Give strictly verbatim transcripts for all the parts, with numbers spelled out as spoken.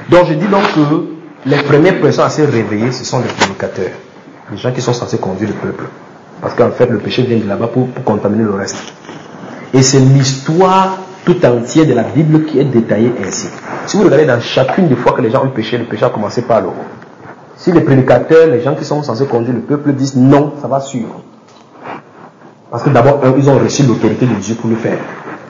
Donc je dis donc que les premières personnes à se réveiller, ce sont les prédicateurs. Les gens qui sont censés conduire le peuple. Parce qu'en fait, le péché vient de là-bas pour, pour contaminer le reste. Et c'est l'histoire tout entière de la Bible qui est détaillée ainsi. Si vous regardez dans chacune des fois que les gens ont péché, le péché a commencé par l'eau. Si les prédicateurs, les gens qui sont censés conduire le peuple disent non, ça va suivre. Parce que d'abord, ils ont reçu l'autorité de Dieu pour le faire.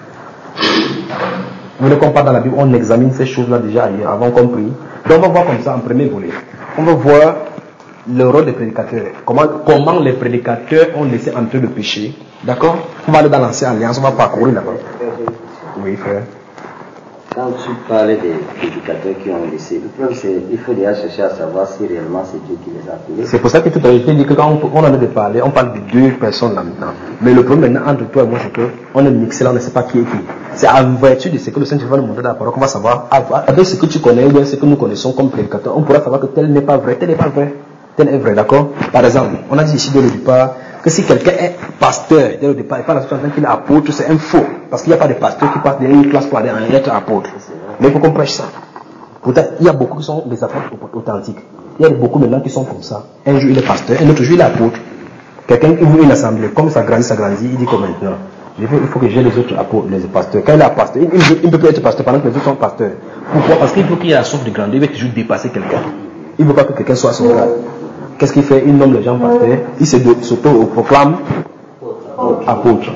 Vous voulez qu'on parle dans la Bible, on examine ces choses-là déjà avant qu'on prie. Donc on va voir comme ça en premier volet. On va voir le rôle des prédicateurs. Comment, comment les prédicateurs ont laissé entrer le péché. D'accord? On va aller dans l'Ancienne Alliance, on va parcourir là-bas. Oui, frère. Quand tu parlais des prédicateurs qui ont laissé, le problème c'est qu'il faut déjà chercher à savoir si réellement c'est Dieu qui les a appelés. C'est pour ça que tout à l'heure, je t'ai dit que quand on, on en a de parler, on parle de deux personnes là maintenant. Mais le problème maintenant entre toi et moi, c'est qu'on est mixé là, on ne sait pas qui est qui. C'est à vertu de ce que le Saint-Esprit va nous montrer dans la parole qu'on va savoir, avec ce que tu connais ou bien ce que nous connaissons comme prédicateurs, on pourra savoir que tel n'est pas vrai, tel n'est pas vrai, tel est vrai, d'accord? Par exemple, on a dit ici dès le départ que si quelqu'un est pasteur dès le départ et pas la situation qu'il est apôtre, c'est un faux. Parce qu'il n'y a pas de pasteur qui passe derrière une classe pour aller en être apôtre. Mais il faut qu'on prêche ça. Pourtant, il y a beaucoup qui sont des apôtres authentiques. Il y a beaucoup maintenant qui sont comme ça. Un jour il est pasteur, un autre jour il est apôtre. Quelqu'un qui ouvre une assemblée, comme ça grandit, ça grandit, il dit comme maintenant. Il faut, il faut que j'ai les autres apôtres, les pasteurs. Quand il est pasteur, il ne peut plus être pasteur pendant que les autres sont pasteurs. Pourquoi? Parce qu'il faut qu'il y ait la soif de grandir, il veut toujours dépasser quelqu'un. Il ne veut pas que quelqu'un soit à son grade. Qu'est-ce qu'il fait? Il nomme les gens pasteurs, il s'auto-proclame apôtre.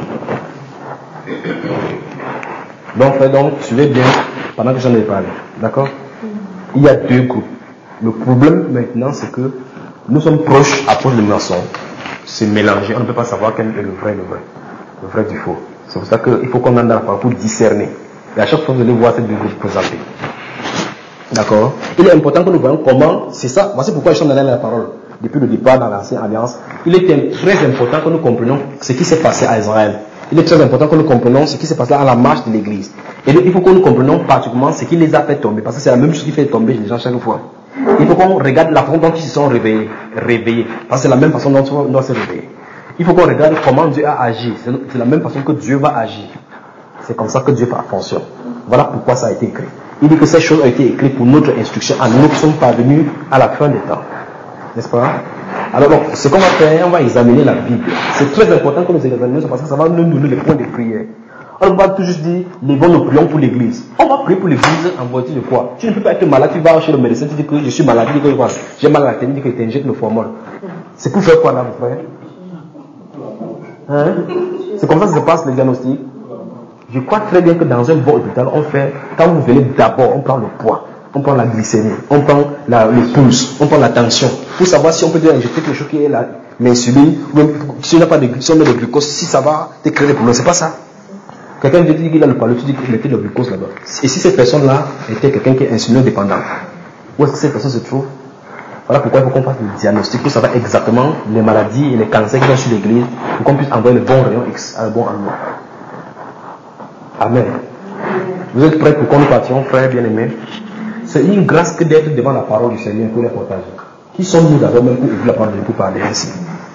Donc, donc, suivez bien pendant que j'en ai parlé. D'accord? Il y a deux groupes. Le problème maintenant, c'est que nous sommes proches à cause de mensonges. C'est mélangé, on ne peut pas savoir quel est le vrai, le vrai. Le vrai du faux. C'est pour ça qu'il faut qu'on ait dans la parole pour discerner. Et à chaque fois, vous allez voir ces deux groupes présentés. D'accord? Il est important que nous voyons comment, c'est ça, voici pourquoi je suis dans la parole. Depuis le départ dans l'Ancienne Alliance, il est très important que nous comprenions ce qui s'est passé à Israël. Il est très important que nous comprenions ce qui s'est passé à la marche de l'église. Et il faut que nous comprenions particulièrement ce qui les a fait tomber. Parce que c'est la même chose qui fait tomber les gens chaque fois. Il faut qu'on regarde la façon dont ils se sont réveillés. réveillés parce que c'est la même façon dont on doit se réveiller. Il faut qu'on regarde comment Dieu a agi. C'est la même façon que Dieu va agir. C'est comme ça que Dieu fonctionne. Voilà pourquoi ça a été écrit. Il dit que ces choses ont été écrites pour notre instruction à nous qui sommes parvenus à la fin des temps. N'est-ce pas? Alors donc, ce qu'on va faire, on va examiner la Bible. C'est très important que nous examinions parce que ça va nous donner les points de prière. On ne va pas tout juste dire, levons nous prions pour l'église. On va prier pour l'église en vertu de quoi? Tu ne peux pas être malade, tu vas chez le médecin, tu dis que je suis malade, tu dis que j'ai mal à la tête, tu dis que tu injectes le formol. C'est pour faire quoi là, mon frère? Hein? C'est comme ça que se passe le diagnostic. Je crois très bien que dans un bon hôpital, on fait, quand vous venez d'abord, on prend le poids, on prend la glycémie, on prend la, le pulse, on prend la tension, pour savoir si on peut déjà injecter quelque chose qui est la, l'insuline, ou même si on n'a pas de, si on met le glucose, si ça va te créer des problèmes. C'est pas ça. Quelqu'un te dit qu'il a le palais, tu dis qu'il mettait le glucose là-bas. Et si cette personne-là était quelqu'un qui est insulino-dépendant, où est-ce que cette personne se trouve? Voilà pourquoi il faut qu'on fasse le diagnostic pour savoir exactement les maladies et les cancers qui sont sur l'église, pour qu'on puisse envoyer le bon rayon X à le bon endroit. Amen. Vous êtes prêts pour qu'on nous partions, frères bien-aimés? C'est une grâce que d'être devant la parole du Seigneur pour les partager. Qui sommes-nous d'abord même pour ouvrir la parole de Dieu pour parler ainsi?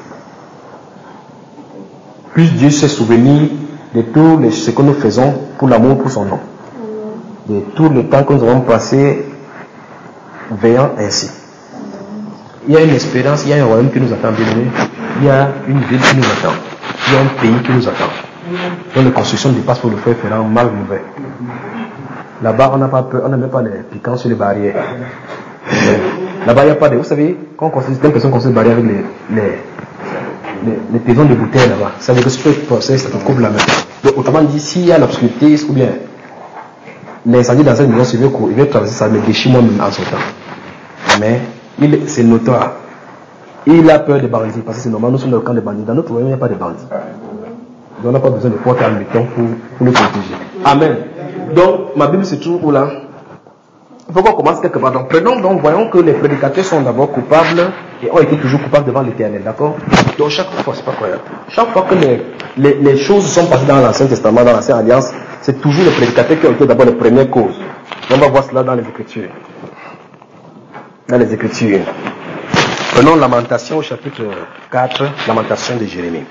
Puis Dieu s'est souvenu de tout les, ce que nous faisons pour l'amour pour son nom. De tout le temps que nous avons passé veillant ainsi. Il y a une espérance, il y a un royaume qui nous attend, bien aimé. Il y a une ville qui nous attend. Il y a un pays qui nous attend. Donc les constructions dépassent pour le frère Ferrand mal mauvais. Là-bas, on n'a pas peur, on n'a même pas les piquants sur les barrières. Là-bas, il n'y a pas de. Vous savez, quand on construit, certaines personnes construisent des barrières avec les, les, les, les taisons de bouteilles là-bas. Ça veut dire que si tu peux passer, ça te couvre la main. Donc, autrement dit, s'il y a l'obscurité, ou bien l'incendie dans cette maison, il veut traverser ça, me déchire moi-même en sautant. Mais c'est notoire. Il a peur des bandits, parce que c'est normal, nous sommes dans le camp des bandits. Dans notre royaume, il n'y a pas de bandits. Donc, on n'a pas besoin de porter un béton pour, pour le protéger. Amen. Donc, ma Bible se trouve où là? Il faut qu'on commence quelque part. Donc, prenons, donc, voyons que les prédicateurs sont d'abord coupables et ont été toujours coupables devant l'Éternel, d'accord? Donc, chaque fois, c'est pas croyable. Chaque fois que les, les, les choses sont passées dans l'Ancien Testament, dans l'Ancienne Alliance, c'est toujours les prédicateurs qui ont été d'abord les premières causes. On va voir cela dans les Écritures. Dans les Écritures. Prenons Lamentation au chapitre quatre, Lamentation de Jérémie.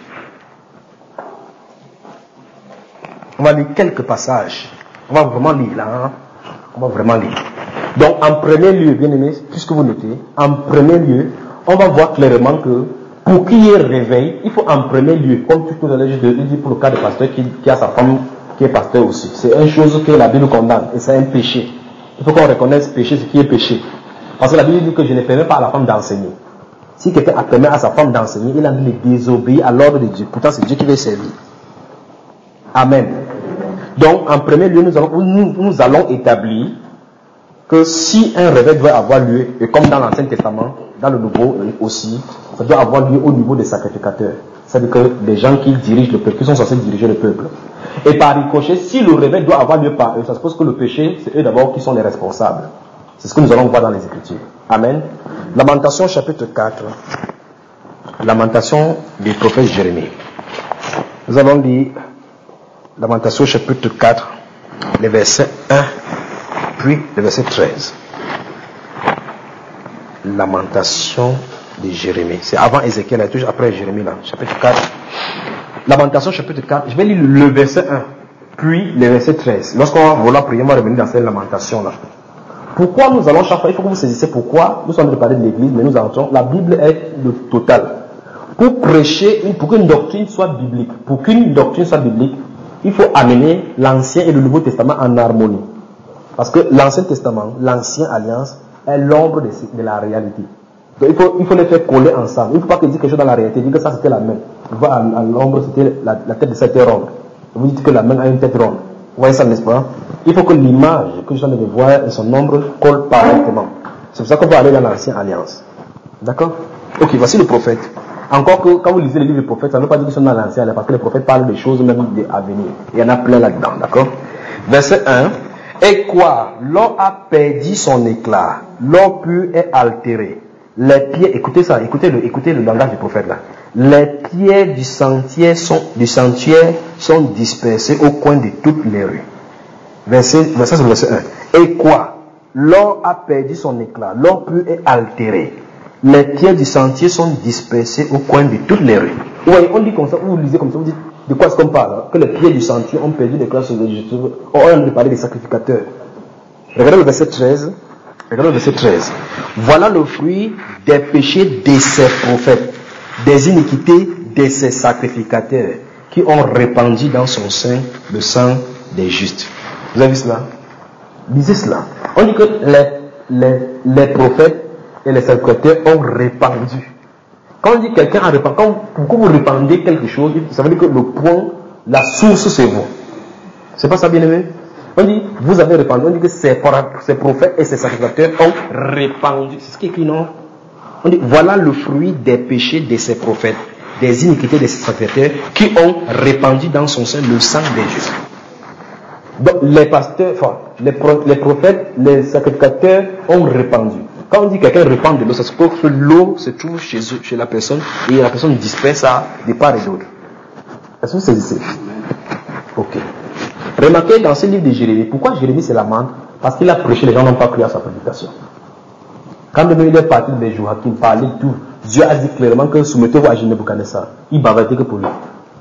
On va lire quelques passages. On va vraiment lire là. Hein? On va vraiment lire. Donc, en premier lieu, bien aimé, puisque vous notez, en premier lieu, on va voir clairement que pour qu'il y ait réveil, il faut en premier lieu, comme tout à l'heure, je dis pour le cas de pasteur qui, qui a sa femme qui est pasteur aussi. C'est une chose que la Bible condamne et c'est un péché. Il faut qu'on reconnaisse péché, ce qui est péché. Parce que la Bible dit que je ne permets pas à la femme d'enseigner. Si quelqu'un permet à sa femme d'enseigner, il a de désobéir à l'ordre de Dieu. Pourtant, c'est Dieu qui veut servir. Amen. Donc, en premier lieu, nous allons, nous, nous allons établir que si un réveil doit avoir lieu, et comme dans l'Ancien Testament, dans le Nouveau aussi, ça doit avoir lieu au niveau des sacrificateurs. C'est-à-dire que les gens qui dirigent le peuple, qui sont censés diriger le peuple. Et par ricochet, si le réveil doit avoir lieu par eux, ça suppose que le péché, c'est eux d'abord qui sont les responsables. C'est ce que nous allons voir dans les Écritures. Amen. Lamentation chapitre quatre. Lamentation du prophète Jérémie. Nous allons lire Lamentation chapitre quatre, les versets un, puis le verset treize. Lamentation de Jérémie. C'est avant Ézéchiel, et toujours après Jérémie là. Chapitre quatre. Lamentation chapitre quatre. Je vais lire le verset un, puis le verset treize. Lorsqu'on va vouloir prier, on va revenir dans cette lamentation là. Pourquoi nous allons chaque fois, il faut que vous saisissiez pourquoi nous sommes en train de parler de l'église, mais nous entrons, la Bible est le total. Pour prêcher, pour qu'une doctrine soit biblique, pour qu'une doctrine soit biblique, il faut amener l'Ancien et le Nouveau Testament en harmonie. Parce que l'Ancien Testament, l'Ancienne Alliance, est l'ombre de, de la réalité. Donc il faut, il faut les faire coller ensemble. Il ne faut pas que dise quelque chose dans la réalité, dire que ça c'était la main. Vous voyez, à, à l'ombre, c'était la, la tête de cette ronde. Vous dites que la main a une tête ronde. Vous voyez ça, n'est-ce pas? Il faut que l'image que je viens de voir et son ombre collent parfaitement. C'est pour ça qu'on va aller dans l'Ancienne Alliance. D'accord? Ok, voici le prophète. Encore que quand vous lisez les livres des prophètes, ça ne veut pas dire qu'ils sont dans l'Ancienne Alliance, parce que les prophètes parlent des choses même à venir. Il y en a plein là-dedans, d'accord? Verset un. Et quoi? L'or a perdu son éclat, l'or pur est altéré. Les pieds, écoutez ça, écoutez le, écoutez le langage du prophète là. Les pieds du sentier sont, du sentier sont dispersés au coin de toutes les rues. Verset, verset, verset un. Et quoi? L'or a perdu son éclat, l'or pur est altéré. Les pieds du sentier sont dispersés au coin de toutes les rues. Oui, on dit comme ça, vous lisez comme ça, vous dites, de quoi est-ce qu'on parle? Hein? Que les pieds du sentier ont perdu l'éclat sur les justes. On a parlé des sacrificateurs. Regardez le verset treize. Regardez le verset treize. Voilà le fruit des péchés de ces prophètes, des iniquités de ces sacrificateurs, qui ont répandu dans son sein le sang des justes. Vous avez vu cela? Lisez cela. On dit que les, les, les prophètes et les sacrificateurs ont répandu. Quand on dit quelqu'un a répandu, quand, quand vous répandez quelque chose, ça veut dire que le point, la source c'est vous. C'est pas ça, bien aimé? On dit, vous avez répandu, on dit que ces, ces prophètes et ces sacrificateurs ont répandu. C'est ce qui est écrit, non? On dit, voilà le fruit des péchés de ces prophètes, des iniquités de ces sacrificateurs qui ont répandu dans son sein le sang des justes. Donc, les pasteurs, enfin, les, pro, les prophètes, les sacrificateurs ont répandu. Quand on dit quelqu'un répand de l'eau, ça se trouve que l'eau se trouve chez, chez la personne et la personne disperse ça de part et d'autre. Est-ce que vous saisissez? Ok. Remarquez dans ce livre de Jérémie, pourquoi Jérémie se lamente? Parce qu'il a prêché, les gens n'ont pas cru à sa prédication. Quand il est parti de Joachim, parlait de tout, Dieu a dit clairement que soumettez-vous à Nebuchadnezzar. Il bavardait que pour lui.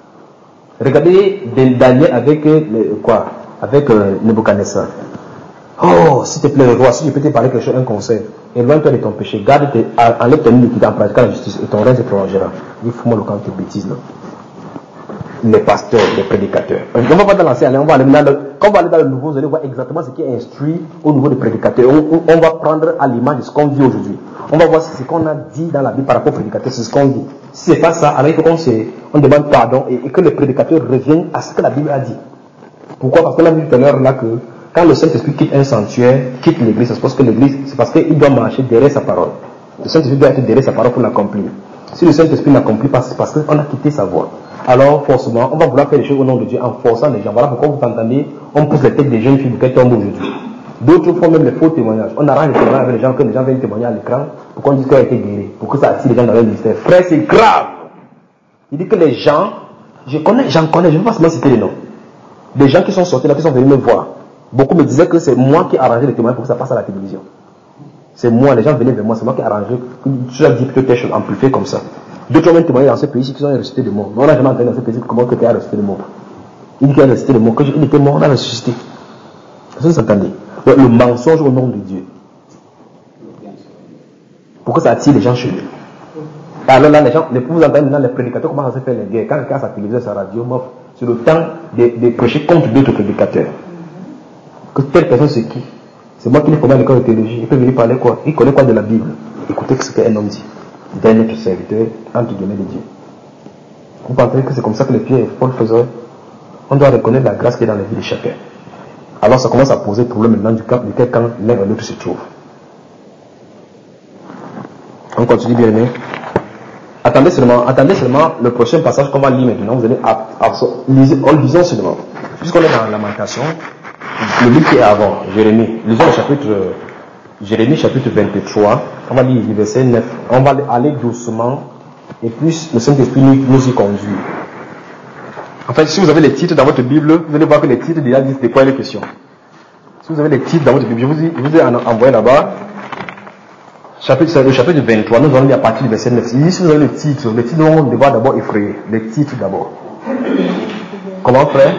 Regardez Daniel avec le, quoi? Avec euh, Nebuchadnezzar. Oh, s'il te plaît, roi, si je peux te parler quelque chose, un conseil, éloigne-toi de ton péché, garde tes, enlève tes iniquités en pratiquant la justice et ton règne se prolongera. Il faut moi le camp de bêtises là. Les pasteurs, les prédicateurs. On va pas dans l'ancien, on va aller dans le, quand on va aller dans le nouveau, vous allez voir exactement ce qui est instruit au niveau des prédicateurs. On, on va prendre à l'image de ce qu'on vit aujourd'hui. On va voir si ce qu'on a dit dans la Bible par rapport aux prédicateurs, c'est ce qu'on dit. Si c'est pas ça, alors il faut qu'on se, on demande pardon et, et que les prédicateurs reviennent à ce que la Bible a dit. Pourquoi? Parce qu'on a vu tout à l'heure là que quand le Saint-Esprit quitte un sanctuaire, quitte l'église, ça se passe que l'église, c'est parce qu'il doit marcher derrière sa parole. Le Saint-Esprit doit être derrière sa parole pour l'accomplir. Si le Saint-Esprit n'accomplit pas, c'est parce qu'on a quitté sa voie. Alors, forcément, on va vouloir faire les choses au nom de Dieu en forçant les gens. Voilà pourquoi vous entendez, on pousse les têtes des jeunes filles pour qu'elles tombent aujourd'hui. D'autres font même les faux témoignages. On arrange les témoignages avec les gens, que les gens viennent témoigner à l'écran, pour qu'on dise qu'elle a été guérie, pour que ça attire les gens dans leur ministère. Frère, c'est grave. Il dit que les gens, je connais, j'en connais, je ne vais pas seulement citer les noms. Des gens qui sont sortis là, qui sont venus me voir. Beaucoup me disaient que c'est moi qui ai arrangé les témoignages pour que ça passe à la télévision. C'est moi, les gens venaient vers moi, c'est moi qui ai arrangé. Je leur dis plutôt quelque chose amplifié comme ça. D'autres ont même témoigné dans ce pays qui ont ressuscité de mort. Mais on n'a jamais entendu dans ce pays comment que tu as ressuscité de mort. Il dit qu'il a ressuscité de mort, qu'il était mort, on a ressuscité. Est-ce que vous entendez? Le mensonge au nom de Dieu. pour que ça attire les gens chez eux. Alors là, les gens, vous entendez maintenant les prédicateurs commencent à se faire les guerres. Quand quelqu'un a sa télévision, sa radio, c'est le temps de, de prêcher contre d'autres prédicateurs. Que telle personne c'est qui? C'est moi qui l'ai formé à l'école de théologie. Il peut venir parler quoi? Il connaît quoi de la Bible? Écoutez ce qu'un homme dit. D'un notre serviteur, entre guillemets de Dieu. Vous pensez que c'est comme ça que les Pierre et Paul faisaient? On doit reconnaître la grâce qui est dans la vie de chacun. Alors ça commence à poser problème maintenant du cap duquel quand l'un et l'autre se trouvent. On continue bien aimé. Attendez seulement, attendez seulement le prochain passage qu'on va lire maintenant. Vous allez lisez, en lisant seulement. Puisqu'on est dans Lamentation, le livre qui est avant, Jérémie. Lisons le chapitre, Jérémie chapitre vingt-trois. On va lire le verset neuf. On va aller doucement. Et puis le Saint-Esprit nous y conduit. En fait, si vous avez les titres dans votre Bible, vous allez voir que les titres déjà disent de quoi il est question. Si vous avez les titres dans votre Bible, je vous ai, je vous ai envoyé là-bas. Chapitre, le chapitre vingt-trois, nous allons lire à partir du verset neuf. Si vous avez les titres, les titres vont devoir d'abord effrayer. Les titres d'abord. Comment frère?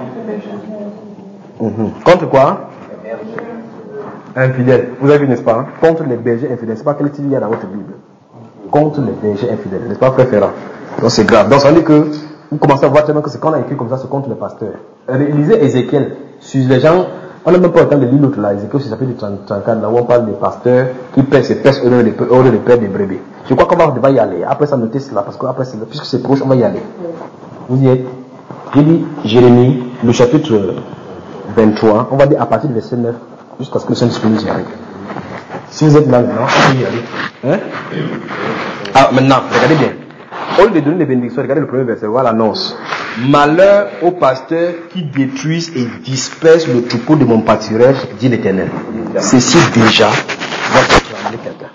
Mm-hmm. Contre quoi? Infidèles. Vous avez vu, n'est-ce pas? Hein? Contre les bergers infidèles. C'est pas quel titre il y a dans votre Bible. Contre les bergers infidèles. N'est-ce pas frère Ferrand? Donc c'est grave. Donc ça veut dire que vous commencez à voir tellement que c'est quand on a écrit comme ça, c'est contre les pasteurs. Lisez Ézéchiel. Sur les gens, on n'a même pas le temps de lire l'autre là. Ézéchiel, c'est chapitre trente-quatre, là où on parle des pasteurs qui pèsent, se pèsent au lieu de perdre des brebis. Je crois qu'on va y aller. Après ça, notez cela, parce que après, puisque c'est proche, on va y aller. Vous y êtes? J'ai dit Jérémie, le chapitre vingt-trois, on va dire à partir du verset neuf, jusqu'à ce que le Saint-Esprit nous y arrive. Si vous êtes là maintenant, on peut y aller. Hein? Ah, maintenant, regardez bien. Au lieu de donner les bénédictions, regardez le premier verset, voilà l'annonce. Malheur aux pasteurs qui détruisent et dispersent le troupeau de mon pâturage, dit l'Éternel. Ceci déjà va trembler quelqu'un.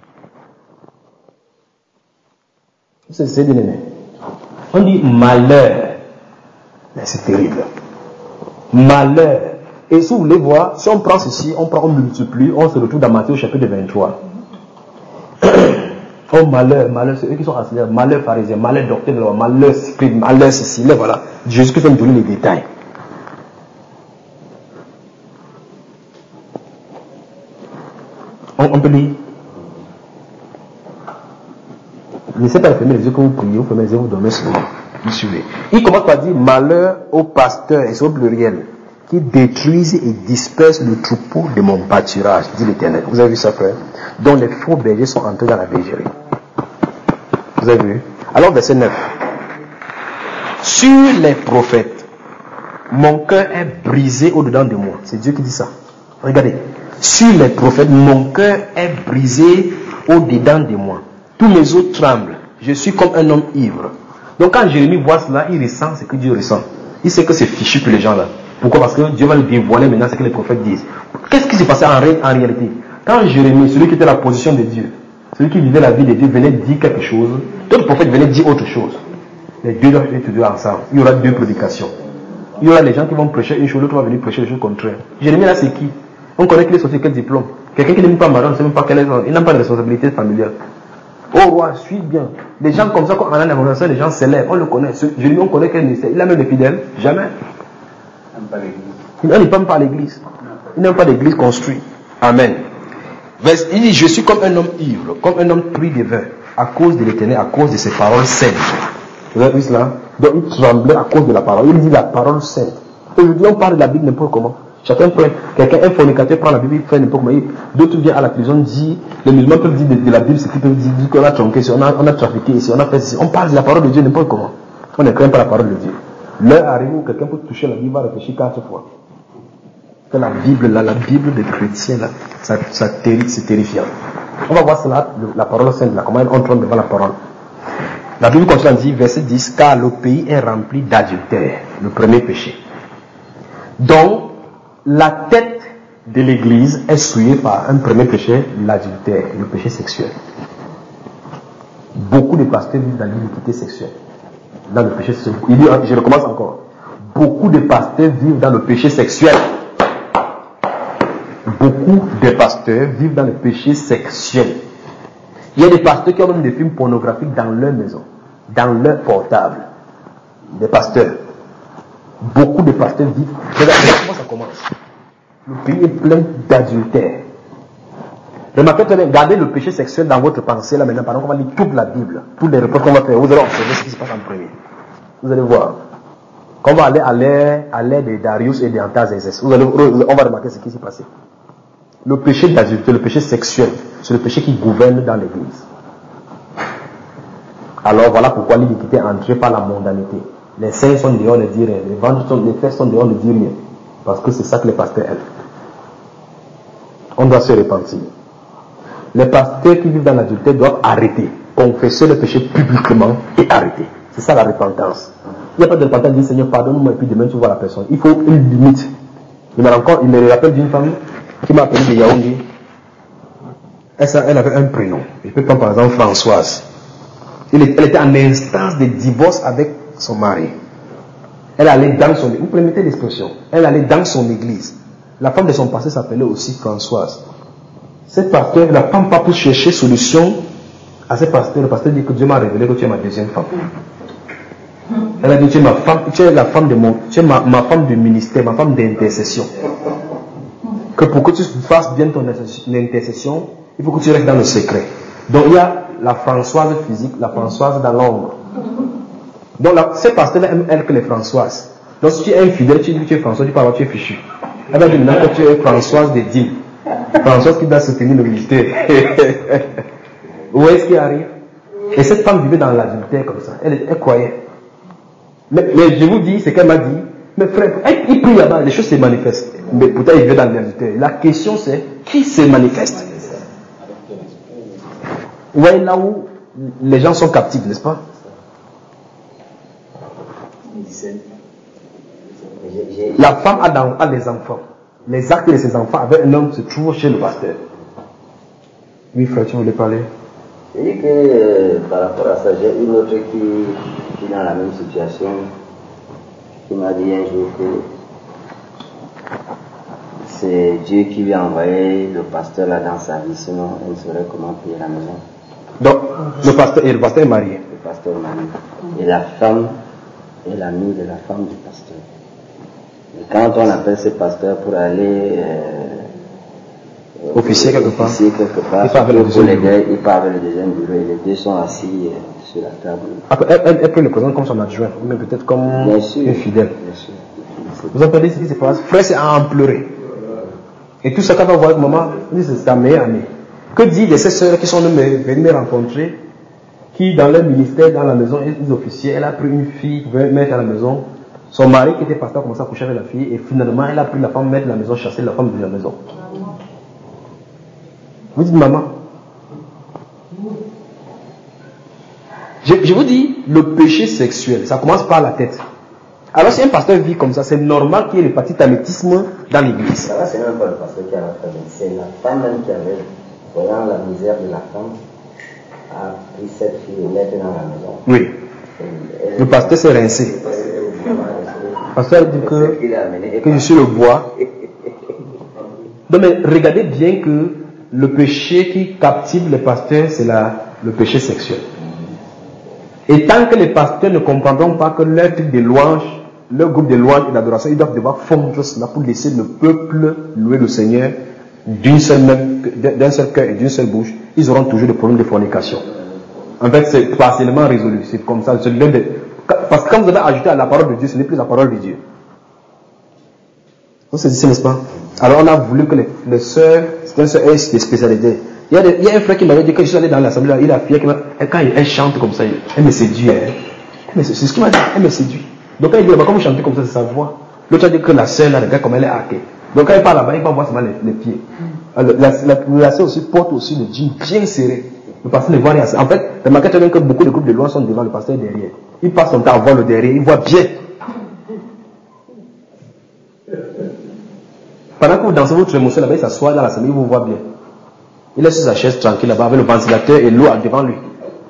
C'est bien aimé. On dit malheur. Mais c'est terrible. Malheur. Et si vous voulez voir, si on prend ceci, on prend, on multiplie, on se retrouve dans Matthieu au chapitre vingt-trois. Oh malheur, malheur, c'est eux qui sont assis là. Malheur pharisien, malheur docteur de la loi, malheur scribe, malheur ceci, là, voilà. Jésus-Christ va nous donner les détails. On, on peut lire. N'essayez pas de fermer les yeux quand vous priez, vous fermez les yeux, vous dormez seulement. Vous suivez. Il commence par dire malheur aux pasteurs, et c'est au pluriel, qui détruisent et dispersent le troupeau de mon pâturage, dit l'Éternel. Vous avez vu ça, frère? Dont les faux bergers sont entrés dans la bergerie. Vous avez vu? Alors, verset neuf. Sur les prophètes, mon cœur est brisé au-dedans de moi. C'est Dieu qui dit ça. Regardez. Sur les prophètes, mon cœur est brisé au-dedans de moi. Tous mes os tremblent. Je suis comme un homme ivre. Donc, quand Jérémie voit cela, il ressent ce que Dieu ressent. Il sait que c'est fichu pour les gens là. Pourquoi? Parce que Dieu va lui dévoiler maintenant ce que les prophètes disent. Qu'est-ce qui s'est passé en, ré- en réalité? Quand Jérémie, celui qui était la position de Dieu, celui qui vivait la vie de Dieu, venait dire quelque chose, d'autres prophètes venaient dire autre chose. Les deux doivent étudier ensemble. Il y aura deux prédications. Il y aura les gens qui vont prêcher une chose, l'autre va venir prêcher des choses contraires. Jérémie là, c'est qui? On connaît qu'il est sorti quel diplôme? Quelqu'un qui n'est même pas marié, on ne sait même pas quelle est, il n'a pas de responsabilité familiale. Oh roi, suis bien. Des gens comme ça, quand on a une des gens célèbres, on le connaît. Jérémie, on connaît qu'elle il a même des fidèles. Jamais. Il n'est pas même pas à l'église. Il n'a pas d'église construite. Amen. Il dit, je suis comme un homme ivre, comme un homme pris de vin, à cause de l'Éternel, à cause de ses paroles saintes. Vous avez vu cela? Donc il tremblait à cause de la parole. Il dit la parole sainte. Aujourd'hui, on parle de la Bible n'importe comment. Chacun prend, quelqu'un, un fornicateur prend la Bible, il fait n'importe comment. D'autres viennent à la prison, disent, les musulmans peuvent dire de, de la Bible ce qu'ils peuvent dire, dire qu'on a tronqué ici, on a, on a trafiqué ici, on a fait ici. On parle de la parole de Dieu n'importe comment. On ne craint pas la parole de Dieu. L'heure arrive où quelqu'un peut toucher la Bible, va réfléchir quatre fois. Que la Bible là, la Bible des chrétiens là, ça, ça terri, c'est terrifiant. On va voir cela, la parole sainte là, comment on tremble devant la parole. La Bible continue à dire, verset dix, car le pays est rempli d'adultère, le premier péché. Donc, la tête de l'église est souillée par un premier péché, l'adultère, le péché sexuel. Beaucoup de pasteurs vivent dans l'iniquité sexuelle, dans le péché sexuel. Il dit, je recommence encore. Beaucoup de pasteurs vivent dans le péché sexuel. Beaucoup de pasteurs vivent dans le péché sexuel. Il y a des pasteurs qui ont même des films pornographiques dans leur maison, dans leur portable. Des pasteurs. Beaucoup de pasteurs vivent. Regardez comment ça commence. Le pays est plein d'adultère. Remarquez très bien, gardez le péché sexuel dans votre pensée là maintenant, pendant qu'on va lire toute la Bible, tous les reports qu'on va faire, vous allez observer ce qui se passe en premier. Vous allez voir. Quand on va aller à l'ère, à l'ère de Darius et d'Artaxerxès, vous allez, on va remarquer ce qui s'est passé. Le péché d'adulte, le péché sexuel, c'est le péché qui gouverne dans l'église. Alors voilà pourquoi l'iniquité est entrée par la mondanité. Les saints sont dehors, ne disent rien. Les ventres sont, les frères sont dehors, ne disent rien. Parce que c'est ça que les pasteurs aiment. On doit se repentir. Les pasteurs qui vivent dans l'adultère doivent arrêter, confesser le péché publiquement et arrêter. C'est ça la repentance. Il n'y a pas de repentance, dire Seigneur, pardonne-moi et puis demain tu vois la personne. Il faut une limite. Il, encore, il me rappelle d'une femme qui m'a appelé de Yaoundé. Elle, elle avait un prénom. Je peux prendre par exemple Françoise. Elle était en instance de divorce avec son mari. Elle allait dans son... Vous permettez l'expression. Elle allait dans son église. La femme de son passé s'appelait aussi Françoise. Cette pasteur, elle n'a pas pu chercher solution à ce pasteur. Le pasteur dit que Dieu m'a révélé que tu es ma deuxième femme. Elle a dit tu es ma femme, tu es la femme de mon, tu es ma, ma femme de ministère, ma femme d'intercession. Que pour que tu fasses bien ton intercession, il faut que tu restes dans le secret. Donc il y a la Françoise physique, la Françoise dans l'ombre. Donc la, cette pasteur aime elle que les Françoises. Donc si tu es infidèle, tu dis que tu es François, tu parles, tu es fichu. Elle va dire maintenant que tu es Françoise de dîmes. Françoise qui doit soutenir le ministère. Où est-ce qu'il arrive? Et cette femme vivait dans l'adultère comme ça. Elle, elle croyait. Mais, mais je vous dis ce qu'elle m'a dit. Mais frère, il prie là-bas, les choses se manifestent. Mais pourtant il vivait dans l'adultère. La question c'est, qui se manifeste? Vous voyez là où les gens sont captifs, n'est-ce pas? La femme a, dans, a les enfants. Les actes de ses enfants avec un homme se trouvent chez le pasteur. Oui, frère, tu voulais parler? Je dis que euh, par rapport à ça, j'ai une autre qui, qui est dans la même situation, qui m'a dit un jour que c'est Dieu qui lui a envoyé le pasteur là dans sa vie, sinon elle ne saurait comment payer la maison. Donc, le pasteur, et le pasteur est marié. Le pasteur est marié. Et la femme est l'amie de la femme du pasteur. Et quand on appelle ce pasteur pour aller euh, officier quelque part, officier quelque part, il part avec le deuxième bureau. Il part avec le deuxième bureau et les deux sont assis euh, sur la table. Après, elle, elle, elle peut le présenter comme son adjoint, mais peut-être comme bien sûr, une fidèle. Bien sûr. Vous entendez ce qui se passe? Frère, c'est à en pleurer. Et tout ça, quand on va voir avec maman, c'est ta meilleure amie. Que dit de ces sœurs qui sont venues me rencontrer, qui dans leur ministère, dans la maison, les officiers, elle a pris une fille pour mettre à la maison. Son mari qui était pasteur a commencé à coucher avec la fille et finalement elle a pris la femme, mettre la maison, chasser la femme de la maison. Vous dites maman. Je, je vous dis, le péché sexuel, ça commence par la tête. Alors si un pasteur vit comme ça, c'est normal qu'il y ait le patitamétisme dans l'église. Ça va, c'est même pas le pasteur qui a la famille, c'est la femme même qui avait, voyant la misère de la femme, a pris cette fille et mettre dans la maison. Oui. Elle, le pasteur s'est rincé. Le pasteur dit que, que je suis le bois. Donc, mais regardez bien que le péché qui captive les pasteurs, c'est le péché sexuel. Et tant que les pasteurs ne comprendront pas que leur truc de louange, leur groupe de louange et d'adoration, ils doivent devoir fondre cela pour laisser le peuple louer le Seigneur d'une seule même, d'un seul cœur et d'une seule bouche, ils auront toujours des problèmes de fornication. En fait, c'est partiellement résolu. C'est comme ça. C'est de... Parce que quand vous avez ajouté à la parole de Dieu, ce n'est plus la parole de Dieu. Vous saisissez, n'est-ce pas? Alors on a voulu que les, les sœurs, c'est un sœur des spécialités. Il y, a des, il y a un frère qui m'avait dit que je suis allé dans l'assemblée, il a fier, quand elle, elle chante comme ça, elle me séduit. Elle, c'est ce qu'il m'a dit, elle me séduit. Donc quand il dit, bah, comme vous chantez comme ça, c'est sa voix. L'autre a dit que la sœur, là, regarde comme elle est hackée. Donc quand il parle là-bas, il va voir seulement les, les pieds. Alors, la, la, la sœur aussi porte aussi le jean bien serré. Le pasteur ne voit rien. En fait, remarquez très bien que beaucoup de groupes de loin sont devant le pasteur derrière. Il passe son temps à voir le derrière, il voit bien. Pendant que vous dansez votre émotion là-bas, il s'assoit dans la salle, il vous voit bien. Il est sur sa chaise tranquille là-bas avec le ventilateur et l'eau devant lui.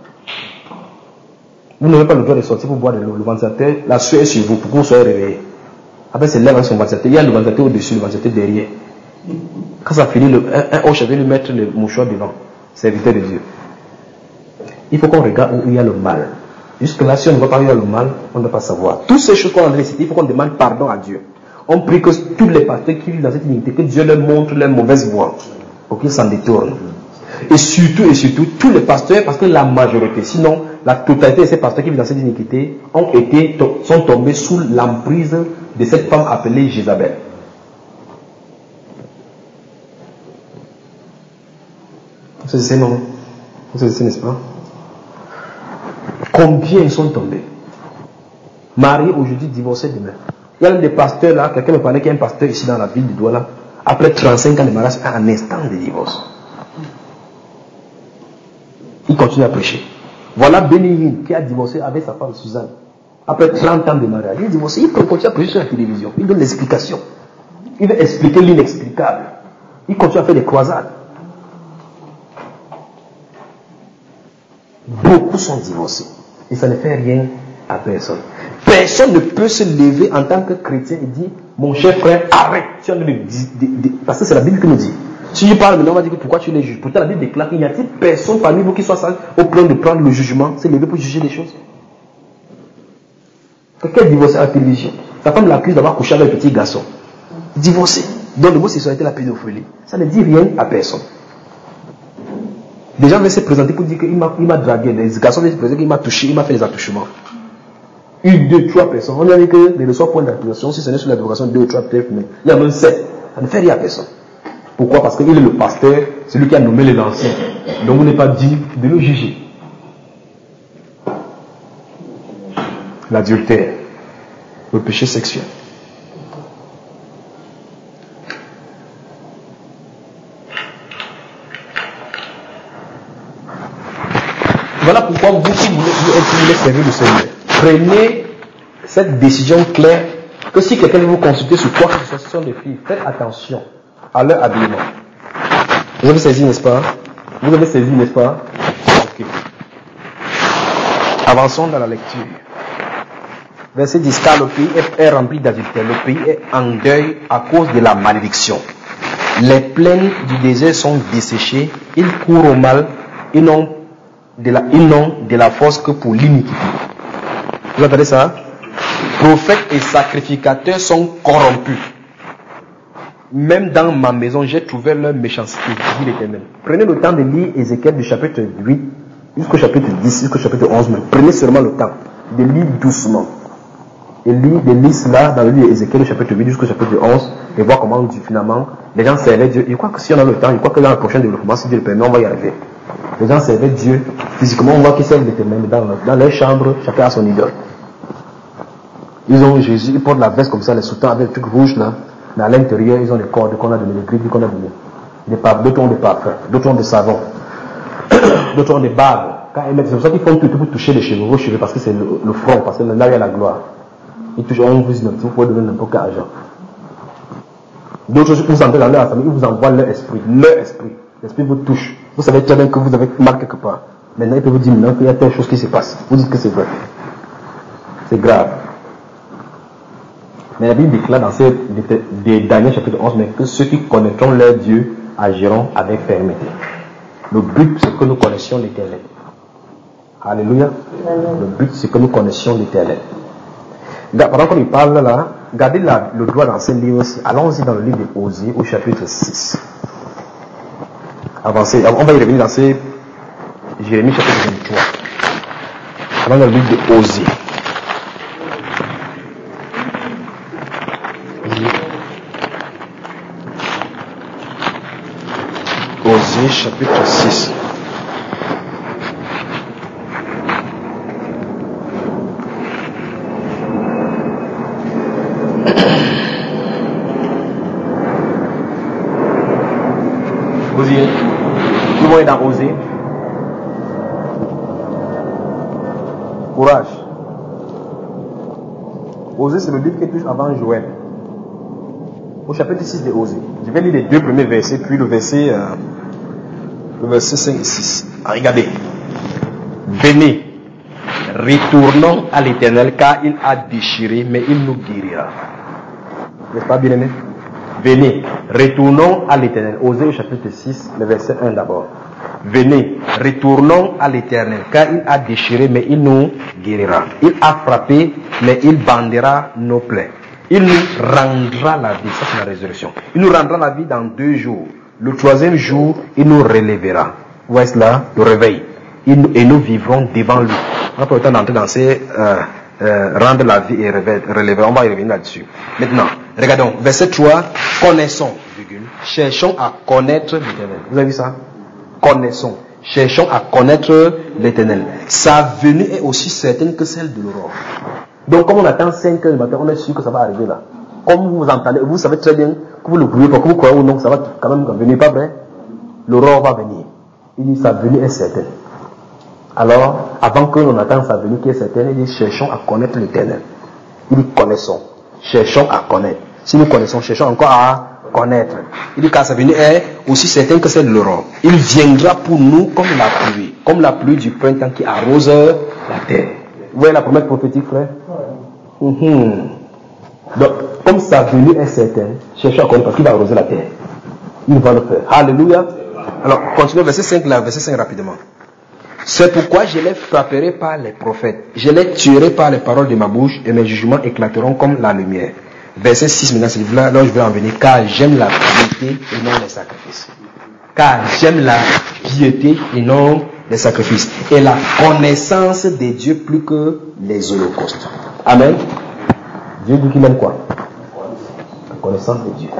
Vous n'avez pas le droit de sortir pour boire de l'eau. Le ventilateur, la sueur est sur vous pour que vous soyez réveillés. Après, c'est lève avec son ventilateur. Il y a le ventilateur au-dessus, le ventilateur derrière. Quand ça finit, le, un, un hoche vient lui mettre le mouchoir devant. Serviteur de Dieu. Il faut qu'on regarde où il y a le mal. Jusque-là, si on ne voit pas où il y a le mal, on ne doit pas savoir. Toutes ces choses qu'on a dit, il faut qu'on demande pardon à Dieu. On prie que tous les pasteurs qui vivent dans cette unité, que Dieu leur montre leur mauvaise voie pour qu'ils s'en détournent. Et surtout, et surtout, tous les pasteurs, parce que la majorité, sinon la totalité de ces pasteurs qui vivent dans cette iniquité, ont été, sont tombés sous l'emprise de cette femme appelée Jézabel. Vous savez, non? Vous savez, n'est-ce pas? Combien sont tombés? Mariés aujourd'hui, divorcés demain. Il y a même des pasteurs là, quelqu'un me parlait qu'il y a un pasteur ici dans la ville de Douala, après trente-cinq ans de mariage, à un instant de divorce. Il continue à prêcher. Voilà Bénigne qui a divorcé avec sa femme Suzanne. Après trente ans de mariage, il est divorcé, il peut continuer à prêcher sur la télévision. Il donne l'explication. Il veut expliquer l'inexplicable. Il continue à faire des croisades. Beaucoup sont divorcés. Et ça ne fait rien à personne. Personne ne peut se lever en tant que chrétien et dire, mon cher frère, arrête. Parce que c'est la Bible qui nous dit. Si je parle maintenant, on va dire que pourquoi tu les juges. Pourtant la Bible déclare qu'il n'y a-t-il personne parmi vous qui soit au point de prendre le jugement, se lever pour juger les choses. Quelqu'un est divorcé à la télévision. Sa femme l'accuse d'avoir couché avec un petit garçon. Divorcé. Donc le mot sexualité, la pédophilie. Ça ne dit rien à personne. Des gens veulent se présenter pour dire qu'il m'a, il m'a dragué. Les garçons veulent se présenter qu'il m'a touché, il m'a fait des attouchements. Une, deux, trois personnes. On a dit que les reçoit point d'accusation, si ce n'est sur la dévocation, deux ou trois peut-être, mais il y a même sept. Ça ne fait rien à personne. Pourquoi? Parce qu'il est le pasteur, celui qui a nommé les anciens. Donc vous n'êtes pas dit de le juger. L'adultère, le péché sexuel. Voilà pourquoi vous qui voulez, vous voulez servir le Seigneur, prenez cette décision claire que si quelqu'un veut vous consulter sur quoi que ce soit des filles, faites attention à leur habillement. Vous avez saisi, n'est-ce pas? Vous avez saisi, n'est-ce pas? Ok. Avançons dans la lecture. Verset dix, car le pays est, est rempli d'adultère, le pays est en deuil à cause de la malédiction. Les plaines du désert sont desséchées, ils courent au mal, ils n'ont de la, ils n'ont de la force que pour l'iniquité. Vous entendez ça? Prophètes et sacrificateurs sont corrompus. Même dans ma maison, j'ai trouvé leur méchanceté, dit l'Éternel. Prenez le temps de lire Ézéchiel du chapitre huit jusqu'au chapitre dix, jusqu'au chapitre onze. Mais prenez seulement le temps de lire doucement. Et lire, de lire cela dans le livre d'Ézéchiel du chapitre huit jusqu'au chapitre onze et voir comment finalement les gens servaient Dieu. Je crois que si on a le temps, je crois que dans le prochain développement, si Dieu le permet, on va y arriver. Les gens servaient Dieu physiquement, on voit qu'ils servent l'Éternel dans, dans leur chambre, chacun a son idole. Ils ont Jésus, ils portent la veste comme ça, les soutanes avec le truc rouge là. Mais à l'intérieur, ils ont des cordes qu'on a donné, des griffes qu'on a donné. Des parfums, d'autres ont des parfums, d'autres ont des savons, d'autres ont des barbes. Quand ils mettent, c'est pour ça qu'ils font tout pour toucher les cheveux, vos cheveux, parce que c'est le, le front, parce que là il y a la gloire. Ils touchent, on vous dit, vous pouvez donner n'importe quel argent. D'autres, vous entrez dans leur famille, ils vous envoient leur esprit, leur esprit. L'esprit vous touche. Vous savez très bien que vous avez mal quelque part. Maintenant, il peut vous dire maintenant qu'il y a telle chose qui se passe. Vous dites que c'est vrai. C'est grave. Mais la Bible déclare dans ces, des Daniel chapitre onze, mais que ceux qui connaîtront leur Dieu agiront avec fermeté. Le but, c'est que nous connaissions l'Éternel. Alléluia. Le but, c'est que nous connaissions l'Éternel. Pendant qu'on y parle là, gardez la, le droit dans ces livres aussi. Allons-y dans le livre de Osée au chapitre six. Avancez. On va y revenir dans ces Jérémie chapitre vingt-trois. Avant dans le livre de Osée. Osée chapitre six. Vous y êtes? Tout le monde est dans Osée. Courage. Osée, c'est le livre qui touche avant Joël. Au chapitre six de Osée. Je vais lire les deux premiers versets, puis le verset, euh, le verset cinq et six. Ah, regardez. Venez, retournons à l'Éternel, car il a déchiré, mais il nous guérira. N'est-ce pas, bien aimé? Venez, retournons à l'Éternel. Osée au chapitre six, le verset un d'abord. Venez, retournons à l'Éternel, car il a déchiré, mais il nous guérira. Il a frappé, mais il bandera nos plaies. Il nous rendra la vie, ça c'est la résurrection. Il nous rendra la vie dans deux jours. Le troisième jour, il nous relèvera. Vous voyez cela? Le réveil. Il, et nous vivrons devant lui. On n'a pas le temps d'entrer dans ces euh, euh, rendre la vie et relever. On va y revenir là-dessus. Maintenant, regardons. Verset trois. Connaissons, virgule, cherchons à connaître l'Éternel. Vous avez vu ça? Connaissons. Cherchons à connaître l'Éternel. Sa venue est aussi certaine que celle de l'aurore. Donc, comme on attend cinq heures du matin, on est sûr que ça va arriver là. Comme vous entendez, vous savez très bien que vous le pouvez pas, que vous croyez ou non, ça va quand même venir, pas vrai? L'aurore va venir. Il dit sa venue est certaine. Alors, avant que l'on attende sa venue qui est certaine, il dit cherchons à connaître l'Éternel. Il dit connaissons. Cherchons à connaître. Si nous connaissons, cherchons encore à connaître. Il dit car sa venue est aussi certaine que celle de l'aurore. Il viendra pour nous comme la pluie, comme la pluie du printemps qui arrose la terre. Vous voyez la promesse prophétique, frère? Mm-hmm. Donc, comme sa venue est certaine, cherchons à connaître parce qu'il va arroser la terre. Il va le faire. Alléluia. Alors, continuez verset cinq là, verset cinq rapidement. C'est pourquoi je les frapperai par les prophètes, je les tuerai par les paroles de ma bouche, et mes jugements éclateront comme la lumière. Verset six maintenant, c'est là, là où je vais en venir. Car j'aime la piété et non les sacrifices. Car j'aime la piété et non les sacrifices. Et la connaissance des dieux plus que les holocaustes. Amen. Dieu dit qu'il aime quoi? La connaissance de Dieu.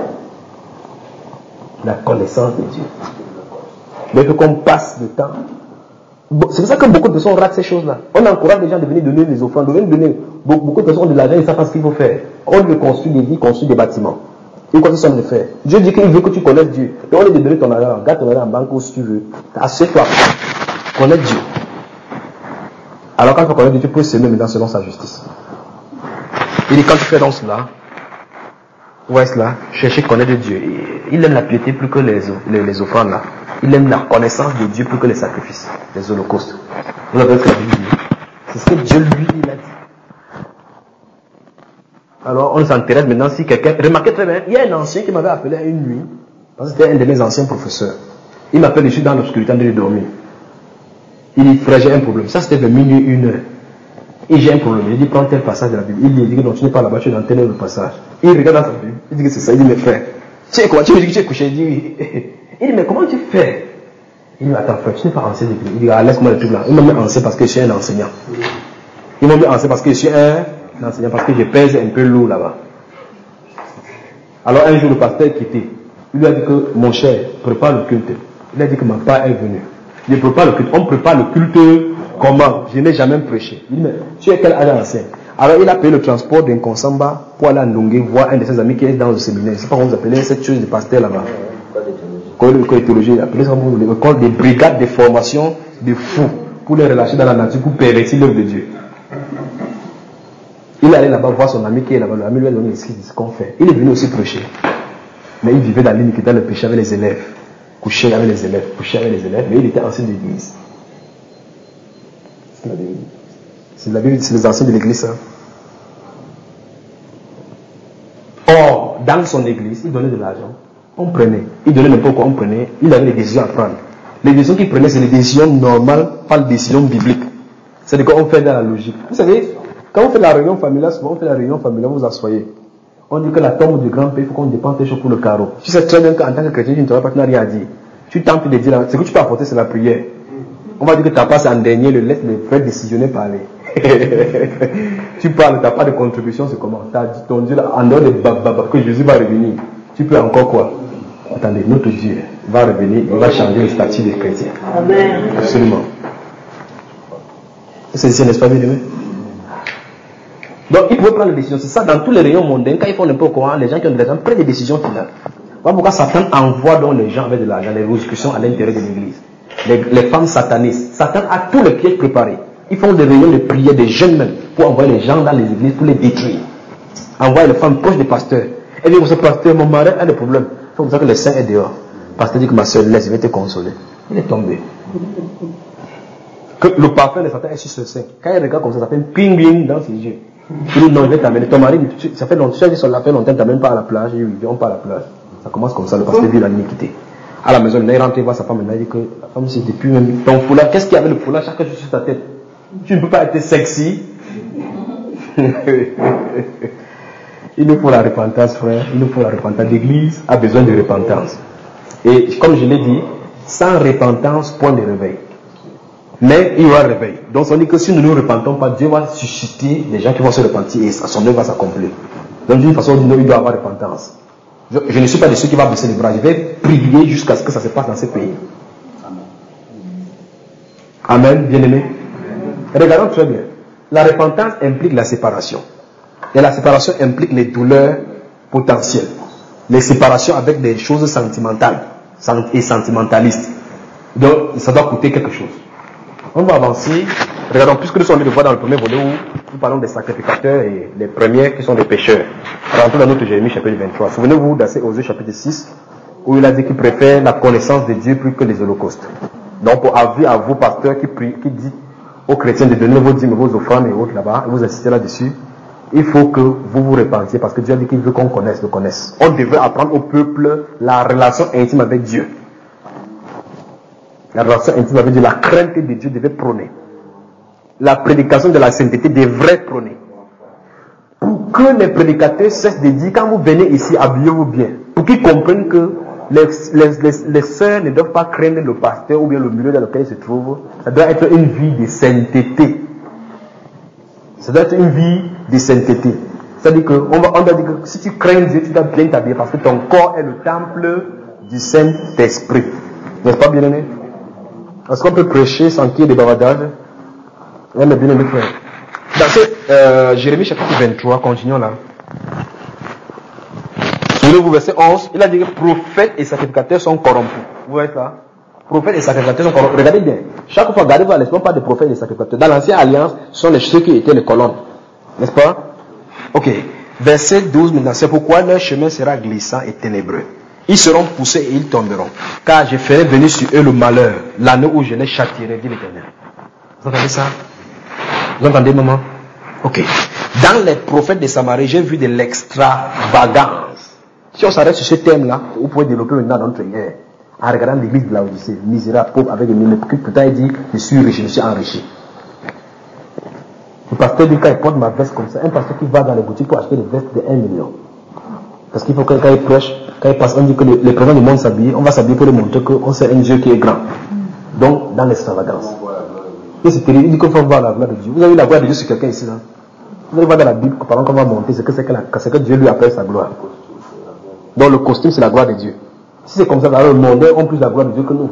La connaissance de Dieu. Mais il faut qu'on passe le temps. C'est pour ça que beaucoup de personnes ratent ces choses-là. On encourage les gens de venir donner des offrandes, de venir donner. Beaucoup de personnes ont de l'argent, ils ne savent pas ce qu'il faut faire. On veut construire des vies, construire des bâtiments. Et quoi qu'ils sont de faire. Dieu dit qu'il veut que tu connaisses Dieu. Donc on est de donner ton argent, garde ton argent en banque ou si tu veux. Assieds-toi. Connais Dieu. Alors quand tu connais Dieu, tu peux s'aimer maintenant selon sa justice. Il dit quand tu fais donc cela, ouais cela, chercher à connaître Dieu. Il aime la piété plus que les, les, les offrandes là. Il aime la connaissance de Dieu plus que les sacrifices, les holocaustes. Vous avez ce que la Bible dit. C'est ce que Dieu lui il a dit. Alors on s'intéresse maintenant si quelqu'un. Remarquez très bien, il y a un ancien qui m'avait appelé à une nuit, parce que c'était un de mes anciens professeurs. Il m'appelle, je suis dans l'obscurité en train de dormir. Il dit frère, j'ai un problème. Ça c'était de minuit, une heure. Et j'ai un problème. Il dit prends tel passage de la Bible. Il dit que non, tu n'es pas là-bas, tu es dans tel autre passage. Il regarde dans sa Bible. Il dit que c'est ça. Il dit mais frère, tu sais quoi, tu me dis que tu es couché. Il dit oui. Il dit mais comment tu fais? Il dit attends frère, tu n'es pas ancien de Bible. Il dit ah laisse-moi le truc là. Il m'a mis ancien parce que je suis un enseignant. Il m'a mis ancien parce que je suis un enseignant, parce que je pèse un peu lourd là-bas. Alors un jour le pasteur est quitté. Il lui a dit que mon cher, prépare le culte. Il a dit que ma part est venue. Je prépare le culte. On prépare le culte comment? Je n'ai jamais prêché. Il dit mais tu es quel âge ancien? Alors il a payé le transport d'un Konsamba pour aller à Ndongé voir un de ses amis qui est dans le séminaire. C'est pas comment vous appelez cette chose de pasteur là-bas. L'école théologie, appelez ça l'école des brigades de formation de fous pour les relâcher dans la nature pour pervertir l'œuvre de Dieu. Il est allé là-bas voir son ami qui est là-bas. L'ami lui a donné ce qu'on fait. Il est venu aussi prêcher. Mais il vivait dans l'iniquité, dans le péché avec les élèves. Couché avec les élèves, couché avec les élèves. Mais il était ancien de l'église. C'est la Bible. C'est la Bible, c'est les anciens de l'église. Hein. Or, dans son église, il donnait de l'argent. On prenait. Il donnait n'importe quoi, on prenait. Il avait des décisions à prendre. Les décisions qu'il prenait, c'est les décisions normales, pas les décisions bibliques. C'est de quoi on fait dans la logique. Vous savez, quand on fait la réunion familiale, souvent on fait la réunion familiale, vous vous asseyez. On dit que la tombe du grand-père, il faut qu'on dépense des choses pour le carreau. Tu sais très bien qu'en tant que chrétien, tu ne t'auras pas rien à dire. Tu tentes de dire, ce que tu peux apporter, c'est la prière. On va dire que ta part, c'est en dernier, le laisse le frère décisionner parler. Tu parles, ta part de contribution, c'est comment? Tu as dit ton Dieu, là, en dehors de Baba, que Jésus va revenir. Tu peux encore quoi? Attendez, notre Dieu va revenir, il va changer le statut des chrétiens. Amen. Absolument. C'est ici, n'est-ce pas, bien aimé? Donc, il pouvait prendre des décisions. C'est ça, dans tous les rayons mondains, quand ils font n'importe quoi, les gens qui ont de l'argent prennent des décisions finales. Voilà pourquoi Satan envoie donc les gens avec de l'argent, les résolutions à l'intérieur de l'église. Les, les femmes satanistes. Satan a tous les pièges préparés. Ils font des réunions de prière, des jeunes même, pour envoyer les gens dans les églises, pour les détruire. Envoyer les femmes proches des pasteurs. Et bien, ce pasteur, mon mari a des problèmes. C'est comme ça que le saint est dehors. Le pasteur dit que ma soeur, laisse, je vais te consoler. Il est tombé. Que le parfum de Satan est sur ce sein. Quand il regarde comme ça, ça fait un ping-ping dans ses yeux. Il dit non, je vais t'amener. Ton mari, ça fait longtemps, ça fait longtemps, t'amènes pas à la plage. Il dit, on part à la plage. Ça commence comme ça, le pasteur vit l'iniquité. À la maison, il est rentré voir sa femme, il a dit que la femme, c'est depuis même ton foulard. Qu'est-ce qu'il y avait le foulard chaque jour sur ta tête? Tu ne peux pas être sexy. Il nous faut la repentance, frère. Il nous faut la repentance. L'église a besoin de repentance. Et comme je l'ai dit, sans repentance, point de réveil. Mais il y aura réveil. Donc ça dit que si nous ne nous repentons pas, Dieu va susciter des gens qui vont se repentir et son œuvre va s'accomplir. Donc d'une façon ou d'une autre, il doit avoir repentance. Je, je ne suis pas de ceux qui vont baisser les bras. Je vais prier jusqu'à ce que ça se passe dans ces pays. Amen, bien-aimé. Regardons très bien. La repentance implique la séparation. Et la séparation implique les douleurs potentielles. Les séparations avec des choses sentimentales et sentimentalistes. Donc, ça doit coûter quelque chose. On va avancer. Regardons, puisque nous sommes de voir dans le premier volet où nous parlons des sacrificateurs et les premiers qui sont des pécheurs. Rentrons dans notre Jérémie chapitre vingt-trois. Souvenez-vous d'Assez Osée chapitre six, où il a dit qu'il préfère la connaissance de Dieu plus que les holocaustes. Donc, pour avis à vous, pasteurs, qui, prient, qui dit aux chrétiens de donner vos dîmes, vos offrandes et autres là-bas, et vous insistez là-dessus, il faut que vous vous repentiez parce que Dieu a dit qu'il veut qu'on connaisse, le connaisse. On devrait apprendre au peuple la relation intime avec Dieu. La relation intime avec Dieu, la crainte de Dieu devait prôner. La prédication de la sainteté devrait prôner. Pour que les prédicateurs cessent de dire, quand vous venez ici, habillez-vous bien. Pour qu'ils comprennent que les, les, les, les sœurs ne doivent pas craindre le pasteur ou bien le milieu dans lequel ils se trouvent. Ça doit être une vie de sainteté. Ça doit être une vie de sainteté. C'est-à-dire qu'on va, on doit dire que si tu crains Dieu, tu dois bien t'habiller parce que ton corps est le temple du Saint-Esprit. N'est-ce pas, bien-aimé? Est-ce qu'on peut prêcher sans qu'il y ait des bavardages? Oui, mais bien-aimé, frère. Dans ce, euh, Jérémie chapitre vingt-trois, continuons là. Souvenez-vous, verset onze, il a dit que prophètes et sacrificateurs sont corrompus. Vous voyez ça? Prophètes et sacrificateurs sont corrompus. Regardez bien. Chaque fois, regardez-vous à l'esprit, on parle de prophètes et sacrificateurs. Dans l'ancienne alliance, ce sont les, ceux qui étaient les colonnes. N'est-ce pas? Ok. Verset douze maintenant. C'est pourquoi leur chemin sera glissant et ténébreux. Ils seront poussés et ils tomberont. Car je ferai venir sur eux le malheur, l'année où je les châtierai, dit l'Éternel. Vous entendez ça? Vous entendez, maman? Ok. Dans les prophètes de Samarie, j'ai vu de l'extravagance. Si on s'arrête sur ce thème-là, vous pouvez développer maintenant dans notre guerre. En regardant l'église de la Odyssée, misérable, pauvre, avec des mille, pourtant il dit, je suis riche, je suis enrichi. Le pasteur dit, quand il porte ma veste comme ça, un pasteur qui va dans les boutiques pour acheter des vestes de un million. Parce qu'il faut que quand il prêche, quand il passe, on dit que les, les présents du monde s'habillent, on va s'habiller pour lui montrer qu'on sait un Dieu qui est grand. Donc, dans l'extravagance. Et c'est terrible, il dit qu'il faut voir la gloire de Dieu. Vous avez vu la gloire de Dieu sur quelqu'un ici, là? Vous allez voir dans la Bible, pendant qu'on va monter, c'est que c'est que, la, que Dieu lui appelle sa gloire. Donc le costume, c'est la gloire de Dieu. Si c'est comme ça, alors le monde a plus la gloire de Dieu que nous.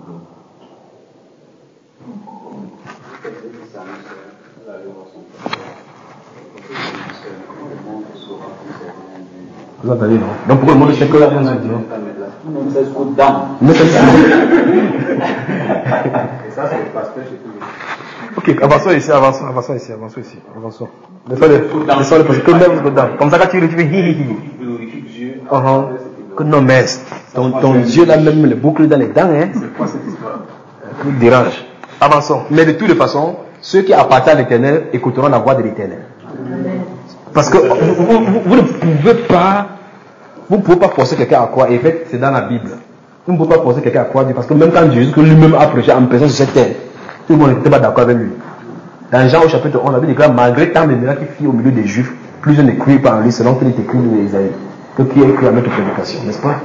Vous entendez, non? Donc pourquoi le monde sait que la gloire de Dieu? Non, c'est ce coup d'âme. Mais c'est ça. Et ça, c'est le pasteur chez tout le monde. Ok, avançons ici, avançons, avançons ici, avançons ici, avançons. Laissons-le, laissons-le, parce que même vous dedans. Comme ça, quand tu le fais, hi hi hi. Uh-huh. Que non, mais ton, ton Dieu là même les boucles dans les dents, hein. C'est quoi cette histoire? Qui dérange. Avançons. Mais de toutes les façons, ceux qui appartiennent à l'Éternel écouteront la voix de l'Éternel. Parce que vous, vous, vous, vous ne pouvez pas, vous ne pouvez pas forcer quelqu'un à croire. Et en fait, c'est dans la Bible. Vous ne pouvez pas forcer quelqu'un à croire, parce que même quand Jésus lui-même a prêché en présence de cette terre, tout le monde n'était pas d'accord avec lui. Dans Jean au chapitre onze, on avait dit que malgré tant de miracles qui firent au milieu des Juifs, plusieurs ne crurent pas en lui, selon qu'il est écrit dans Isaïe. Que qui a écrit à notre prédication, n'est-ce pas?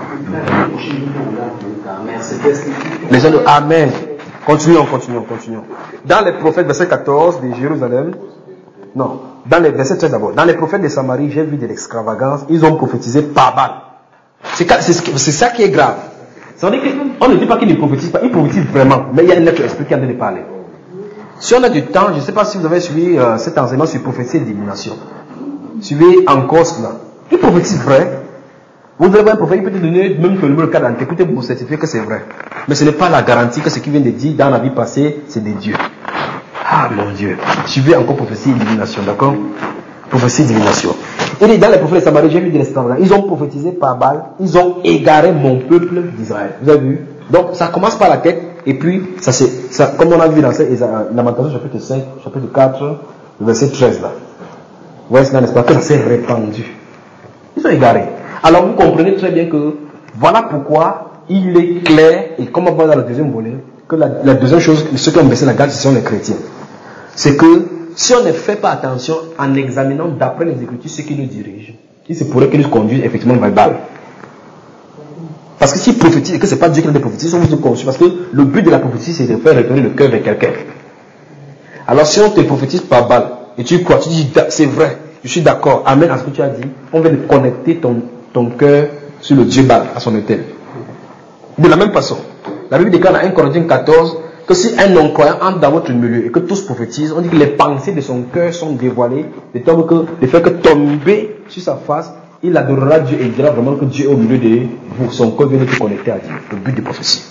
Les gens de Amen. Continuons, continuons, continuons. Dans les prophètes, verset quatorze de Jérusalem, non, dans les versets treize d'abord, dans les prophètes de Samarie, j'ai vu de l'extravagance, ils ont prophétisé par balle. C'est, c'est, c'est ça qui est grave. Ça veut dire qu'on ne dit pas qu'ils ne prophétisent pas, ils prophétisent vraiment, mais il y a un autre esprit qui est en train de parler. Si on a du temps, je ne sais pas si vous avez suivi euh, cet enseignement sur prophétie et divination. Suivez en Corse là. Il prophétise vrai. Vous devez voir un prophète, il peut te donner même que le cas d'Anté. Écoutez, pour certifier que c'est vrai. Mais ce n'est pas la garantie que ce qu'il vient de dire dans la vie passée, c'est des dieux. Ah mon Dieu. Suivez encore prophétie et divination, d'accord? Prophétie et divination. Il dit dans les prophètes de Samarie, j'ai vu de l'extravagance. Ils ont prophétisé par balle. Ils ont égaré mon peuple d'Israël. Vous avez vu? Donc ça commence par la tête. Et puis, ça c'est, ça, comme on a vu dans cette Lamentation chapitre cinq, chapitre quatre, verset treize là. Vous voyez cela, n'est-ce pas? Que ça s'est répandu. Ils sont égarés. Alors vous comprenez très bien que voilà pourquoi il est clair, et comme on va dans le deuxième volet, que la, la deuxième chose, ceux qui ont baissé la garde, ce sont les chrétiens. C'est que si on ne fait pas attention en examinant d'après les Écritures ce qui nous dirige, il se pourrait qu'ils nous conduisent effectivement vers le bal. Parce que s'il prophétise et que ce n'est pas Dieu qui a des prophéties, ils sont vous conçus. Parce que le but de la prophétie, c'est de faire retourner le cœur vers quelqu'un. Alors si on te prophétise par balle, et tu crois, tu dis, c'est vrai, je suis d'accord, amen à ce que tu as dit, on vient de connecter ton, ton cœur sur le Dieu Baal, à son autel. De la même façon, la Bible déclare dans un Corinthiens quatorze que si un non-croyant entre dans votre milieu et que tous prophétisent, on dit que les pensées de son cœur sont dévoilées, de sorte que le fait que tomber sur sa face, il adorera Dieu et il dira vraiment que Dieu est au milieu de vous. Son cœur vient de se connecter à Dieu. Le but des prophéties.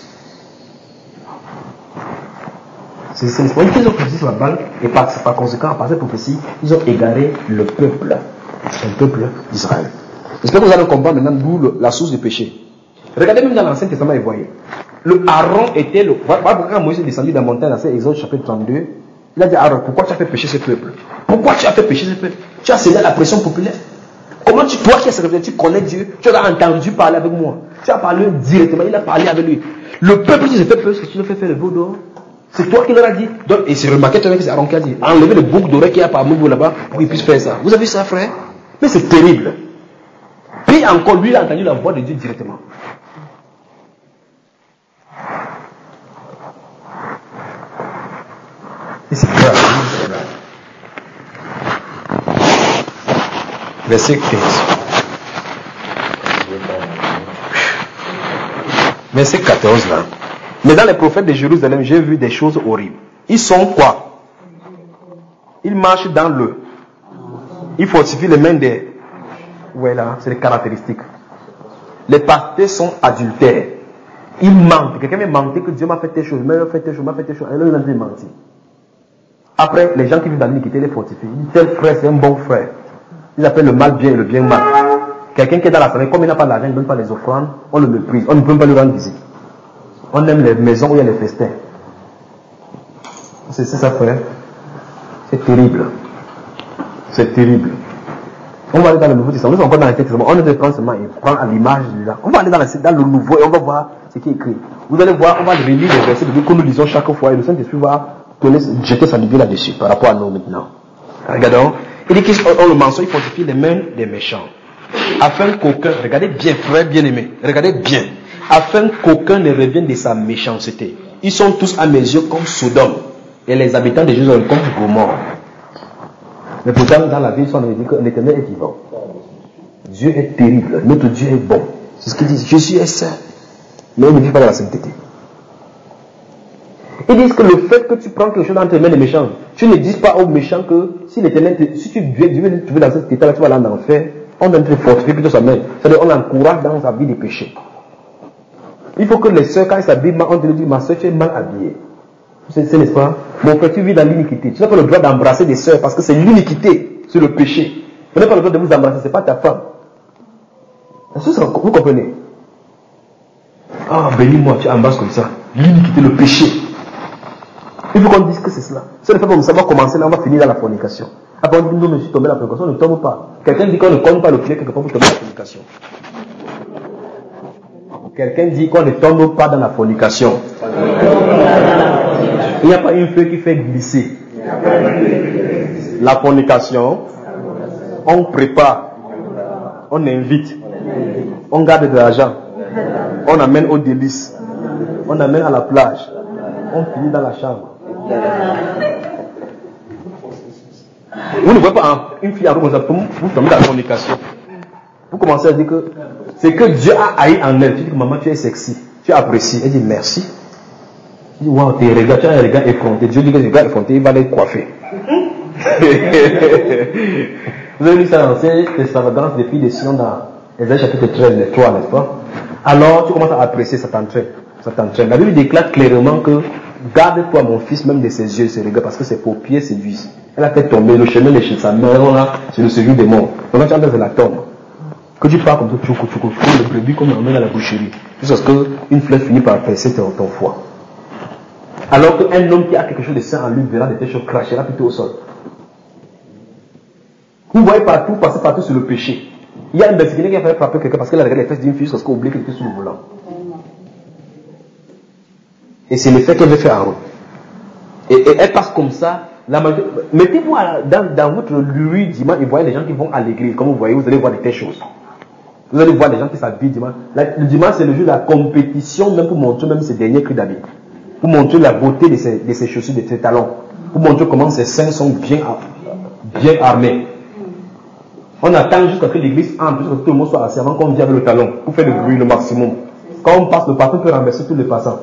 C'est l'espoir qu'ils ont prophétisé la balle et par, par conséquent, par cette prophétie, ils ont égaré le peuple, le peuple d'Israël. J'espère que vous allez comprendre maintenant d'où la source du péché. Regardez même dans l'Ancien Testament et voyez. Le Aaron était le. Voilà, quand Moïse est descendu dans la montagne, dans Exode chapitre trente-deux, il a dit à Aaron, pourquoi tu as fait pécher ce peuple? Pourquoi tu as fait pécher ce peuple? Tu as cédé à la pression populaire. Comment tu, toi qui es secrétaire, tu connais Dieu, tu as entendu parler avec moi. Tu as parlé directement, il a parlé avec lui. Le peuple qui se fait peur, ce que tu leur fais faire le beau dehors. C'est toi qui leur as dit. Donc, et c'est remarqué, c'est Aaron qui a dit, enlevez le bouc d'oreille qu'il y a parmi vous là-bas pour qu'il puisse faire ça. Vous avez vu ça, frère? Mais c'est terrible. Puis encore, lui, il a entendu la voix de Dieu directement. Et c'est grave. Verset quinze. Verset quatorze là. Mais dans les prophètes de Jérusalem, j'ai vu des choses horribles. Ils sont quoi? Ils marchent dans le. Ils fortifient les mains des. Voilà, c'est les caractéristiques. Les pasteurs sont adultères. Ils mentent. Quelqu'un m'a menti que Dieu m'a fait telle chose, m'a fait telle chose, m'a fait telle chose. Et là, il a dit menti. Après, les gens qui vivent dans l'iniquité les fortifient. Ils disent tel frère, c'est un bon frère. Ils appellent le mal bien et le bien mal. Quelqu'un qui est dans la famille, comme il n'a pas d'argent, il ne donne pas les offrandes, on le méprise. On ne peut pas lui rendre visite. On aime les maisons où il y a les festins. C'est ça, frère. C'est terrible. C'est terrible. On va aller dans le Nouveau Testament. Nous sommes encore dans l'Ancien Testament. On ne peut prendre seulement et prendre à l'image de là. On va aller dans, la, dans le Nouveau et on va voir ce qui est écrit. Vous allez voir, on va relire les versets de Dieu que nous lisons chaque fois et le Saint-Esprit va donner, jeter sa lumière là-dessus par rapport à nous maintenant. Regardons. Il dit qu'on le mensonge, il fortifie les mains des méchants. Afin qu'aucun, regardez bien, frère bien-aimé, regardez bien. Afin qu'aucun ne revienne de sa méchanceté. Ils sont tous à mes yeux comme Sodome. Et les habitants de Jérusalem comme Gomorrhe. Mais pourtant, dans la vie, on dit que l'Éternel est vivant. Dieu est terrible. Notre Dieu est bon. C'est ce qu'il dit. Jésus est saint. Mais il ne vit pas dans la sainteté. Ils disent que le fait que tu prends quelque chose dans tes mains des méchants, tu ne dis pas aux méchants que si l'Éternel, si tu veux te trouver dans cet état-là, tu vas aller en enfer, on doit te fortifier plutôt sa main. C'est-à-dire, on l'encourage dans sa vie de péché. Il faut que les soeurs, quand elles s'habillent mal, on te dit, ma soeur, tu es mal habillée. C'est n'est-ce pas? Mon frère, tu vis dans l'iniquité. Tu n'as pas le droit d'embrasser des soeurs parce que c'est l'iniquité, c'est le péché. Vous n'avez pas le droit de vous embrasser, ce n'est pas ta femme. Est-ce que vous comprenez? Ah, bénis-moi, tu embrasses comme ça. L'iniquité, le péché. Il faut qu'on dise que c'est cela. Ce n'est pas comme ça, on va commencer là, on va finir dans la fornication. Après, on dit, non, je suis tombé dans la fornication, on ne tombe pas. Quelqu'un dit qu'on ne compte pas le pied quelque part pour tomber dans la fornication. Quelqu'un dit qu'on ne tombe pas dans la fornication. Il n'y a pas une feuille qui fait glisser. La fornication, on prépare, on invite, on garde de l'argent, on amène au délice, on amène à la plage, on finit dans la chambre. Vous ne voyez pas une fille comme ça, vous tombez dans la fornication. Vous commencez à dire que c'est que Dieu a haï en elle. Tu dis que maman, tu es sexy, tu apprécies. Elle dit merci. Tu dis waouh, tes regards, tu as un regard effronté. Dieu dit que les regards effrontés, il va les coiffer. Vous avez lu ça dans l'extravagance des filles de Sion dans Ésaïe chapitre treize, les trois, n'est-ce pas? Alors tu commences à apprécier, ça t'entraîne. Ça t'entraîne. La Bible déclare clairement que garde-toi mon fils même de ses yeux et ses regards parce que ses paupières séduisent. Elle a fait tomber le chemin de chez sa mère, là, c'est le séjour des morts. Donc tu entres dans la tombe. Que tu parles comme ça, tchoukou, tchoukou, tchoukou, le brebis comme on emmène à la boucherie. Jusqu'à ce qu'une flèche finit par percer ton, ton foie. Alors qu'un homme qui a quelque chose de sain en lui verra des telles choses crachera plutôt au sol. Vous voyez partout, passer partout sur le péché. Il y a un Mexicain qui a fait frapper quelqu'un parce qu'elle a regardé les fesses d'une fille jusqu'à ce qu'on oublie qu'elle était sous le volant. Et c'est l'effet qu'elle veut faire à Rome. Et, et elle passe comme ça. Mettez-vous dans, dans votre rue dimanche et voyez les gens qui vont à l'église. Comme vous voyez, vous allez voir de telles choses. Vous allez voir les gens qui s'habillent dimanche. La- le dimanche, c'est le jour de la compétition, même pour montrer même ses derniers cris d'habits. Pour montrer la beauté de ses, de ses chaussures, de ses talons. Pour montrer comment ses seins sont bien, bien armés. On attend jusqu'à ce que l'église entre, jusqu'à ce que tout le monde soit assis avant qu'on vienne avec le talon, pour faire le bruit le maximum. Quand on passe, le parfum peut renverser tous les passants.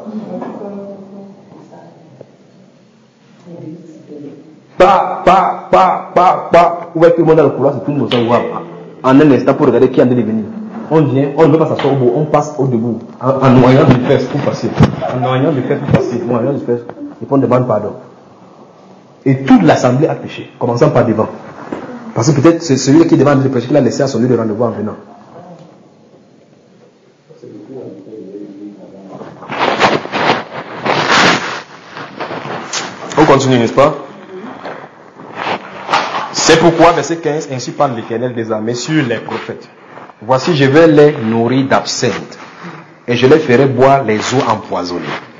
Pas, pas, pas, pas, pas. Vous voyez tout le monde dans le couloir, c'est tout le monde s'en va. En un instant pour regarder qui est en train de venir. On vient, on ne veut pas s'asseoir au bout, on passe au debout. En, en noyant les fesses pour passer. En noyant les fesses pour passer. En noyant les fesses. Et puis on demande pardon. Et toute l'assemblée a péché, commençant par devant. Parce que peut-être c'est celui qui demande de pécher qu'il a laissé à son lieu de rendez-vous en venant. On continue, n'est-ce pas? C'est pourquoi, verset quinze, ainsi parle l'Éternel des armées sur les prophètes. Voici, je vais les nourrir d'absinthe, et je les ferai boire les eaux empoisonnées.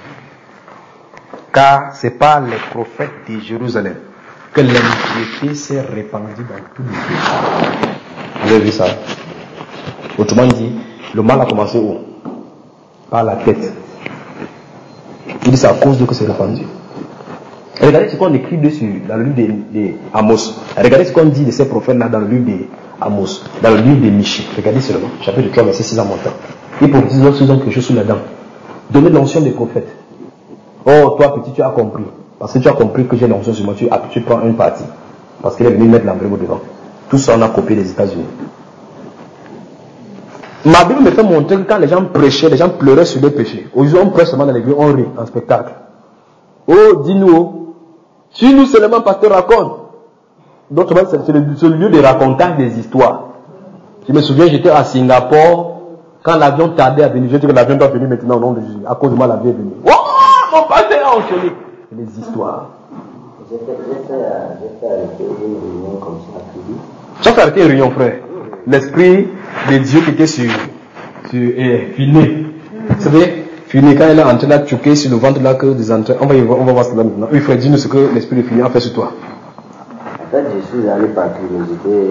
Car c'est par les prophètes de Jérusalem que l'impiété s'est répandue dans tout le pays. Vous avez vu ça? Autrement dit, le mal a commencé où? Par la tête. Il dit c'est à cause de que c'est répandu. Regardez ce qu'on écrit dessus dans le livre d'Amos. Regardez ce qu'on dit de ces prophètes-là dans le livre d'Amos, dans le livre de Michée. Regardez seulement, chapitre trois, verset six en montant. Et pour dire qu'ils ont quelque chose sous la dent. Donnez l'onction des prophètes. Oh, toi petit, tu as compris. Parce que tu as compris que j'ai l'onction sur moi, tu, tu prends une partie. Parce qu'il est venu mettre l'emblème devant. Tout ça, on a copié des États-Unis. Ma Bible me fait montrer que quand les gens prêchaient, les gens pleuraient sur les péchés. Aujourd'hui, on prêche seulement dans l'église, on rit en spectacle. Oh, dis-nous, si nous seulement pasteur raconte. Donc, c'est le, le lieu de racontage des histoires. Je me souviens, j'étais à Singapour, quand l'avion tardait à venir, j'ai dit que l'avion doit venir maintenant au nom de Jésus. À cause de moi, l'avion est venu. Oh, mon pasteur a enchaîné. Les histoires. J'ai fait, j'ai fait, j'ai fait arrêter une réunion comme ça à Kibi. Tu as fait arrêter une réunion, frère. L'esprit de Dieu qui était sur, sur eh, Finé. Vous savez, Finé, quand elle est en train de choquer sur le ventre là, que des entrailles, on va, on va voir cela maintenant. Oui, frère, dis-nous ce que l'esprit de Finé a fait sur toi. En fait, je suis allé par curiosité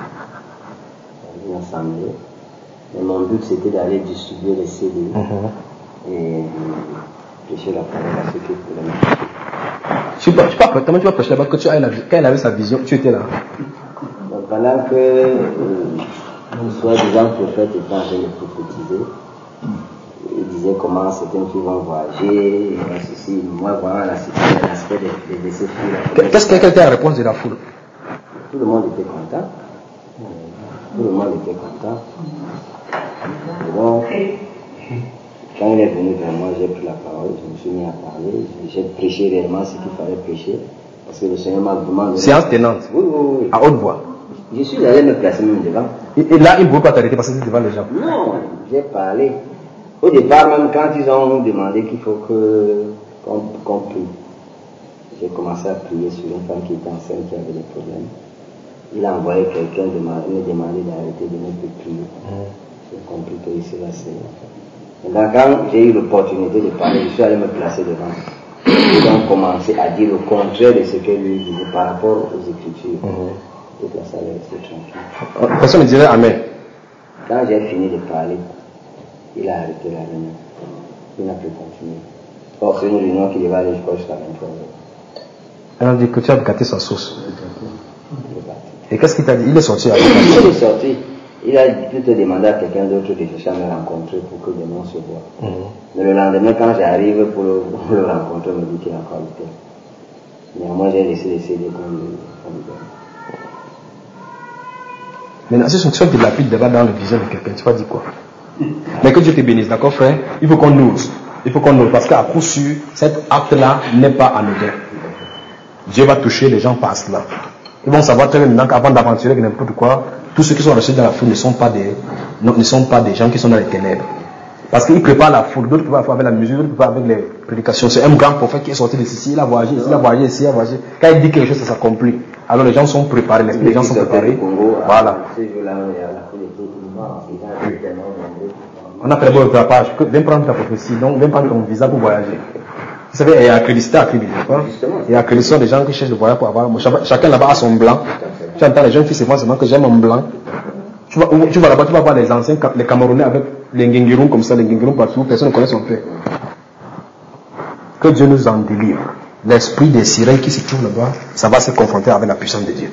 à une assemblée. Mais mon but c'était d'aller distribuer les C D mm-hmm. et prêcher la parole à ceux qui pouvaient marcher. Tu ne sais pas comment tu vas prêcher là-bas que tu as la, quand elle avait sa vision, tu étais là. Donc, pendant que euh, soi-disant prophète était en train de prophétiser, il disait comment certaines filles vont voyager, et ceci, moi voilà l'aspect de, de, de ces filles. Qu'est-ce qu'elle était la réponse de la foule? Tout le monde était content. Tout le monde était content. Et donc, quand il est venu vers moi, j'ai pris la parole, je me suis mis à parler, j'ai prêché réellement ce qu'il fallait prêcher, parce que le Seigneur m'a demandé... Séance tenante. Oui, oui, oui. À haute voix. Je suis allé me placer même devant. Et, et là, il ne pouvait pas t'arrêter parce que c'était devant les gens. Non, j'ai parlé. Au départ, même quand ils ont demandé qu'il faut que, qu'on, qu'on prie, j'ai commencé à prier sur une femme qui était enceinte, qui avait des problèmes. Il a envoyé quelqu'un me demander d'arrêter de me prier. Mmh. J'ai compris que cela c'est. Maintenant, quand j'ai eu l'opportunité de parler, je suis allé me placer devant. J'ai donc commencé à dire le contraire de ce que lui disait par rapport aux Écritures. Mmh. Toute la salle est tranquille. Personne ne dirait Amen. Quand j'ai fini de parler, il a arrêté la réunion. Il n'a plus continué. Or, c'est une réunion qui devait aller, je crois, jusqu'à vingt-trois heures. Elle a dit que tu as gâté sa sauce. Et qu'est-ce qu'il t'a dit? Il est sorti avec Il est sorti. Il a plutôt demandé à quelqu'un d'autre de chercher à me rencontrer pour que demain on se voit. Mmh. Mais le lendemain, quand j'arrive pour le, pour le rencontrer, il me dit qu'il est encore qualité. Néanmoins, j'ai laissé les C D comme il donne. Maintenant, si tu te lapides devant dans le visage de quelqu'un, tu vas dire quoi? Mais que Dieu te bénisse, d'accord, frère? Il faut qu'on ose. Il faut qu'on ose. Parce qu'à coup sûr, cet acte-là n'est pas anodin. Dieu va toucher les gens par cela. Ils vont savoir très bien qu'avant d'aventurer avec n'importe quoi, tous ceux qui sont restés dans la foule ne sont pas des, non, ne sont pas des gens qui sont dans les ténèbres. Parce qu'ils préparent la foule, d'autres préparent avec la musique, d'autres préparent avec les prédications. C'est un grand prophète qui est sorti d'ici, il a voyagé ici, il a voyagé ici, il a voyagé. Quand il dit quelque chose, ça s'accomplit. Alors les gens sont préparés, les gens sont préparés. Voilà. On a fait le bon préparage. Viens prendre ta prophétie, donc viens prendre ton visa pour voyager. Vous savez, il y a accrédité à Kribi, d'accord? Il y a accréditation des gens qui cherchent le voyage pour avoir. Chacun là-bas a son blanc. Tu entends les jeunes filles, c'est moi seulement que j'aime un blanc. Tu vas, tu vas là-bas, tu vas voir les anciens, les Camerounais avec les Nguengueroum comme ça, les Nguengueroum partout, personne ne connaît son père. Que Dieu nous en délivre. L'esprit des sirènes qui se trouve là-bas, ça va se confronter avec la puissance de Dieu.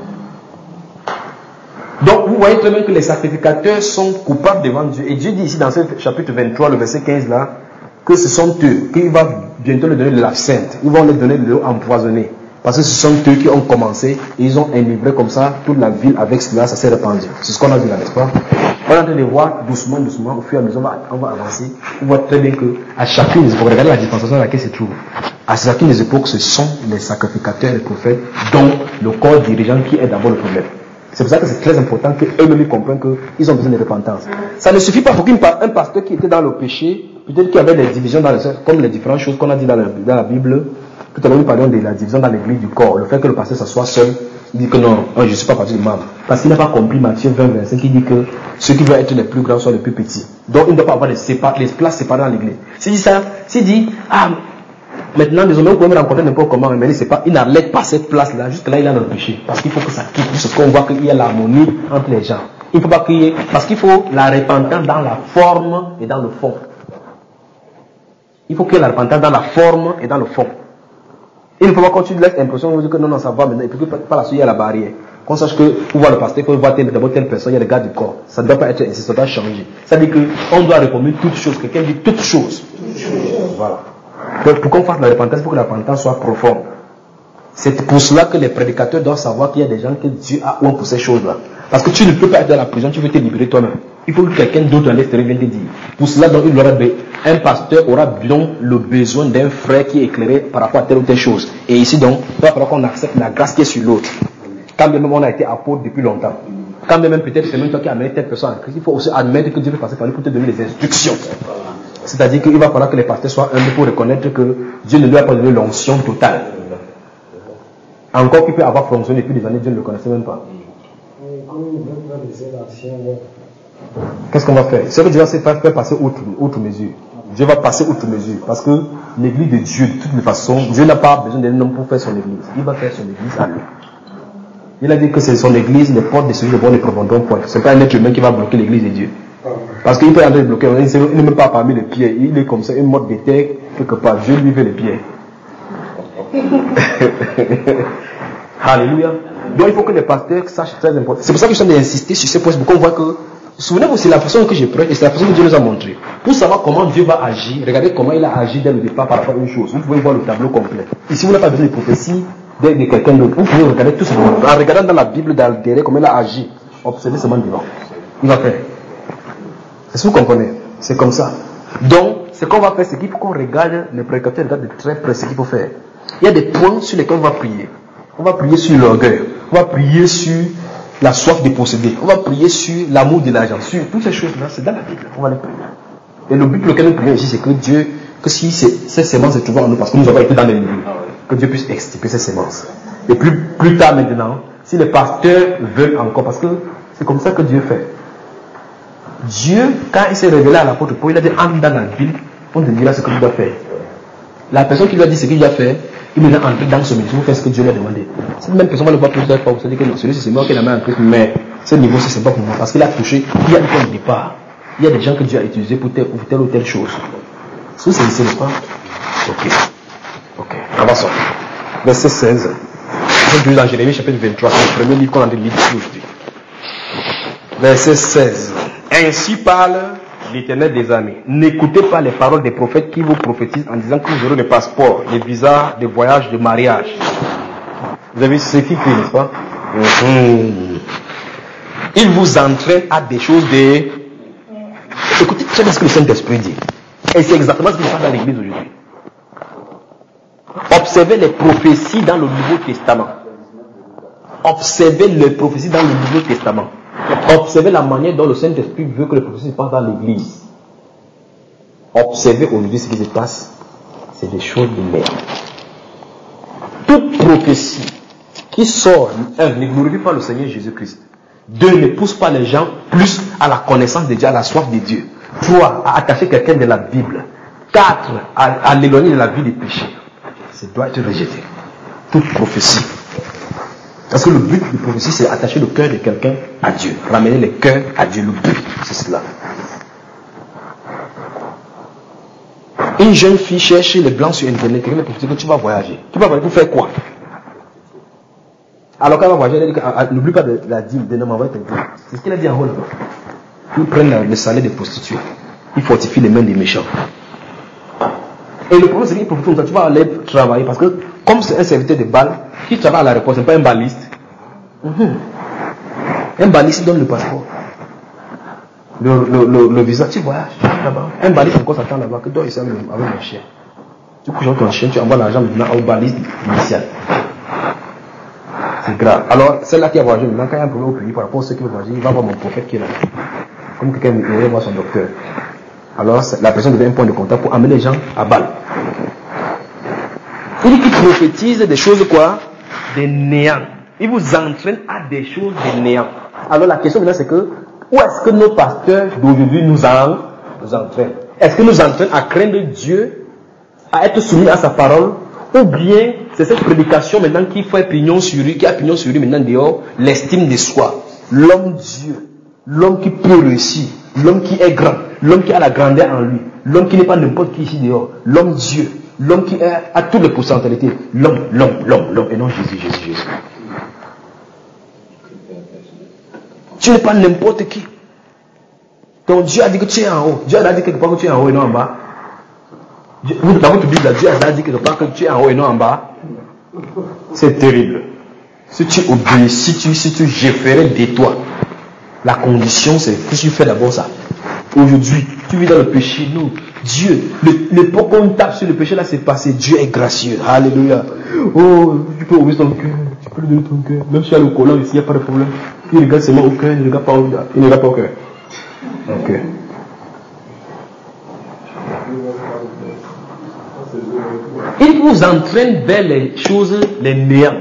Donc vous voyez très bien que les sacrificateurs sont coupables devant Dieu. Et Dieu dit ici dans ce chapitre vingt-trois, le verset quinze là, que ce sont eux qui va bientôt leur donner de l'absinthe. Ils vont leur donner de l'eau empoisonnée. Parce que ce sont eux qui ont commencé et ils ont enivré comme ça toute la ville avec cela, ça s'est répandu. C'est ce qu'on a vu là, n'est-ce pas? On est en train de voir doucement, doucement, au fur et à mesure, on va, on va avancer. On voit très bien qu'à chacune des époques, regardez la dispensation dans laquelle se trouve. À chacune des époques, ce sont les sacrificateurs et les prophètes, dont le corps dirigeant qui est d'abord le problème. C'est pour ça que c'est très important qu'eux-mêmes comprennent qu'ils ont besoin de repentance. Ça ne suffit pas pour qu'un pasteur qui était dans le péché, peut-être qu'il y avait des divisions dans le, comme les différentes choses qu'on a dit dans la, dans la Bible. Tout à l'heure, nous parlions de la division dans l'église du corps. Le fait que le pasteur s'assoit seul, il dit que non, je ne suis pas parti du membre. Parce qu'il n'a pas compris Matthieu vingt, vingt-cinq, qui dit que ceux qui veulent être les plus grands sont les plus petits. Donc il ne doit pas avoir les, sépa- les places séparées dans l'église. S'il dit ça, s'il dit, ah, maintenant, désormais, vous pouvez me rencontrer n'importe comment, mais il, pas, il n'enlève pas cette place-là, jusque là, il a dans le péché. Parce qu'il faut que ça quitte, parce qu'on voit qu'il y a l'harmonie entre les gens. Il ne faut pas crier, parce qu'il faut la repentance dans la forme et dans le fond. Il faut qu'il y ait la repentance dans la forme et dans le fond. Il ne faut pas qu'on tu laisses l'impression de dire que non, non, ça va maintenant, et puis que par la suite, il y a la barrière. Qu'on sache que, pour voir le pasteur, il faut voir d'abord telle personne, il y a le gars du corps. Ça ne doit pas être ainsi, ça doit changer. Ça veut dire qu'on doit répondre toutes choses. Quelqu'un dit toutes choses. Voilà. Donc, pour qu'on fasse la repentance, il faut que la repentance soit profonde. C'est pour cela que les prédicateurs doivent savoir qu'il y a des gens que Dieu a honte pour ces choses-là. Parce que tu ne peux pas être dans la prison, tu veux te libérer toi-même. Il faut que quelqu'un d'autre à l'extérieur vienne te dire. Pour cela, donc, il aura be... un pasteur aura bien le besoin d'un frère qui est éclairé par rapport à telle ou telle chose. Et ici, donc, il va falloir qu'on accepte la grâce qui est sur l'autre. Quand même on a été apôtre depuis longtemps. Quand même peut-être c'est même toi qui as amené telle personne en Christ, il faut aussi admettre que Dieu veut passer par lui pour te donner des instructions. C'est-à-dire qu'il va falloir que les pasteurs soient humbles pour reconnaître que Dieu ne lui a pas donné l'onction totale. Encore qu'il peut avoir fonctionné depuis des années, Dieu ne le connaissait même pas. Qu'est-ce qu'on va faire? Ce que Dieu va faire passer outre, outre mesure. Dieu va passer outre mesure. Parce que l'église de Dieu, de toutes les façons, Dieu n'a pas besoin d'un homme pour faire son église. Il va faire son église à lui. Il a dit que c'est son église, les portes de celui de bon ne préventeront point. Ce n'est pas un être humain qui va bloquer l'église de Dieu. Parce qu'il peut aller bloquer, il n'est même pas parmi les pieds. Il est comme ça, une mode de terre, quelque part. Dieu lui fait les pieds. Alléluia. Donc il faut que les pasteurs sachent très important. C'est pour ça que je suis d'insister sur ces points, pour qu'on voit que, souvenez-vous, c'est la façon que je prêche et c'est la façon que Dieu nous a montré. Pour savoir comment Dieu va agir, regardez comment il a agi dès le départ par rapport à une chose. Vous pouvez voir le tableau complet. Ici, vous n'avez pas besoin de prophétie de, de quelqu'un d'autre. Vous pouvez regarder tout simplement. En regardant dans la Bible derrière comment il a agi, observez seulement devant. Il va faire. Est-ce que vous comprenez? C'est comme ça. Donc, ce qu'on va faire, c'est qu'il faut qu'on regarde, les prédicateurs regardent de très près ce qu'il faut faire. Il y a des points sur lesquels on va prier. On va prier sur l'orgueil. On va prier sur la soif de posséder. On va prier sur l'amour de l'argent. Sur toutes ces choses-là, c'est dans la Bible. On va les prier. Et le but pour lequel nous prions ici, c'est que Dieu, que si ces semences se trouvent en nous, parce que nous avons été dans les milieux, que Dieu puisse extirper ces semences. Et plus, plus tard maintenant, si les pasteurs veulent encore, parce que c'est comme ça que Dieu fait. Dieu, quand il s'est révélé à l'apôtre Paul, il a dit entre dans la ville, on te dira ce que tu dois faire. La personne qui lui a dit ce qu'il doit faire, il est entré dans ce ministère pour faire ce que Dieu lui a demandé. Cette même personne va le voir plus tard, vous savez que celui-ci c'est moi qui l'a mis en Christ, mais ce niveau c'est pas pour moi, parce qu'il a touché, il y a un point de départ. Il y a des gens que Dieu a utilisés pour telle, pour telle ou telle chose. Est-ce que c'est ici, n'est-ce pas? Ok. Ok. Avançons. Verset seize. Je dans Jérémie chapitre vingt-trois, c'est le premier livre qu'on a lu aujourd'hui. Verset seize. Ainsi parle l'Éternel des armées. N'écoutez pas les paroles des prophètes qui vous prophétisent en disant que vous aurez des passeports, des visas, des voyages, de mariage. Vous avez ce qui crie, n'est-ce pas? Mm-hmm. Il vous entraîne à des choses de... Écoutez très bien ce que le Saint-Esprit dit. Et c'est exactement ce qui se passe dans l'église aujourd'hui. Observez les prophéties dans le Nouveau Testament. Observez les prophéties dans le Nouveau Testament. Observez la manière dont le Saint-Esprit veut que les prophéties se passent dans l'église. Observez aujourd'hui ce qui se passe. C'est des choses de merde. Toute prophétie qui sort, un, ne glorifie pas le Seigneur Jésus-Christ. Deux, ne pousse pas les gens plus à la connaissance de Dieu, à la soif de Dieu. Trois, à attacher quelqu'un de la Bible. Quatre, à, à l'éloigner de la vie des péchés. Ça doit être rejeté. Toute prophétie. Parce que le but de prophétie, c'est attacher le cœur de quelqu'un à Dieu. Ramener le cœur à Dieu. Le but, c'est cela. Une jeune fille cherche les blancs sur Internet. Quelqu'un prophétie que tu vas voyager. Tu vas voyager pour faire quoi? Alors quand elle va voyager, elle dit que, n'oublie pas de la dîme, de ne m'envoyer tes dîmes. C'est ce qu'il a dit en haut là-bas. Ils prennent le salaire des prostituées. Ils fortifient les mains des méchants. Et le problème, c'est qu'ils profitent comme ça. Tu vas aller travailler parce que, comme c'est un serviteur de balle, qui travaille à l'aéroport, ce n'est pas un baliste. Mm-hmm. Un baliste donne le passeport. Le, le, le, le visa, tu voyages là-bas. Un baliste encore s'attend là-bas que toi, il s'est avec un chien. Tu couches avec ton chien, tu envoies l'argent maintenant au baliste initial. C'est grave. Alors, celle-là qui a voyagé maintenant, quand il y a un problème au pays par rapport à ceux qui veulent voyager, il va voir mon prophète qui est là. Comme quelqu'un irait voir son docteur. Alors, la personne devient un point de contact pour amener les gens à balle. Il dit qu'il prophétise des choses quoi? Des néants. Il vous entraîne à des choses des néants. Alors, la question maintenant, c'est que, où est-ce que nos pasteurs d'aujourd'hui nous, en, nous entraînent? Est-ce que nous entraînent à craindre Dieu, à être soumis à sa parole? Ou bien, c'est cette prédication maintenant qui fait pignon sur lui, qui a pignon sur lui maintenant dehors, l'estime de soi. L'homme Dieu, l'homme qui peut réussir, l'homme qui est grand, l'homme qui a la grandeur en lui, l'homme qui n'est pas n'importe qui ici dehors, l'homme Dieu, l'homme qui est, a toutes les potentialités, l'homme, l'homme, l'homme, l'homme, et non Jésus, Jésus, Jésus. Tu n'es pas n'importe qui. Donc Dieu a dit que tu es en haut. Dieu a dit quelque part que tu es en haut et non en bas. Vous, dans votre Bible, Dieu a dit quelque part que tu es en haut et non en bas. C'est terrible. Si tu obéis, si tu, si tu gérerais de toi, la condition c'est que tu fais d'abord ça. Aujourd'hui, tu vis dans le péché. Non, Dieu, l'époque où on tape sur le péché là, c'est passé. Dieu est gracieux. Alléluia. Oh, tu peux ouvrir ton cœur. Tu peux lui donner ton cœur. Même si il y a le collant ici, il n'y a pas de problème. Il regarde seulement au cœur, il ne regarde pas au, il ne regarde pas au cœur. Ok. Il vous entraîne vers les choses, les néants.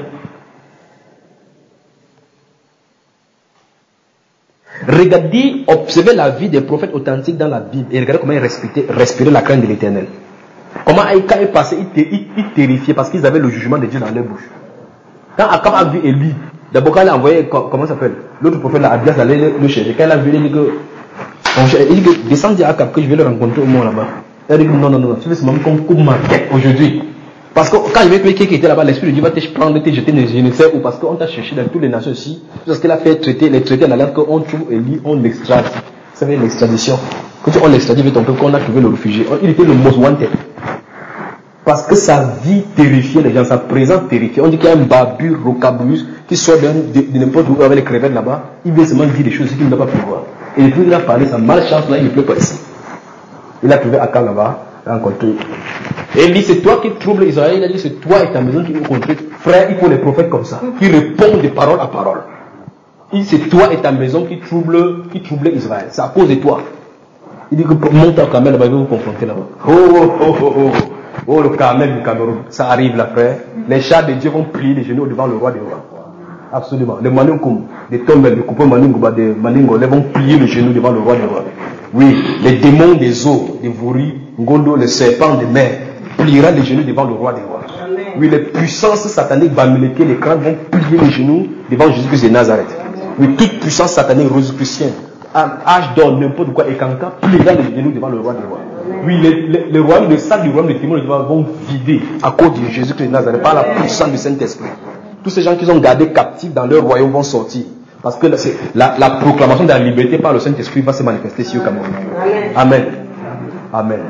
Regardez, observez la vie des prophètes authentiques dans la Bible et regardez comment ils respiraient, respiraient la crainte de l'Éternel. Comment, quand ils passaient, ils, ils, ils terrifiaient parce qu'ils avaient le jugement de Dieu dans leur bouche. Quand Akab a vu Élie, d'abord quand il a envoyé, comment ça s'appelle, l'autre prophète, là, Abias, allait le chercher. Quand il a vu, il dit que, il dit que descends à Akab que je vais le rencontrer au monde là-bas. Il dit que non, non, non, tu veux seulement comme coupe ma tête aujourd'hui. Parce que quand il veut que qui était là-bas, l'Esprit de Dieu va te prendre, te jeter, je ne sais où, parce qu'on t'a cherché dans toutes les nations ici, parce qu'il a fait traiter, les traiter en alerte qu'on trouve Élie, on l'extradite. Vous savez, l'extradition. Quand on l'extradite avec ton peuple, qu'on a trouvé le réfugié, il était le most wanted. Parce que sa vie terrifiait les gens, sa présence terrifiait. On dit qu'il y a un barbu, rocabus, qui sort de, de, de n'importe où avec les crevettes là-bas, il vient seulement dire des choses qu'il ne doit pas pouvoir. Et depuis qu'il a parlé, sa malchance là, il ne pleut pas ici. Il a trouvé Akab là-bas, il a rencontré. Et il dit, c'est toi qui troubles Israël. Il a dit, c'est toi et ta maison qui nous contrôlent. Frère, il faut les prophètes comme ça, qui répondent de parole à parole. Il dit, c'est toi et ta maison qui troublent, qui troublent Israël. C'est à cause de toi. Il dit que monte au Carmel là-bas, il va vous confronter là-bas. Oh, oh, oh, oh, oh. Oh, le Carmel du Cameroun. Ça arrive là, frère. Les chars de Dieu vont plier les genoux devant le roi des rois. Absolument. Les Maningoum, les tombes, les coupons Maningoum, des Maningo, ils vont plier les genoux devant le roi des rois. Oui, les démons des eaux, des Vouri, Ngondo, les serpents des mers, pliera les genoux devant le roi des rois. Oui, les puissances sataniques Bamileke, les crânes vont plier les genoux devant Jésus-Christ de Nazareth. Oui, toute puissance satanique rosicrucienne, âge d'or, n'importe quoi, et Kanka, pliera les genoux devant le roi des rois. Oui, les, les, les royaumes, les salles du royaume de Timon vont vider à cause de Jésus-Christ de Nazareth par la puissance du Saint-Esprit. Tous ces gens qui sont gardés captifs dans leur royaume vont sortir. Parce que la, la proclamation de la liberté par le Saint-Esprit va se manifester ici au Cameroun. Amen. Amen.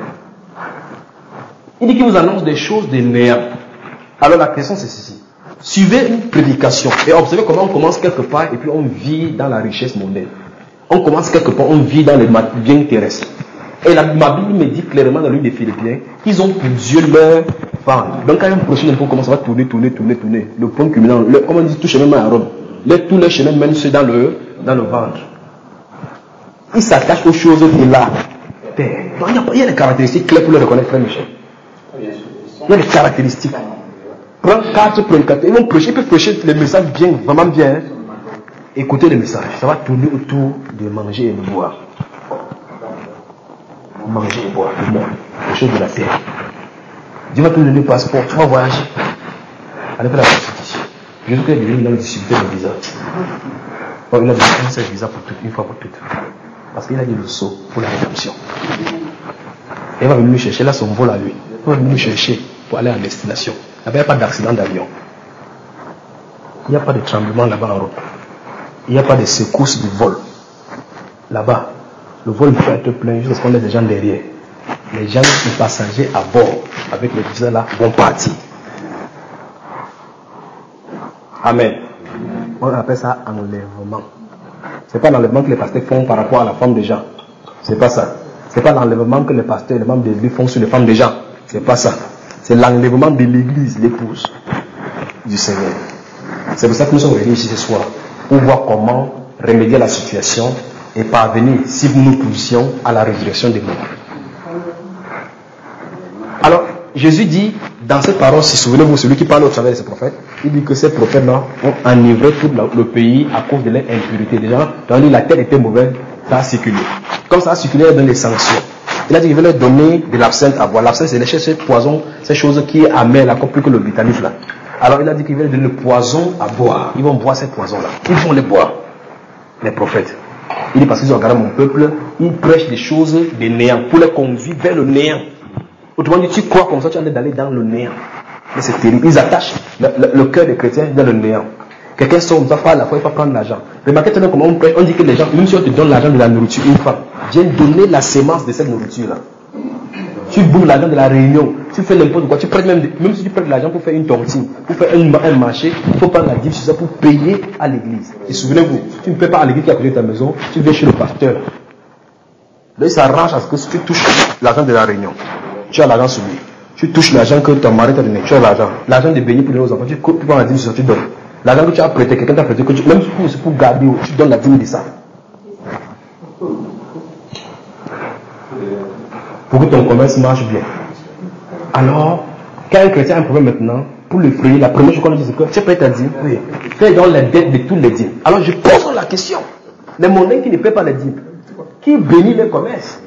Il dit qu'il vous annonce des choses de néant. Alors la question c'est ceci. Suivez une prédication et observez comment on commence quelque part et puis on vit dans la richesse mondaine. On commence quelque part, on vit dans les biens terrestres. Et la, ma Bible me dit clairement dans l'une des Philippiens qu'ils ont pour Dieu leur vendre. Donc quand un prochain impôt commence à tourner, tourner, tourner, tourner, le point culminant, le, comment on dit, tout chemin mène à Rome. Les, tous les chemins mènent dans le, dans le ventre. Ils s'attachent aux choses de la terre. Donc il y a, il y a des caractéristiques claires pour le reconnaître, frère Michel. Il y a des caractéristiques. Prends quatre prédicateurs, ils vont prêcher, ils peuvent prêcher les messages bien, vraiment bien. Écoutez les messages, ça va tourner autour de manger et de boire. Manger et boire, le monde, les choses de la terre. Dieu va te donner le passeport, tu vas voyager. Allez faire la prostitution. Jésus est devenu dans le distributeur de visa. Bon, il a donné un seul visa pour tout, une fois pour toutes. Parce qu'il a dit le saut pour la rédemption. Et il va venir nous chercher, là son vol à lui. Il va venir nous chercher pour aller à destination. Là-bas, il n'y a pas d'accident d'avion. Il n'y a pas de tremblement là-bas en Europe. Il n'y a pas de secousse du vol. Là-bas, le vol peut être plein juste parce qu'on a des gens derrière. Les gens, les passagers à bord, avec les visas là, vont partir. Amen. On appelle ça enlèvement. Ce n'est pas l'enlèvement que les pasteurs font par rapport à la femme des gens. Ce n'est pas ça. Ce n'est pas l'enlèvement que les pasteurs et les membres de l'église font sur les femmes des gens. Ce n'est pas ça. C'est l'enlèvement de l'église, l'épouse du Seigneur. C'est pour ça que nous sommes réunis ici ce soir, pour voir comment remédier à la situation et parvenir, si nous poussions, à la résurrection des morts. Alors, Jésus dit, dans cette parole, si souvenez-vous, celui qui parle au travers de ces prophètes, il dit que ces prophètes-là ont enivré tout le pays à cause de leur impureté. Déjà, quand la terre était mauvaise, ça a circulé. Comme ça a circulé, il donne les sanctions. Il a dit qu'il veut leur donner de l'absinthe à boire. L'absinthe, c'est ce poison, ces choses qui est amère, là, plus que le vitamine là. Alors il a dit qu'il veut leur donner le poison à boire. Ils vont boire ce poison-là. Ils vont les boire, les prophètes. Il dit parce qu'ils ont regardé mon peuple, ils prêchent des choses de néant pour les conduire vers le néant. Autrement dit, tu crois comme ça, tu es en train d'aller dans le néant. Mais c'est terrible. Ils attachent le, le, le cœur des chrétiens dans le néant. Quelqu'un sort comme ça, pas à la fois, il va prendre l'argent. Remarquez maintenant comment on prêche. On dit que les gens, même si on te donne l'argent de la nourriture, une femme, viens donner la sémence de cette nourriture-là. Tu bouges l'argent de la réunion, tu fais n'importe quoi, tu prêtes même, même si tu prêtes l'argent pour faire une tontine, pour faire un, un marché, il faut prendre la dîme sur ça pour payer à l'église. Et souvenez-vous, tu ne paies pas à l'église qui est à côté de ta maison, tu vas chez le pasteur. Là, il s'arrange à ce que si tu touches l'argent de la réunion, tu as l'argent sur lui. Tu touches l'argent que ton mari t'a donné, tu as l'argent. L'argent de baigner pour donner aux enfants, tu, tu prends la dîme sur ça, tu donnes. L'argent que tu as prêté, quelqu'un t'a prêté, que tu, même si c'est pour garder, tu donnes la dîme de ça. Pour que ton commerce marche bien. Alors, quand un chrétien a un problème maintenant, pour le frayer, la première chose qu'on dit, c'est que tu payes ta dîme. Oui. Fais dans les dettes de tous les dîmes. Alors je pose la question. Les mondains qui ne paient pas les dîmes, qui bénit le commerce?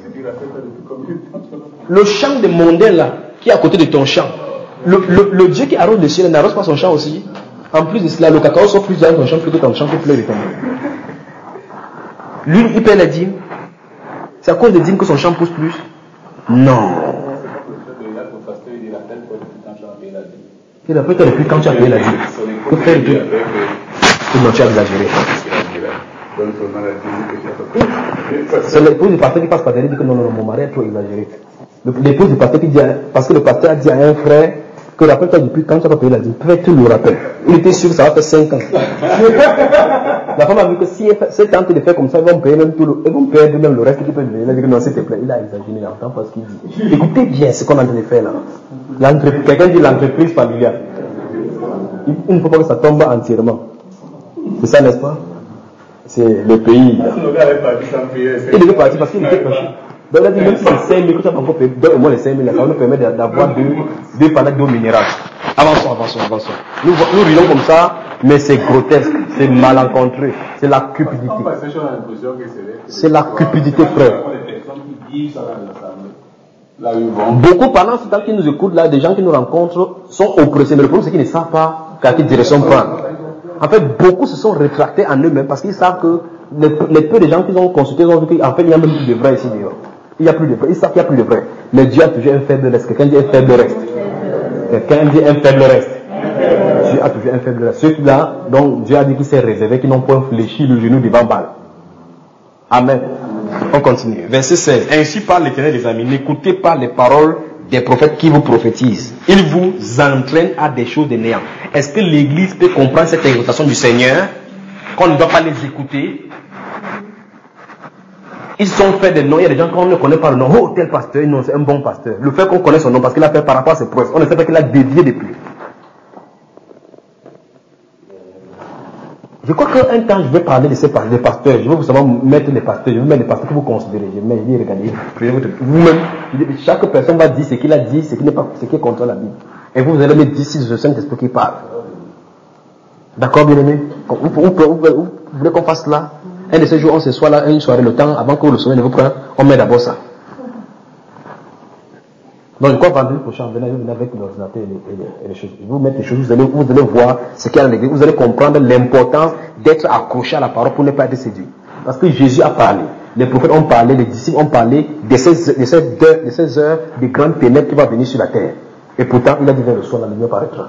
Le champ des mondains là, qui est à côté de ton champ, le, le, le Dieu qui arrose le ciel n'arrose pas son champ aussi. En plus de cela, le cacao sort plus dans ton champ plutôt que ton champ qui pleut de ton. Lui, il paie les dîmes. C'est à cause des dîmes que son champ pousse plus. Non. Il a peut-être depuis quand tu as payé la dîme. Que faire Dieu? Non, tu as exagéré. C'est l'épouse du pasteur qui passe par derrière et dit que non, non, mon mari est trop exagéré. L'épouse du pasteur qui dit, parce que le pasteur a dit à un frère que rappelle-toi depuis quand tu n'as pas payé la dîme. Frère, tu le rappelles. Il était sûr que ça va faire cinq ans. La femme a vu que si elle tente de faire comme ça, ils vont payer même tout le, ils vont payer même le reste qui peut venir. Il a dit que non, s'il te plaît, il a exagéré, il entend pas ce qu'il dit. Écoutez bien ce qu'on est en train de faire là. Quelqu'un dit l'entreprise familiale. Il ne faut pas que ça tombe entièrement. C'est ça, n'est-ce pas? C'est le pays. Il devait partir parce qu'il était fâché. Donc il a dit même si c'est cinq mille que tu as encore payé, donne au moins les cinq mille, ça va nous permettre d'avoir deux, deux palettes d'eau minérale. Avançons, avançons, avançons. Nous, nous rions comme ça, mais c'est grotesque, c'est malencontreux, c'est la cupidité. C'est la cupidité, frère. Beaucoup pendant ce temps qu'ils nous écoutent là, des gens qui nous rencontrent sont oppressés, mais le problème c'est qu'ils ne savent pas à quelle direction prendre. En fait, beaucoup se sont rétractés en eux-mêmes parce qu'ils savent que les, les peu de gens qu'ils ont consultés ont vu qu'en fait il n'y a même plus de vrai ici dehors. Il n'y a plus de vrai, ils savent qu'il n'y a plus de vrai. Mais Dieu a toujours un faible reste. Quelqu'un dit un faible reste. Quelqu'un dit un faible reste. Dieu a toujours un faible reste. Ceux-là, donc Dieu a dit qu'il s'est réservé, qui n'ont point fléchi le genou devant Baal. Amen. On continue. Verset seize. Ainsi parle l'Éternel des amis. N'écoutez pas les paroles des prophètes qui vous prophétisent. Ils vous entraînent à des choses de néant. Est-ce que l'Église peut comprendre cette exhortation du Seigneur, qu'on ne doit pas les écouter? Ils sont faits des noms. Il y a des gens qu'on ne connaît pas le nom. Oh, tel pasteur, non, c'est un bon pasteur. Le fait qu'on connaît son nom parce qu'il a fait par rapport à ses preuves, on ne sait pas qu'il a dévié depuis. Je crois qu'un temps, je vais parler de ces pasteurs, pasteurs. Je vais vous savoir mettre les pasteurs. Je vais mettre les pasteurs que vous considérez. Je vais dire, regardez, vous-même, chaque personne va dire ce qu'il a dit, ce qui n'est pas, ce qui est contre la Bible. Et vous, vous allez me dire si c'est le Saint-Esprit qui parle. D'accord, bien aimé? Vous, vous, vous, vous, vous voulez qu'on fasse là? Un de ces jours, on se soit là, une soirée, le temps, avant que le sommeil ne vous prenne, on met d'abord ça. Donc je crois que vendredi prochain, venez, venez avec l'ordinateur et, et, et les choses. Je vais vous mettre les choses, vous allez, vous allez voir ce qu'il y a dans l'église. Vous allez comprendre l'importance d'être accroché à la parole pour ne pas être séduit. Parce que Jésus a parlé. Les prophètes ont parlé, les disciples ont parlé de ces, de ces, heures, de ces heures de grandes ténèbres qui vont venir sur la terre. Et pourtant, il a dit vers le soir, la lumière paraîtra.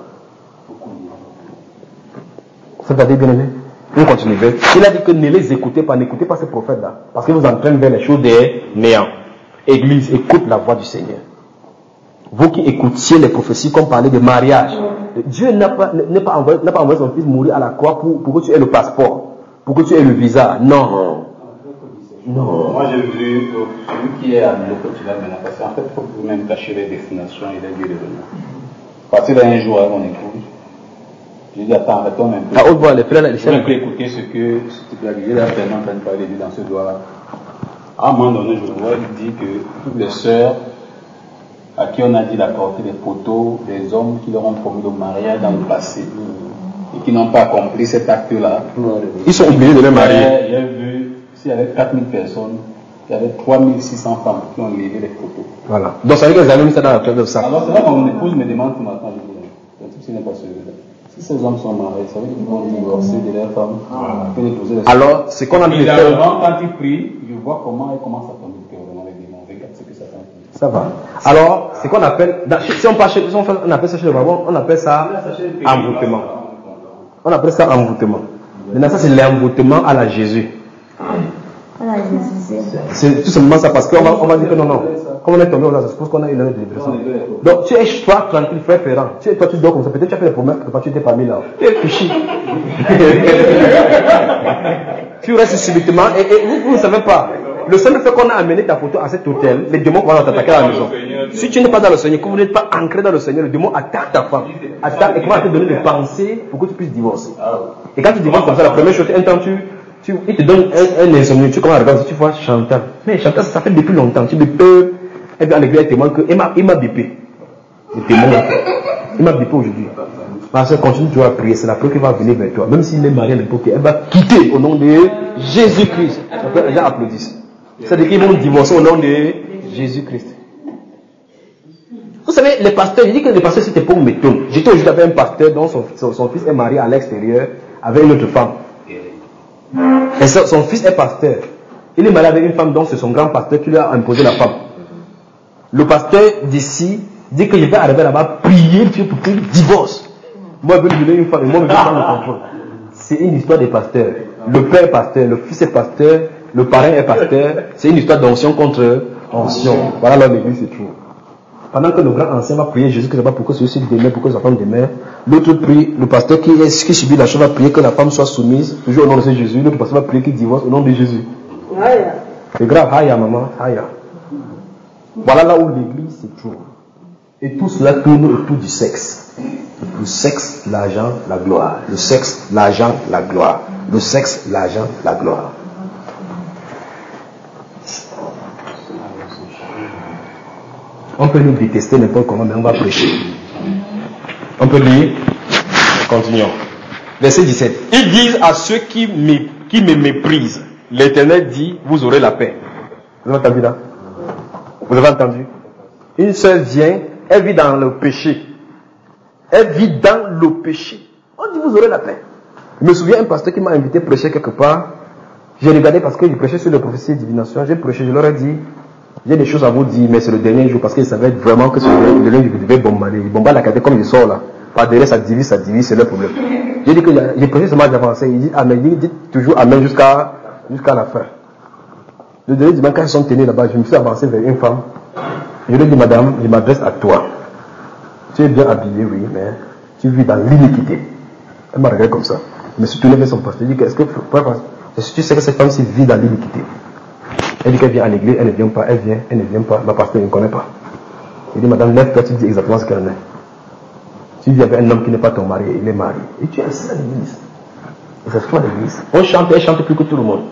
Ça va dire bien aimé. On continue. Il a dit que ne les écoutez pas, n'écoutez pas ces prophètes-là. Parce qu'ils vous entraînent vers les choses des néants. Église, écoute la voix du Seigneur. Vous qui écoutiez les prophéties comme parlait de mariage. Dieu n'a pas, n'a pas, envoyé, n'a pas envoyé son fils mourir à la croix pour, pour que tu aies le passeport. Pour que tu aies le visa. Non. Non. Moi j'ai vu celui qui est à l'autre tu vas maintenant parce qu'en fait il faut vous-même cacher les destinations et les lieux de venir. Parce que là un jour avec mon épouse, j'ai dit attends, retourne un peu. À haute voix, les frères, les frères. Je vais écouter ce que ce type là dit. Il est vraiment en train de parler de lui dans ce doigt-là. À un moment donné, je vois, il dit que toutes les sœurs à qui on a dit d'apporter des photos des hommes qui leur ont promis le mariage dans le passé et qui n'ont pas accompli cet acte-là, ils sont obligés de les marier. J'ai vu. Il y avait quatre mille personnes, il y avait trois mille six cents femmes qui ont levé les photos. Voilà. Donc ça veut dire que les amis, ça dans la tête de ça. Alors c'est là que mon épouse me demande tout matin, je dis, n'est pas celui-là. Si ces hommes sont mariés, ça veut dire qu'ils vont divorcer de leurs femmes. Ah. Les alors, c'est qu'on a dit. Quand ils prient, je vois comment ils commencent à tomber le cœur, vraiment les démons. Regarde ce que ça fait. Ça va. Alors, c'est qu'on appelle, si on, passe, si on appelle ça chez le baron, on appelle ça envoûtement. On appelle ça envoûtement. Maintenant, ça c'est l'envoûtement à la Jésus. Voilà, Jésus. C'est tout simplement ça parce qu'on va, on va dire que non, non. Comme on est tombé là, je suppose qu'on a une heure de dépression. Donc tu es toi tranquille, frère Ferrand. Tu es toi, tu dors comme ça. Peut-être tu as fait les promesses que tu étais parmi là. Tu es fichu. Tu restes subitement et, et vous ne savez pas. Le seul fait qu'on a amené ta photo à cet hôtel, les démons vont t'attaquer à la maison. Si tu n'es pas dans le Seigneur, que vous n'êtes pas ancré dans le Seigneur, le démon attaque ta femme. Attaque et commence à te donner des pensées pour que tu puisses divorcer. Et quand tu divorces comme ça, la première chose, un temps tu. Tu, il te donne un, un insomnie, tu commences à regarder, tu vois Chantal. Mais Chantal, ça fait depuis longtemps. Tu peux, elle vient à l'église, elle témoigne que il m'a, il m'a bipé. Le témoin, il m'a bipé aujourd'hui. Parce que continue toujours à prier, c'est la prière qui va venir vers toi. Même s'il est marié à l'époque, elle va quitter au nom de Jésus-Christ. Les gens applaudissent. C'est-à-dire qu'ils vont divorcer au nom de Jésus-Christ. Vous savez, les pasteurs, je dis que les pasteurs c'était pour m'étonner. J'étais aujourd'hui avec un pasteur dont son, son, son fils est marié à l'extérieur avec une autre femme. Et son fils est pasteur. Il est marié avec une femme dont c'est son grand pasteur qui lui a imposé la femme. Le pasteur d'ici dit que je vais arriver là-bas prier Dieu pour qu'il divorce. Moi je vais lui donner une femme et moi je vais prendre le contrôle. C'est une histoire des pasteurs. Le père est pasteur, le fils est pasteur, le parrain est pasteur. C'est une histoire d'onction contre onction. Voilà là l'église se trouve. Pendant que le grand ancien va prier Jésus que pour que celui-ci demeure, pour que sa femme demeure, l'autre prie, le pasteur qui, est, qui subit la chose va prier que la femme soit soumise, toujours au nom de ce Jésus. L'autre pasteur va prier qu'il divorce au nom de Jésus. C'est grave, Haya maman, Haya. Voilà là où l'église se trouve. Et tout cela tourne autour du sexe. Le sexe, l'argent, la gloire. Le sexe, l'argent, la gloire. Le sexe, l'argent, la gloire. On peut nous détester n'importe comment, mais on va prêcher. On peut lire. Continuons. Verset dix-sept. Ils disent à ceux qui me, qui me méprisent, l'Éternel dit, vous aurez la paix. Vous avez entendu là? Vous avez entendu? Une sœur vient, elle vit dans le péché. Elle vit dans le péché. On dit, vous aurez la paix. Je me souviens un pasteur qui m'a invité à prêcher quelque part. J'ai regardé parce que je prêchais sur le prophétie et divination. J'ai prêché, je leur ai dit, j'ai des choses à vous dire, mais c'est le dernier jour parce qu'ils savaient vraiment que c'est le dernier jour que je devais bombarder. Ils bombardent la caté comme je sors là. Par derrière, ça divise, ça divise, c'est le problème. J'ai dit que j'ai prêché seulement d'avancé. Il dit Amen. Il dit toujours Amen jusqu'à jusqu'à la fin. Le dernier dimanche, quand ils sont tenus là-bas, je me suis avancé vers une femme. Je lui ai dit, madame, je m'adresse à toi. Tu es bien habillée, oui, mais tu vis dans l'iniquité. Elle m'a regardé comme ça. Je me suis tourné vers son pasteur. Je lui ai dit, est-ce que tu sais que cette femme-ci vit dans l'iniquité? Elle dit qu'elle vient à l'église, elle ne vient pas, elle vient, elle ne vient pas. Ma pasteur ne connaît pas. Il dit, madame, lève-toi, tu dis exactement ce qu'elle est. Tu vis avec un homme qui n'est pas ton mari, il est marié. Et tu es assis à l'église. Et ça se fait à l'église. On chante, elle chante plus que tout le monde.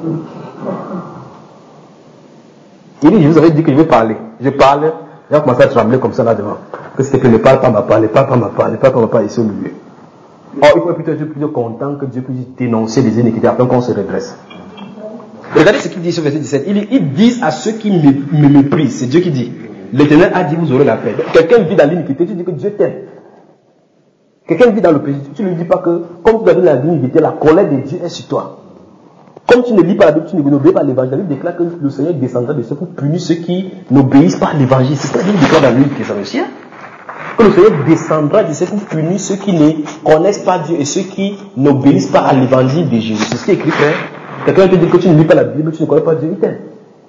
Il dit, je vous avais dit que je vais parler. Je parle, j'ai commencé à trembler comme ça là devant. Que c'était que ne parle pas ma part, ne parle pas ma part, ne parle pas ma part ici au milieu. Or, il faut être plutôt, plutôt content que Dieu puisse dénoncer les iniquités afin qu'on se redresse. Regardez ce qu'il dit sur verset dix-sept. Il dit, ils disent à ceux qui me, me méprisent, c'est Dieu qui dit. l'Éternel a dit vous aurez la paix. Quelqu'un vit dans l'iniquité, tu dis que Dieu t'aime. Quelqu'un vit dans le péché, tu ne lui dis pas que comme tu as vu dans l'iniquité, la colère de Dieu est sur toi. Comme tu ne lis pas la Bible, tu n'obéis pas à l'évangile. La Bible déclare que le Seigneur descendra de ceux pour punir ceux qui n'obéissent pas à l'évangile. C'est ce que la Bible déclare dans l'Union chrétienne. Que le Seigneur descendra de ceux pour punir ceux qui ne connaissent pas Dieu et ceux qui n'obéissent pas à l'évangile de Jésus. C'est ce qui est écrit, frère. Quelqu'un te dit que tu ne lis pas la Bible, tu ne connais pas Dieu, il t'aime.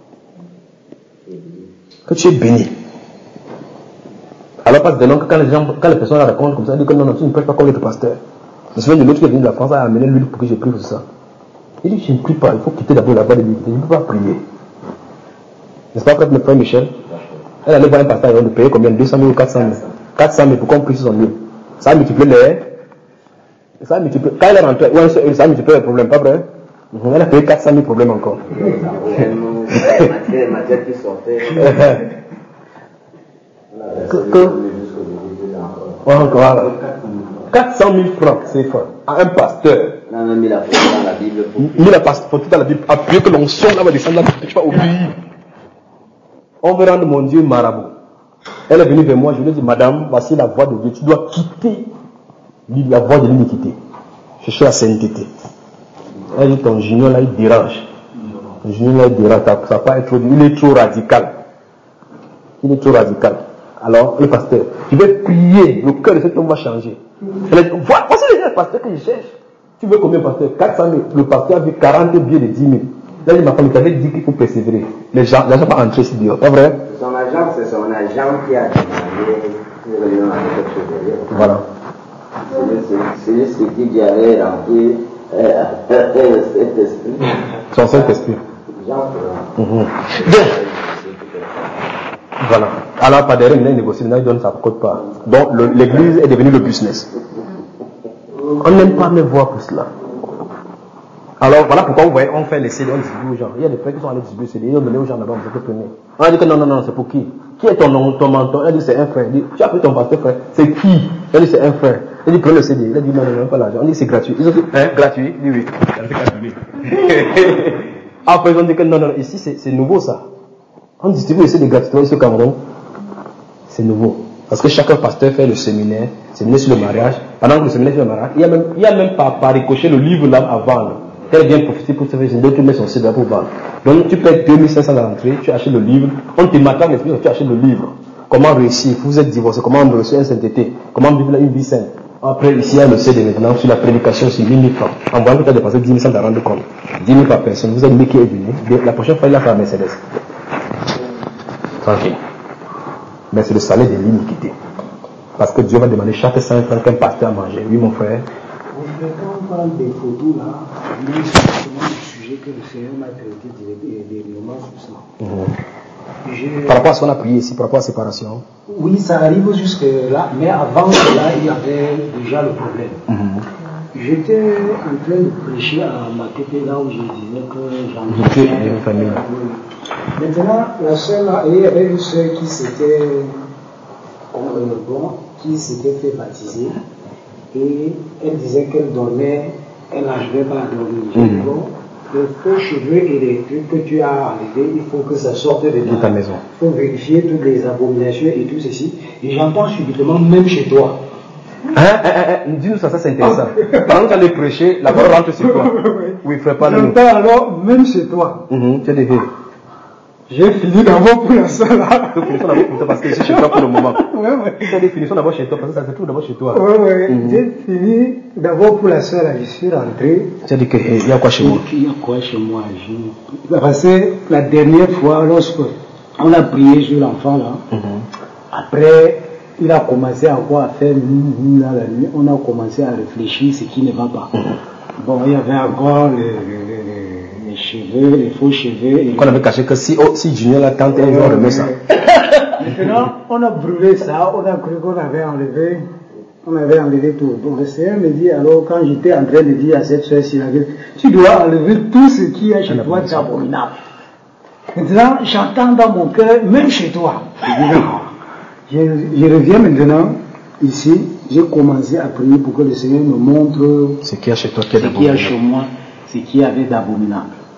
Que tu es béni. Alors, parce que quand les gens, quand les personnes la racontent comme ça, ils disent que non, non, tu ne prêches pas comme le pasteur. Je me souviens de l'autre qui est venu de la France, a amené l'huile pour que je prie pour ça. Il dit, je ne prie pas, il faut quitter d'abord la voie de l'unité, je ne peux pas prier. N'est-ce pas, frère, mon frère Michel? Elle allait voir un pasteur, il va payer combien? deux cent mille ou quatre cent mille? quatre cent mille pour qu'on prie sur son livre. Ça a multiplié les. Ça a multiplié. Quand elle est rentrée, ouais, ça a multiplié les problèmes, pas vrai? Elle a payé quatre cent mille problèmes encore. Les matières qui sortaient. Que voilà. quatre cent mille francs, c'est francs. À un pasteur. On a mis la photo dans la Bible. Mis la photo dans la Bible. Appuyez que l'onction là va descendre là, tu vas oublier. On veut rendre mon Dieu marabout. Elle est venue vers moi, je lui ai dit, madame, voici la voie de Dieu. Tu dois quitter la voie de l'iniquité. Chercher la sainteté. Elle dit, ton junior là, il dérange. Le junior là, il dérange. Ça pas être trop, il est trop radical. Il est trop radical. Alors, le pasteur, tu veux prier, le cœur de cet homme va changer. Elle dit, voilà, voici le pasteur que je cherche. Tu veux combien, pasteur? quatre cent mille. Le pasteur a vu quarante billets de dix mille. Là, il m'a dit, il t'avait dit qu'il faut persévérer. Les gens ne sont pas entrés ici dehors. Pas vrai? Son agent, c'est son agent qui a demandé pour aller dans la chevalier. Voilà. C'est ce qui avait rempli cet esprit. Son Saint-Esprit. Mmh. Voilà. Alors, pas derrière, il négocie, il donne sa cote part. Donc, l'église est devenue le business. On n'aime pas me voir pour cela. Alors, voilà pourquoi vous voyez, on fait les C D, on distribue aux gens. Il y a des frères qui sont allés distribuer C D, ils ont donné aux gens là-bas, vous êtes prenez. On a dit que non, non, non, c'est pour qui? Qui est ton nom, ton mentor? Il a dit c'est un frère. Il dit, tu as appelé ton pasteur frère. C'est qui? Il a dit c'est un frère. Il a dit prenez le C D. Il a dit non, non, non, pas l'argent. On dit c'est gratuit. Ils ont dit, hein, gratuit? Il dit oui. Il a dit après, ils ont dit que non, non, ici c'est nouveau ça. On distribue les C D gratuitement ici au Cameroun. C'est nouveau. Parce que chaque pasteur fait le séminaire, séminaire sur le mariage. Pendant que le séminaire sur le mariage, il y a même, il y a même pas, pas ricochet le livre là à vendre. Elle vient profiter pour se faire une tu mets son C D pour vendre. Donc tu payes deux mille cinq cents à l'entrée, tu achètes le livre, on te matin l'esprit, tu achètes le livre. Comment réussir? Vous êtes divorcé, comment réussir un sainteté? Comment vivre une vie sainte? Après, ici, il y a le C D maintenant sur la prédication sur mille francs. En voyant que tu as dépassé dix mille sans te rendre compte. dix mille par personne. Vous êtes dit qui est venu. La prochaine fois, il a fait la Mercedes. Tranquille. Mais c'est le salaire de l'iniquité. Parce que Dieu va demander chaque cinq francs qu'un pasteur a mangé. Oui, mon frère. Quand on parle des photos là, c'est justement le sujet que le Seigneur m'a traité directement sur ça. Mmh. Par rapport à ce qu'on a prié ici, par rapport à la séparation. Oui, ça arrive jusque là, mais avant cela, il y avait déjà le problème. Mmh. J'étais en train de prêcher à ma tête là où je disais que j'en ai une famille. Maintenant, la sœur là, il y avait une sœur qui s'était euh, bon, qui s'était fait baptiser. Et elle disait qu'elle dormait, elle n'arrivait pas à dormir. Mmh. Bon, les faux cheveux et les trucs que tu as enlevés, il faut que ça sorte de, de ta maison. Il faut vérifier toutes les abominations et tout ceci. Et j'entends subitement, même chez toi. Hein, hein, hein, dis-nous ça, ça c'est intéressant. Pendant que tu allais prêcher, la parole rentre sur toi. Oui, frère, pas de nous. J'entends alors, même chez toi. Mmh, tu as des vies. J'ai fini d'abord pour la salle là. Tu as fini d'abord pour toi parce que je suis chez toi pour le moment. Ouais, ouais. Tu as des finitions d'abord chez toi parce que ça se trouve d'abord chez toi. Ouais, ouais. Mmh. J'ai fini d'abord pour la salle là. Je suis rentré. Tu as dit qu'il y a quoi chez moi? Il y a quoi chez moi? Je... Parce que la dernière fois, lorsque on a prié sur l'enfant là, mmh. Après, il a commencé encore à faire nuit dans la nuit. On a commencé à réfléchir ce qui ne va pas. Mmh. Bon, il y avait encore les, les, les, les cheveux, les faux cheveux. Et... Qu'on avait caché que si, oh, si Junior la tante, elle va remettre ça. Maintenant, on a brûlé ça, on a cru qu'on avait enlevé, on avait enlevé tout. Donc le Seigneur me dit, alors quand j'étais en train de dire à cette soeur, tu dois enlever tout ce qui est chez toi d'abominable. Maintenant, j'entends dans mon cœur, même chez toi. Je, dis, non. je, je reviens maintenant ici, j'ai commencé à prier pour que le Seigneur me montre ce qu'il y a chez toi qui est ce qu'il y a chez moi, ce qu'il y avait d'abominable.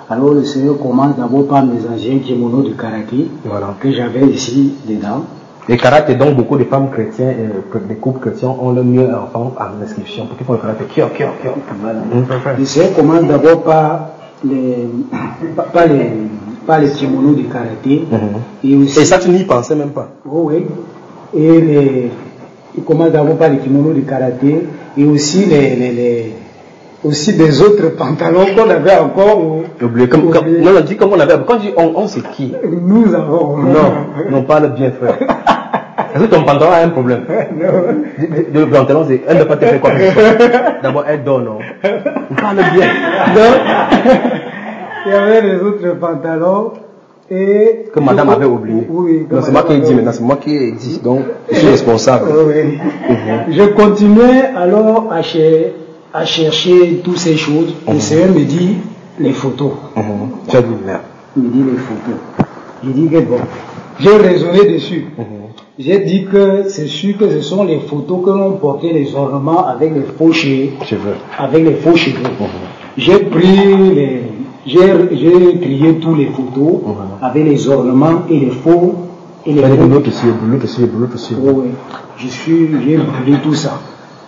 Alors le Seigneur commence d'abord par mes anciens kimonos de karaté Voilà. que j'avais ici dedans. Les karaté, donc beaucoup de femmes chrétiennes, euh, des couples chrétiens ont le mieux enfant en inscription pour qu'ils font le karaté. Kyo, kyo, kyo. Voilà. Mmh. Le Seigneur commence d'abord par les, par, par les, par les kimonos de karaté. Mmh. Et, aussi, Et ça, tu n'y pensais même pas. oh oui. Et les, il commence d'abord par les kimonos de karaté et aussi les, les, les aussi des autres pantalons qu'on avait encore oublié. Comme, comme, non, on dit comme on avait. Quand on dit on, on c'est qui? Nous avons. Non, non, parle bien, frère. Est-ce que ton pantalon a un problème? Le pantalon, c'est. Elle ne peut pas te faire quoi que ce soit. D'abord, elle donne, non? On parle bien. Donc, il y avait les autres pantalons. Et que madame avait oublié. Oui, non, c'est moi qui ai dit maintenant, c'est moi qui ai dit, donc je suis responsable. Oui. Mm-hmm. Je continuais alors à, cher à chercher toutes ces choses. Mm-hmm. Le Seigneur me dit les photos. Mm-hmm. Tu as dit merde. Il me dit les photos. J'ai dit que bon, j'ai raisonné dessus. Mm-hmm. J'ai dit que c'est sûr que ce sont les photos que l'on portait les ornements avec les faux cheveux. Cheveux. Avec les faux cheveux. Mm-hmm. J'ai pris les. J'ai trié tous les photos mmh. avec les ornements et les faux et les brûlés aussi, brûlés aussi, brûlés aussi. Oui, je suis, j'ai brûlé tout ça.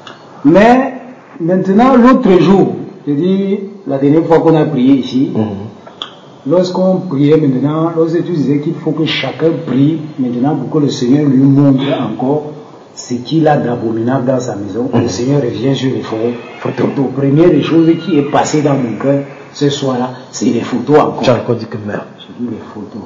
Mais maintenant, l'autre jour, je dis la dernière fois qu'on a prié ici, mmh. lorsqu'on priait maintenant, lorsque tu disais qu'il faut que chacun prie maintenant pour que le Seigneur lui montre encore ce qu'il a d'abominable dans sa maison, mmh. le Seigneur revient sur les photos. La première des choses qui est passée dans mon cœur ce soir-là, c'est les photos encore. J'ai encore dit que merde. J'ai dit les photos.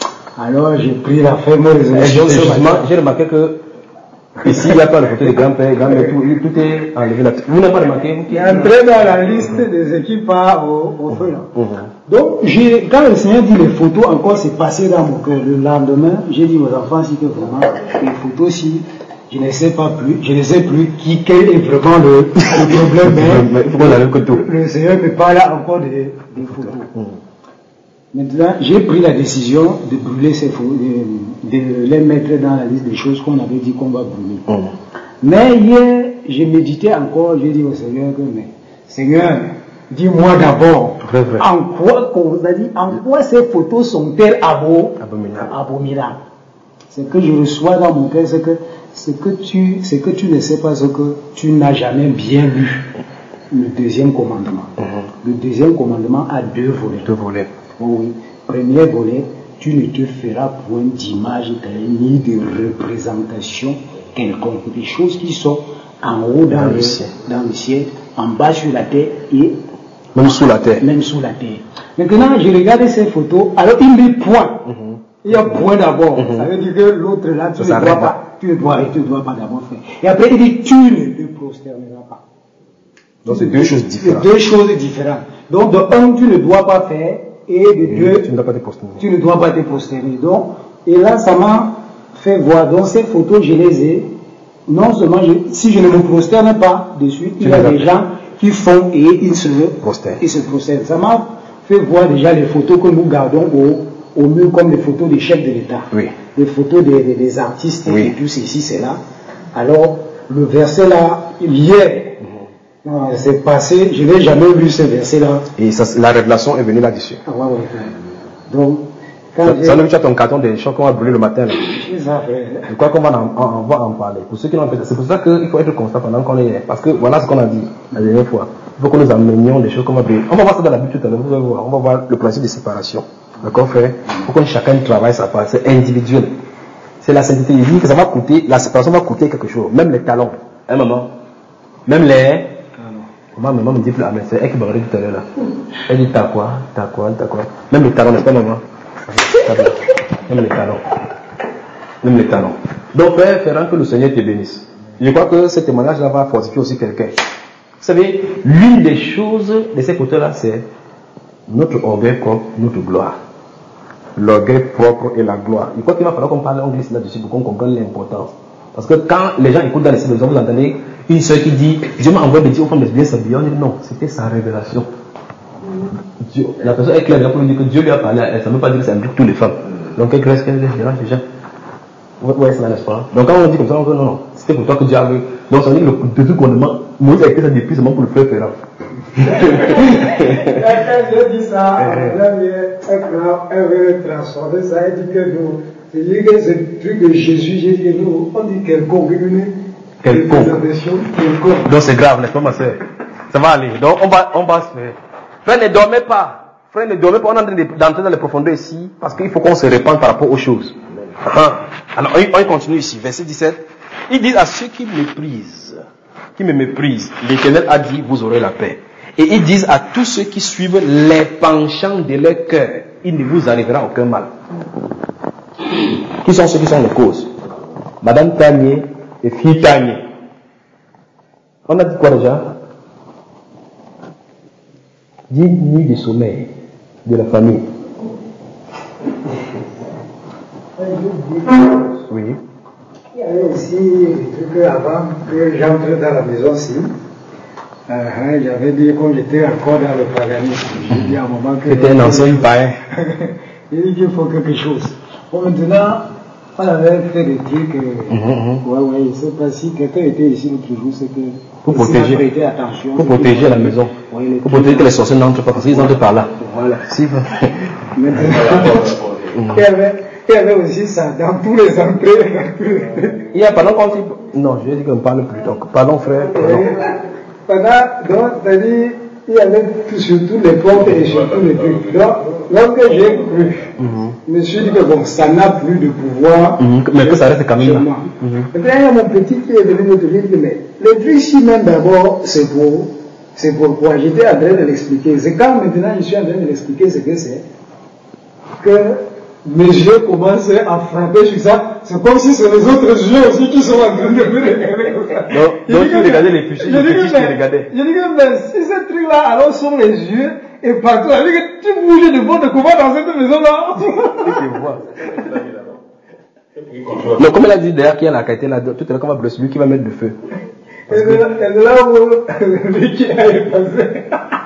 Alors j'ai pris la ferme résolution. J'ai remarqué que ici il n'y a pas de photos de grand-père, grand-mère, tout, tout est enlevé là. Vous n'avez pas remarqué? Il est entré dans la liste mmh. des équipes au, au feu là. Mmh. Donc quand le Seigneur dit les photos, encore c'est passé dans mon cœur. Le lendemain, j'ai dit aux enfants si que vraiment les photos si. Je ne sais pas plus, je ne sais plus qui, quel est vraiment le, le problème. Mais il faut qu'on enlève que tout. Le Seigneur me parle encore des, des photos. Mmh. Maintenant, j'ai pris la décision de brûler ces photos, de, de les mettre dans la liste des choses qu'on avait dit qu'on va brûler. Mmh. Mais hier, j'ai médité encore, j'ai dit au Seigneur que, mais, Seigneur, dis-moi d'abord, en quoi, qu'on vous a dit, en quoi ces photos sont-elles abominables? Abominables. Ce que je reçois dans mon cœur, c'est que ce que tu, ce que tu ne sais pas, c'est que tu n'as jamais bien lu le deuxième commandement. Mm-hmm. Le deuxième commandement a deux volets. Deux volets. Oh oui. Premier volet, tu ne te feras point d'image ni de représentation quelconque. Des choses qui sont en haut dans, dans, le, ciel. dans le ciel, en bas sur la terre et même sous la terre. Même sous la terre. Maintenant, je regarde ces photos, alors il me dit point. Mm-hmm. Il y a point d'abord. Mm-hmm. Ça veut dire que l'autre là, tu ne dois pas. Tu ne dois, tu ne dois pas d'abord faire. Et après, il dit, tu ne te prosterneras pas. Donc, c'est deux choses différentes. Deux choses différentes. Donc, de un, tu ne dois pas faire, et de et deux, tu ne dois pas te prosterner. Tu ne dois pas te prosterner. Donc, et là, ça m'a fait voir. Donc, ces photos, je les ai. Non seulement, je, si je ne me prosterne pas dessus, il y a des gens qui font et ils se prosternent. Ils se prosternent. Ça m'a fait voir déjà les photos que nous gardons au, au mur comme les photos des chefs de l'État. Oui. Les photos des, des, des artistes oui. et tout ceci, c'est là. Alors, le verset là, hier, mmh. c'est passé, je n'ai jamais lu ce verset là. Et ça, la révélation est venue là-dessus. Ah ouais, ouais. Donc, quand ça, ça tu as ton carton des choses qu'on va brûler le matin. Là. C'est ça, frère. Je crois qu'on va en, en, en, en parler. Pour ceux qui l'ont fait, c'est pour ça qu'il faut être constant pendant qu'on est. Parce que voilà ce qu'on a dit la dernière fois. Il faut que nous amenions des choses qu'on va brûler. On va voir ça dans la Bible tout à l'heure. Vous allez voir. On va voir le principe de séparation. D'accord, frère? Il faut que chacun travaille sa part. C'est individuel. C'est la sainteté. Il dit que ça va coûter, la séparation va coûter quelque chose. Même les talons. Hein, maman? Même les. Maman, maman me dit plus, ah, mais c'est elle qui m'a dit tout à l'heure là. Elle dit, t'as quoi? T'as quoi? T'as quoi? Même les talons, n'est-ce pas, maman? Même les talons. Même les talons. Donc, frère, Ferrand, que le Seigneur te bénisse. Je crois que ce témoignage-là va fortifier aussi quelqu'un. Vous savez, l'une des choses de ces côtés-là, c'est notre orgueil propre, notre gloire. L'orgueil propre et la gloire. Je crois qu'il va falloir qu'on parle anglais là-dessus pour qu'on comprenne l'importance. Parce que quand les gens écoutent dans les cibles, vous entendez une soeur qui dit Dieu m'a envoyé de dire aux femmes de bien s'habiller. On dit non, c'était sa révélation. Dieu, la personne est claire pour lui dire que Dieu lui a parlé à elle. Ça ne veut pas dire que ça implique toutes les femmes. Donc elle reste qu'elle dérange les gens. Ouais, c'est n'est-ce pas? Donc quand on dit comme ça, on dit non, non, c'était pour toi que Dieu a vu. Donc ça veut dire que le deuxième commandement, Moïse a écrit ça depuis seulement pour le faire faire. Quand j'ai dit ça, elle veut transformer ça, elle dit que nous, c'est dit que ce truc de Jésus, j'ai dit nous, on dit quelconque. Quelconque. Donc c'est grave, n'est-ce pas ma soeur? Ça va aller. Donc on va, on va se faire. Frère, ne dormez pas. Frère, ne dormez pas. On est en train d'entrer dans les profondeurs ici parce qu'il faut qu'on se répande par rapport aux choses. Alors on continue ici, verset dix-sept. Ils disent à ceux qui méprisent, qui me méprisent, l'Éternel a dit, vous aurez la paix. Et ils disent à tous ceux qui suivent les penchants de leur cœur, il ne vous arrivera aucun mal. Qui sont ceux qui sont les causes? Madame Tanier et fille Tanier. On a dit quoi déjà? Dix nuits de sommeil de la famille. Oui. Il y avait aussi des trucs avant que j'entre dans la maison ci. Euh, hein, j'avais dit quand j'étais encore dans le paganisme. J'ai dit à un moment que. C'était un ancien païen. Il dit qu'il faut quelque chose. Bon, maintenant, on avait fait des trucs. Euh, mm-hmm. Ouais, ouais, je ne sais pas si quelqu'un était ici l'autre jour, c'est que. Pour protéger. Attention. Pour protéger la maison. Ouais, pour protéger que les sorciers n'entrent pas, parce qu'ils entrent par là. Voilà. Si. Maintenant, il y avait. Il y avait aussi ça dans tous les entrées. Il y a pendant quand il... Non, je vais dire qu'on parle plus. Donc, pardon frère. Pardon. Pendant, donc, c'est-à-dire, il y avait tout, sur tous les portes et sur tous les trucs. Donc, lorsque j'ai cru, mm-hmm. je me suis dit que bon, ça n'a plus de pouvoir. Mm-hmm. Mais que ça reste quand même là. Mm-hmm. Et puis, il y a mon petit qui est venu me dire, mais le truc ici même d'abord, c'est pour, c'est pourquoi j'étais en train de l'expliquer. C'est quand maintenant je suis en train de l'expliquer ce que c'est. Que mes yeux commencent à frapper sur ça. C'est comme si c'est les autres yeux aussi qui sont en train de me regarder. Donc, donc tu regardais les fichiers, les fichiers qui regardaient. Je dis que ben, si ce truc-là, alors sont les yeux et partout, je dis que tu bouges de bord de comment dans cette maison-là. Tu vois. Donc, comme elle a dit d'ailleurs qu'il y a la qualité là, tout à l'heure, qu'on va blesser lui qui va mettre le feu. Et de là où lui qui a passé.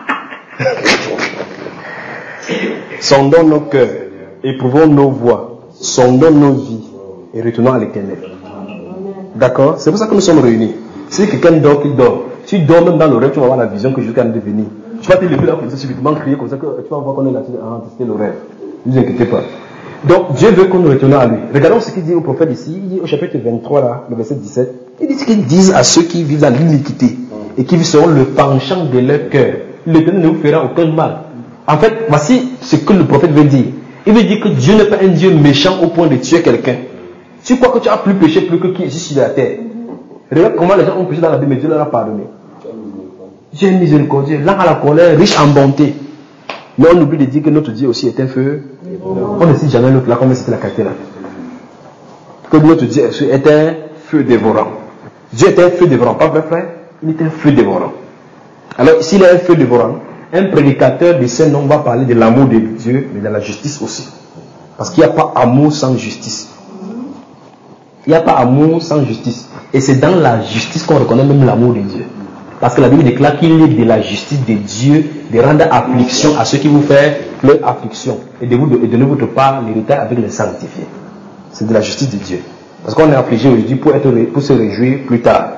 Sondons nos cœurs. Éprouvons nos voix, sondons nos vies et retournons à l'Éternel. D'accord? C'est pour ça que nous sommes réunis. Si quelqu'un dort, qu'il dort. Si tu dors même dans le rêve, tu vas avoir la vision que Jésus est en train de venir. Tu vas te lever là comme ça, subitement crier comme ça, que tu vas voir qu'on est là, à tester le rêve. Ne vous inquiétez pas. Donc Dieu veut que nous retournions à lui. Regardons ce qu'il dit au prophète ici. Il dit au chapitre vingt-trois, là, le verset dix-sept. Il dit qu'ils disent à ceux qui vivent dans l'iniquité et qui seront le penchant de leur cœur. L'Éternel ne vous fera aucun mal. En fait, voici ce que le prophète veut dire. Il veut dire que Dieu n'est pas un Dieu méchant au point de tuer quelqu'un. Tu crois que tu as plus péché plus que qui est ici sur la terre. Regarde comment les gens ont péché dans la Bible, mais Dieu leur a pardonné. Dieu est miséricordieux, lent à la colère, riche en bonté. Mais on oublie de dire que notre Dieu aussi est un feu. On ne cite jamais l'autre là, comme c'était la qualité là. Que notre Dieu est un feu dévorant. Dieu est un feu dévorant, pas vrai frère? Il est un feu dévorant. Alors s'il est un feu dévorant, un prédicateur de ce nom va parler de l'amour de Dieu, mais de la justice aussi. Parce qu'il n'y a pas amour sans justice. Il n'y a pas amour sans justice. Et c'est dans la justice qu'on reconnaît même l'amour de Dieu. Parce que la Bible déclare qu'il est de la justice de Dieu de rendre affliction à ceux qui vous font leur affliction et de vous de donner votre part l'héritage avec les sanctifiés. C'est de la justice de Dieu. Parce qu'on est affligé aujourd'hui pour, être, pour se réjouir plus tard.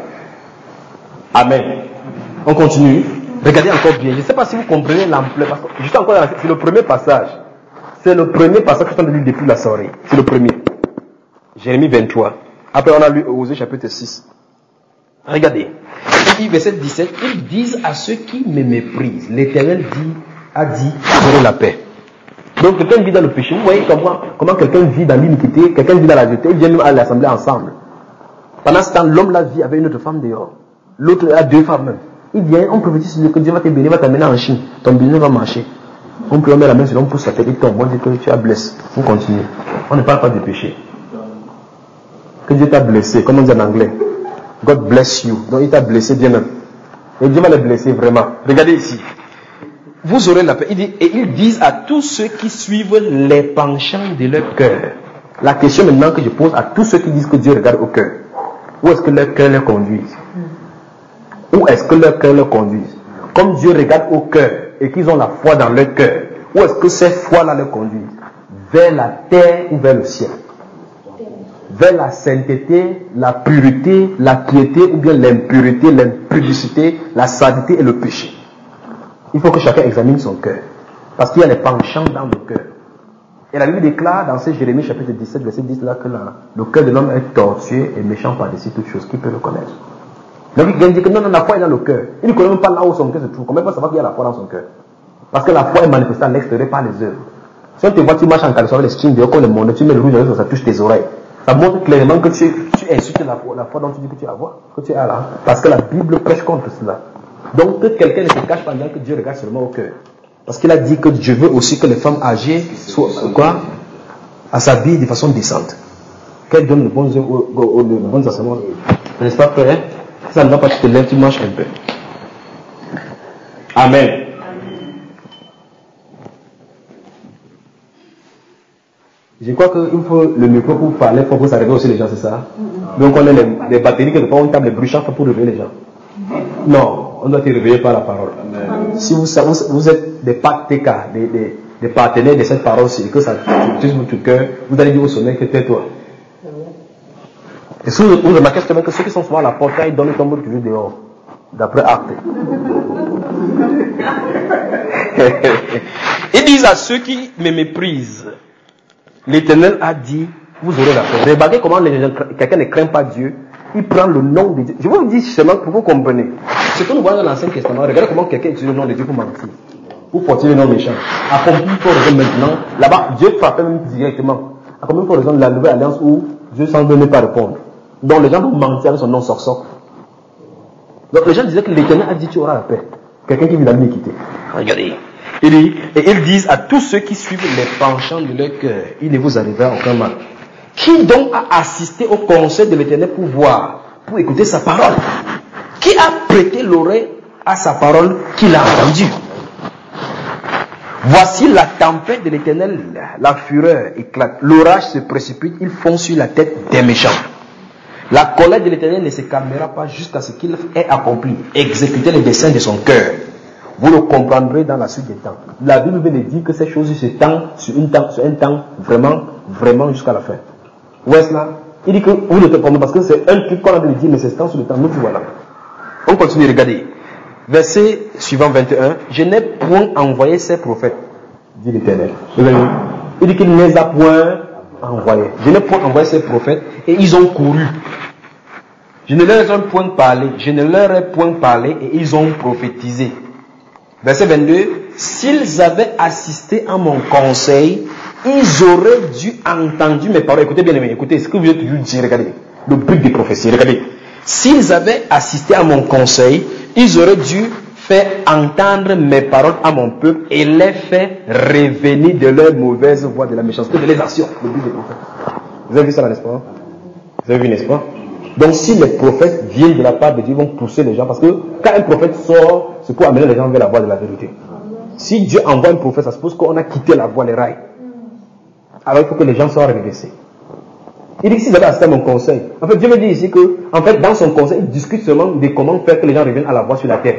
Amen. On continue. Regardez encore bien. Je ne sais pas si vous comprenez l'ampleur. Parce que juste encore, c'est le premier passage. C'est le premier passage que je suis en train de lire depuis la soirée. C'est le premier. Jérémie vingt-trois. Après, on a lu Osée chapitre six. Regardez. Il dit, verset dix-sept. Ils disent à ceux qui me méprisent. L'Éternel dit, a dit, j'aurai la paix. Donc, quelqu'un vit dans le péché. Vous voyez comment, comment quelqu'un vit dans l'iniquité, quelqu'un vit dans la vérité. Ils viennent à l'assemblée ensemble. Pendant ce temps, l'homme la vit avec une autre femme dehors. L'autre a deux femmes même. Il vient, on prophétise que Dieu va te bénir, va t'amener en Chine. Ton business va marcher. On peut mettre la main sur l'homme, pousse la tête, il tombe. On dit que tu as blessé. On continue. On ne parle pas de péché. Que Dieu t'a blessé, comme on dit en anglais. God bless you. Donc il t'a blessé bien même. Et Dieu va le blesser vraiment. Regardez ici. Vous aurez la paix. Il dit, et ils disent à tous ceux qui suivent les penchants de leur cœur. La question maintenant que je pose à tous ceux qui disent que Dieu regarde au cœur. Où est-ce que leur cœur leur conduise? Où est-ce que leur cœur leur conduise? Comme Dieu regarde au cœur et qu'ils ont la foi dans leur cœur, où est-ce que cette foi-là leur conduise? Vers la terre ou vers le ciel? Vers la sainteté, la pureté, la piété ou bien l'impureté, l'impudicité, la saleté et le péché. il faut que chacun examine son cœur. Parce qu'il y a les penchants dans le cœur. Et la Bible déclare dans ce Jérémie chapitre dix-sept, verset dix, là, que la, le cœur de l'homme est tortueux et méchant par-dessus toute chose. Qui peut le connaître? Donc il dit que non, non, la foi est dans le cœur. Il ne connaît même pas là où son cœur se trouve. Comment il peut savoir qu'il y a la foi dans son cœur? Parce que la foi est manifestée à l'extérieur par les œuvres. Si on te voit, tu marches en caleçon avec les strings dehors comme le monde, tu mets le rouge dans ça touche tes oreilles. Ça montre clairement que tu, tu insultes la foi, la foi dont tu dis que tu as la que tu as là. Parce que la Bible prêche contre cela. Donc que quelqu'un ne se cache pas en disant que Dieu regarde seulement au cœur. Parce qu'il a dit que Dieu veut aussi que les femmes âgées soient quoi, à s'habiller de façon décente. Qu'elles donnent le bon enseignement. N'est-ce pas, frère? Si ça ne va pas, tu te lèves, tu marches un peu. Amen. Je crois qu'il faut le micro pour parler, pour que ça réveille aussi les gens, c'est ça? Mm-hmm. Donc on a les, les batteries quelque part, on tape les bruits pour réveiller les gens. Non, on doit être réveillé par la parole. Amen. Si vous, vous, vous êtes des partenaires, des, des, des partenaires de cette parole, et que ça touche votre cœur, vous allez dire au sommet que tais-toi. Et si vous, vous remarquez justement que ceux qui sont souvent à la porte, ils donnent comme toujours dehors, d'après Acte. Ils disent à ceux qui me méprisent, l'Éternel a dit, vous aurez la paix. Remarquez comment les gens, quelqu'un ne craint pas Dieu, il prend le nom de Dieu. Je vais vous dire seulement pour vous comprendre. Ce que nous voyons dans l'Ancien Testament, regardez comment quelqu'un utilise le nom de Dieu pour mentir, pour porter le nom méchant. À combien il faut raison maintenant, là-bas, Dieu frappait même directement. À combien il faut raison de la nouvelle alliance où Dieu semble ne pas répondre. Donc les gens vont mentir avec son nom sort-sort. Donc les gens disaient que l'Éternel a dit tu auras la paix. Quelqu'un qui vit la l'iniquité. Regardez. Il dit, et ils disent à tous ceux qui suivent les penchants de leur cœur, il ne vous arrivera aucun mal. Qui donc a assisté au conseil de l'Éternel pour voir, pour écouter sa parole? Qui a prêté l'oreille à sa parole qu'il a entendue? Voici la tempête de l'Éternel, la fureur éclate, l'orage se précipite, ils font sur la tête des méchants. La colère de l'Éternel ne se calmera pas jusqu'à ce qu'il ait accompli, exécuté les desseins de son cœur. Vous le comprendrez dans la suite des temps. La Bible vient de dire que ces choses se tendent sur, une temps, sur un temps vraiment, vraiment jusqu'à la fin. Où est-ce là? Il dit que vous ne te comprenez parce que c'est un truc qu'on a dit, mais c'est temps sur le temps. Nous, voilà. On continue, regardez. Verset suivant vingt et un. Je n'ai point envoyé ces prophètes, dit l'Éternel. Il dit qu'il ne les a point envoyés. Je n'ai point envoyé ces prophètes et ils ont couru. Je ne leur ai point parlé. Je ne leur ai point parlé et ils ont prophétisé. Verset vingt-deux. S'ils avaient assisté à mon conseil, ils auraient dû entendre mes paroles. Écoutez bien, écoutez ce que vous êtes toujours dit. Regardez. Le but des prophéties. Regardez. S'ils avaient assisté à mon conseil, ils auraient dû faire entendre mes paroles à mon peuple et les faire revenir de leur mauvaise voie, de la méchanceté, de les actions. Le but des prophètes. Vous avez vu ça, n'est-ce pas? Vous avez vu, n'est-ce pas? Donc si les prophètes viennent de la part de Dieu, ils vont pousser les gens. Parce que quand un prophète sort, c'est pour amener les gens vers la voie de la vérité. Si Dieu envoie un prophète, ça suppose qu'on a quitté la voie, les rails. Alors il faut que les gens soient redressés. Il dit que s'ils avaient assisté à mon conseil, en fait Dieu me dit ici que, en fait dans son conseil, il discute seulement de comment faire que les gens reviennent à la voie sur la terre.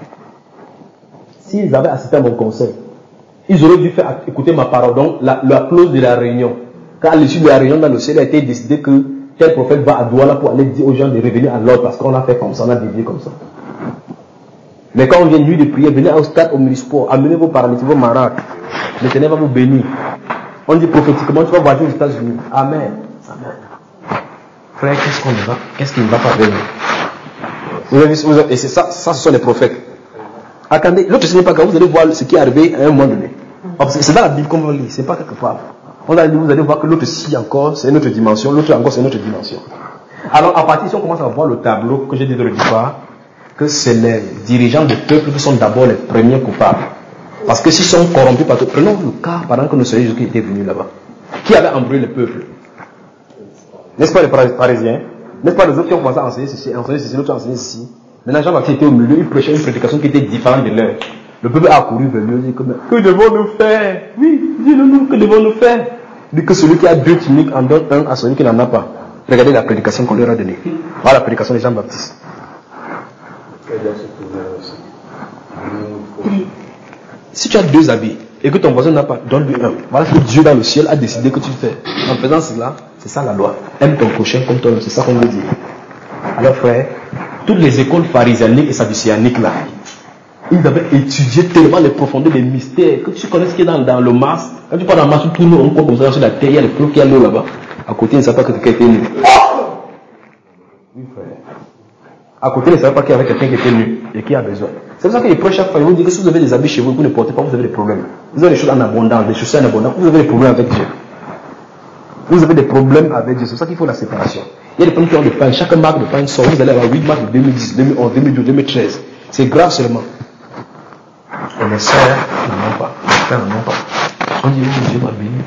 S'ils avaient assisté à mon conseil, ils auraient dû faire écouter ma parole. Donc la, la clause de la réunion, quand à l'issue de la réunion dans le ciel a été décidé que tel prophète va à Douala pour aller dire aux gens de revenir à l'ordre parce qu'on a fait comme ça, on a dévié comme ça. Mais quand on vient nuit de prière, venez au stade au municipal, amenez vos paralytiques, vos malades. L'Éternel va vous bénir. On dit prophétiquement, tu vas voyager aux États-Unis. Amen. Amen. Frère, qu'est-ce qu'on va, qu'est-ce qui ne va pas venir? Vous avez, vous avez, et c'est ça, ça, ce sont les prophètes. Attendez, l'autre ce n'est pas grave, vous allez voir ce qui est arrivé à un moment donné. C'est dans la Bible qu'on lit, c'est pas quelque part. On a dit, vous allez voir que l'autre ci encore, c'est une autre dimension, l'autre encore, c'est une autre dimension. Alors, à partir de on commence à voir le tableau que j'ai dit de le départ, que c'est les dirigeants du peuple qui sont d'abord les premiers coupables. Parce que s'ils sont corrompus par tout, prenons le cas pendant que nous soyons Jésus qui était venu là-bas. Qui avait embrouillé le peuple? N'est-ce pas les Parisiens? N'est-ce pas les autres qui ont commencé à enseigner ceci, enseigner ceci, l'autre a enseigné ceci? Maintenant, Jean-Baptiste était au milieu, il prêchait une prédication qui était différente de leur. Le peuple a accouru vers lui, il dit que devons-nous faire? Oui, dis-le-nous, que devons-nous faire? Il dit que celui qui a deux tuniques en donne un à celui qui n'en a pas. Regardez la prédication qu'on leur a donnée. Voilà la prédication de Jean-Baptiste. Si tu as deux habits et que ton voisin n'a pas, donne-lui un. Voilà ce que Dieu dans le ciel a décidé que tu fais. En faisant cela, c'est ça la loi. Aime ton prochain comme toi-même, c'est ça qu'on veut dire. Alors frère, toutes les écoles pharisianiques et sadducéaniques là, Ils avaient étudié tellement les profondeurs des mystères que tu connais ce qui est dans, dans le Mars. Quand tu pars dans le Mars, tu tournes un peu comme ça sur la terre, il y a les preuves qu'il y a l'eau là-bas. À côté, ils ne savent pas que quelqu'un était nu. Oui, frère. À côté, ils ne savent pas qu'il y avait quelqu'un qui était nu et qui a besoin. C'est pour ça que les prêtres, chaque fois, ils vous disent que si vous avez des habits chez vous, vous ne portez pas, vous avez des problèmes. Vous avez des choses en abondance, des chaussures en abondance, vous avez des problèmes avec Dieu. Vous avez des problèmes avec Dieu. C'est pour ça qu'il faut la séparation. Il y a des problèmes qui ont des pains. Chaque marque de pain sort. Vous allez avoir huit marques de deux mille dix, deux mille onze, deux mille douze, deux mille treize. C'est grave seulement. Et les sœurs n'en ont pas. Les frères n'en ont pas. On dit, oh, Dieu m'a béni.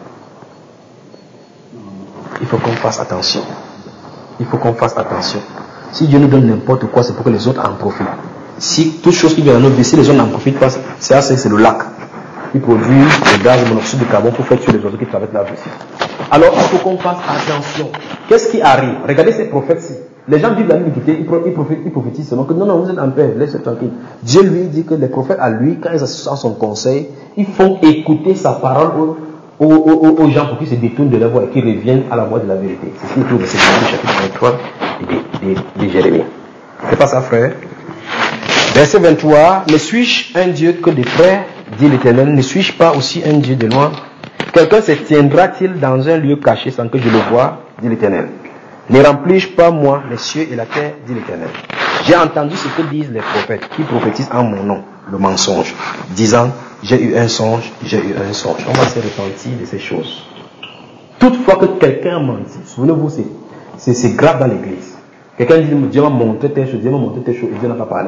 Il faut qu'on fasse attention. Il faut qu'on fasse attention. Si Dieu nous donne n'importe quoi, c'est pour que les autres en profitent. Si toute chose qui vient à notre vie, si les autres n'en profitent pas, c'est assez, c'est le lac. Il produit le gaz, le monoxyde de carbone pour faire tuer les oiseaux qui traversent la vessie. Alors, il faut qu'on fasse attention. Qu'est-ce qui arrive? Regardez ces prophètes-ci. Les gens vivent la l'iniquité, ils, pro, ils, prophétisent, ils prophétisent seulement que non, non, vous êtes en paix, laissez tranquille. Dieu lui dit que les prophètes à lui, quand ils assistent à son conseil, ils font écouter sa parole aux, aux, aux, aux gens pour qu'ils se détournent de la voie et qu'ils reviennent à la voie de la vérité. C'est ce qu'il trouve dans ce chapitre vingt-trois de, de, de Jérémie. C'est pas ça, frère? Verset vingt-trois. Ne suis-je un Dieu que des frères, dit l'Éternel? Ne suis-je pas aussi un Dieu de loin? Quelqu'un se tiendra-t-il dans un lieu caché sans que je le voie, dit l'Éternel? Ne remplis-je pas moi les cieux et la terre, dit l'Éternel? J'ai entendu ce que disent les prophètes qui prophétisent en mon nom le mensonge, disant j'ai eu un songe, j'ai eu un songe. On va se repentir de ces choses. Toutefois que quelqu'un menti, souvenez-vous, c'est, c'est grave dans l'église. Quelqu'un dit Dieu m'a montré telle chose, Dieu m'a montré telle chose et Dieu n'a pas parlé.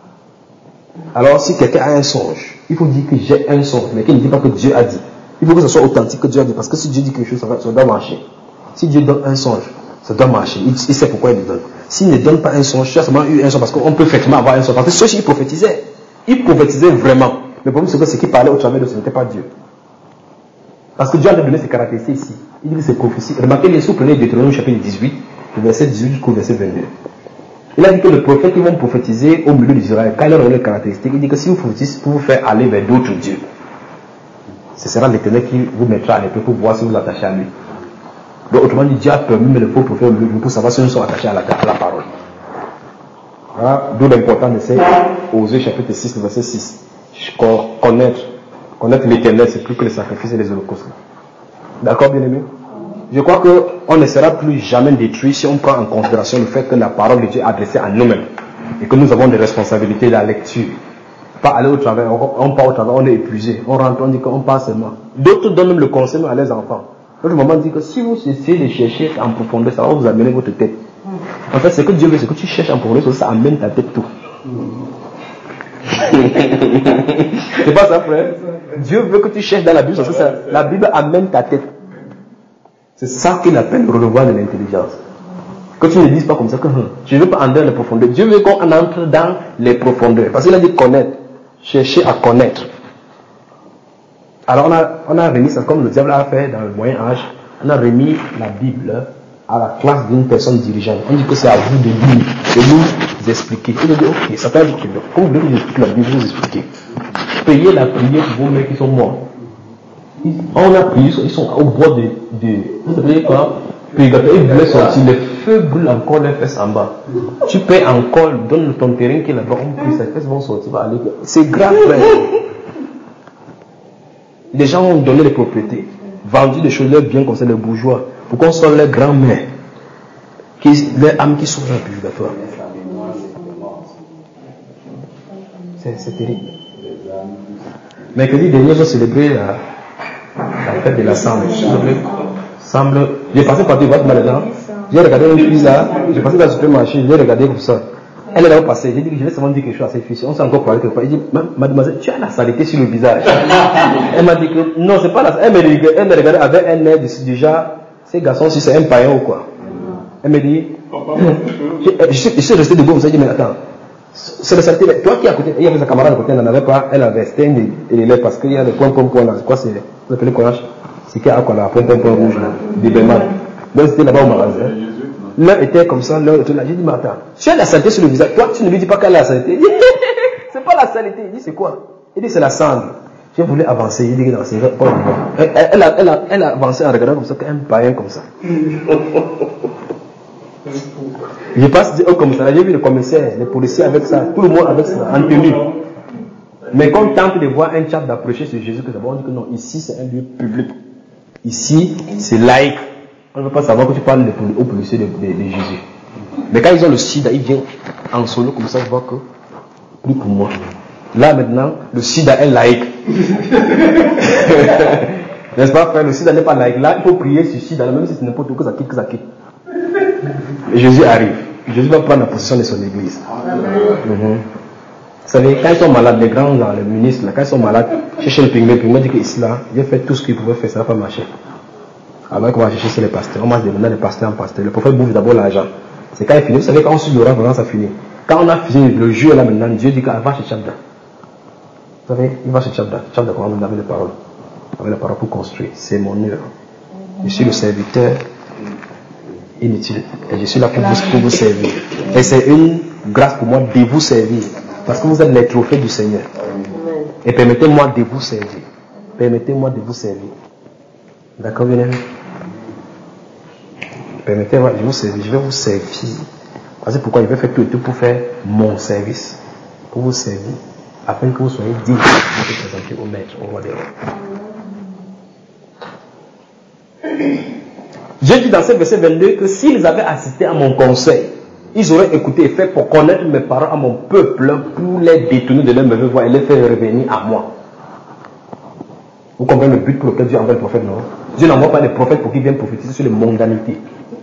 Alors si quelqu'un a un songe, il faut dire que j'ai un songe, mais qu'il ne dit pas que Dieu a dit. Il faut que ce soit authentique que Dieu a dit, parce que si Dieu dit quelque chose, ça, va, ça doit marcher. Si Dieu donne un songe, ça doit marcher. Il, il sait pourquoi il le donne. S'il ne donne pas un songe, tu as seulement eu un songe, parce qu'on peut effectivement avoir un songe. Parce que ceux-ci, ils prophétisaient. Ils prophétisaient vraiment. Le problème, c'est que ce qui parlait au travers de ce n'était pas Dieu. Parce que Dieu a donné ses caractéristiques ici. Il dit que c'est prophétie. Remarquez bien, si vous prenez Deutéronome chapitre dix-huit, le verset dix-huit jusqu'au verset vingt-deux. Il a dit que les prophètes qui vont prophétiser au milieu d'Israël, quand ils leur ont les caractéristiques, il dit que si vous prophétisez pour vous faire aller vers d'autres dieux, ce sera l'Éternel qui vous mettra à l'épreuve pour voir si vous vous attachez à lui. Donc autrement dit, Dieu a permis les faux prophètes pour savoir si nous sommes attachés à la, à la parole. Voilà, d'où l'importance de ces Osée chapitre six, verset six. Connaître, connaître l'Éternel, c'est plus que les sacrifices et les holocaustes. D'accord, bien aimé? Je crois qu'on ne sera plus jamais détruit si on prend en considération le fait que la parole de Dieu est adressée à nous-mêmes et que nous avons des responsabilités de la lecture. Pas aller au travail, on, on part au travail, on est épuisé, on rentre, on dit qu'on part seulement. D'autres donnent même le conseil à leurs enfants. Notre maman dit que si vous essayez de chercher en profondeur, ça va vous amener votre tête. En fait, ce que Dieu veut, c'est que tu cherches en profondeur, ça amène ta tête tout. C'est pas ça, frère? Dieu veut que tu cherches dans la Bible, parce que ça, la Bible amène ta tête. C'est ça qu'il appelle le relevoir de l'intelligence. Que tu ne dises pas comme ça que je ne veux pas entrer dans les profondeurs. Dieu veut qu'on entre dans les profondeurs. Parce qu'il a dit connaître. Chercher à connaître. Alors on a, on a remis ça comme le diable a fait dans le Moyen-Âge. On a remis la Bible à la place d'une personne dirigeante. On dit que c'est à vous de lire, de nous expliquer. Il dit ok, ça fait que comme vous voulez que j'explique la Bible, vous expliquez. Payez la prière pour vos mecs qui sont morts. On a pris, ils sont au bord de, de vous savez quoi, purgatoire, ils voulaient sortir, les feux brûlent encore les fesses en bas. Tu payes encore, donne ton terrain qui est là-bas, on prie, ces fesses vont sortir, va aller. C'est grave, frère. Les gens ont donné les propriétés, vendu des choses, leurs biens comme ça, les bourgeois, pour qu'on soit leurs grands-mères, leurs âmes qui sont dans le purgatoire. C'est, c'est terrible. Mercredi dernier, j'ai célébré la. La fête de la semble. Semble. J'ai passé par des boîtes maintenant. J'ai regardé une fille là. J'ai passé dans le supermarché. J'ai regardé comme ça. Elle est là passée. J'ai dit que je vais seulement dire quelque chose à cette fille. On s'est encore parlé quelque fois. Elle dit, mademoiselle, tu as la saleté sur le visage. Elle m'a dit que non, c'est pas la saleté. Elle me dit, elle me regardait avec un air de déjà. Ces garçons, si c'est un païen ou quoi. Elle me dit, je, je, suis, je suis resté debout. Vous avez dit, mais attends. C'est la saleté. Toi qui es à côté, il y avait sa camarade à côté, elle n'en avait pas. Elle avait c'était une élève parce qu'il y a le point, point, point là. Quoi, c'est. Vous appelez quoi? C'est qu'il y a quoi là, point, point, point rouge là. Des bémol. Donc c'était là-bas au magasin. L'un était comme ça, l'un était là. J'ai dit, mais attends, tu as la saleté sur le visage. Toi, tu ne lui dis pas qu'elle a la saleté. C'est pas la saleté. Il dit, c'est quoi? Il dit, c'est la cendre. J'ai voulu avancer. Il dit, non, c'est pas elle, elle, a, elle, a, elle a avancé en regardant comme ça, qu'un païen comme ça. Je passe au commissariat, j'ai vu les commissaires, les policiers avec ça, tout le monde avec ça, en tenue. Mais quand on tente de voir un chat d'approcher sur Jésus, que d'abord on dit que non, ici c'est un lieu public. Ici c'est laïque. On ne veut pas savoir que tu parles au policier de, de, de Jésus. Mais quand ils ont le sida, ils viennent en solo comme ça, je vois que plus pour moi. Là maintenant, le sida est laïque. N'est-ce pas, frère? Le sida n'est pas laïque. Là, il faut prier sur sida, même si c'est n'importe où, que ça quitte, que ça quitte. Et Jésus arrive. Jésus va prendre la possession de son église. Mm-hmm. Vous savez, quand ils sont malades, les grands, là, les ministres, là, quand ils sont malades, cherchez le pygmée, le pygmée dit qu'ici là, il a fait tout ce qu'il pouvait faire, ça n'a pas marché. Avant qu'on va chercher sur les pasteurs, on va se demander les pasteurs en pasteur. Le prophète bouffe d'abord l'argent. C'est quand il finit. Vous savez, quand on suit l'oracle, vraiment ça finit. Quand on a fini le jeu là maintenant, Dieu dit qu'il va chez Chabda. Vous savez, il va chez Chabda. Chabda commence à donner les paroles. Avec la parole pour construire. C'est mon œuvre. Je suis le serviteur inutile. Et je suis là pour vous, pour vous servir. Et c'est une grâce pour moi de vous servir. Parce que vous êtes les trophées du Seigneur. Et permettez-moi de vous servir. Permettez-moi de vous servir. D'accord, bien aimé? Permettez-moi de vous servir. Je vais vous servir. C'est pourquoi je vais faire tout et tout pour faire mon service. Pour vous servir. Afin que vous soyez dignes de vous présenter au maître, au roi des rois. Dieu dit dans ce verset vingt-deux que s'ils avaient assisté à mon conseil, ils auraient écouté et fait pour connaître mes paroles à mon peuple pour les détourner de leur mauvaise voie et les faire revenir à moi. Vous comprenez le but pour lequel Dieu envoie le prophète, non? Dieu n'envoie pas les prophètes pour qu'ils viennent prophétiser sur les mondanités.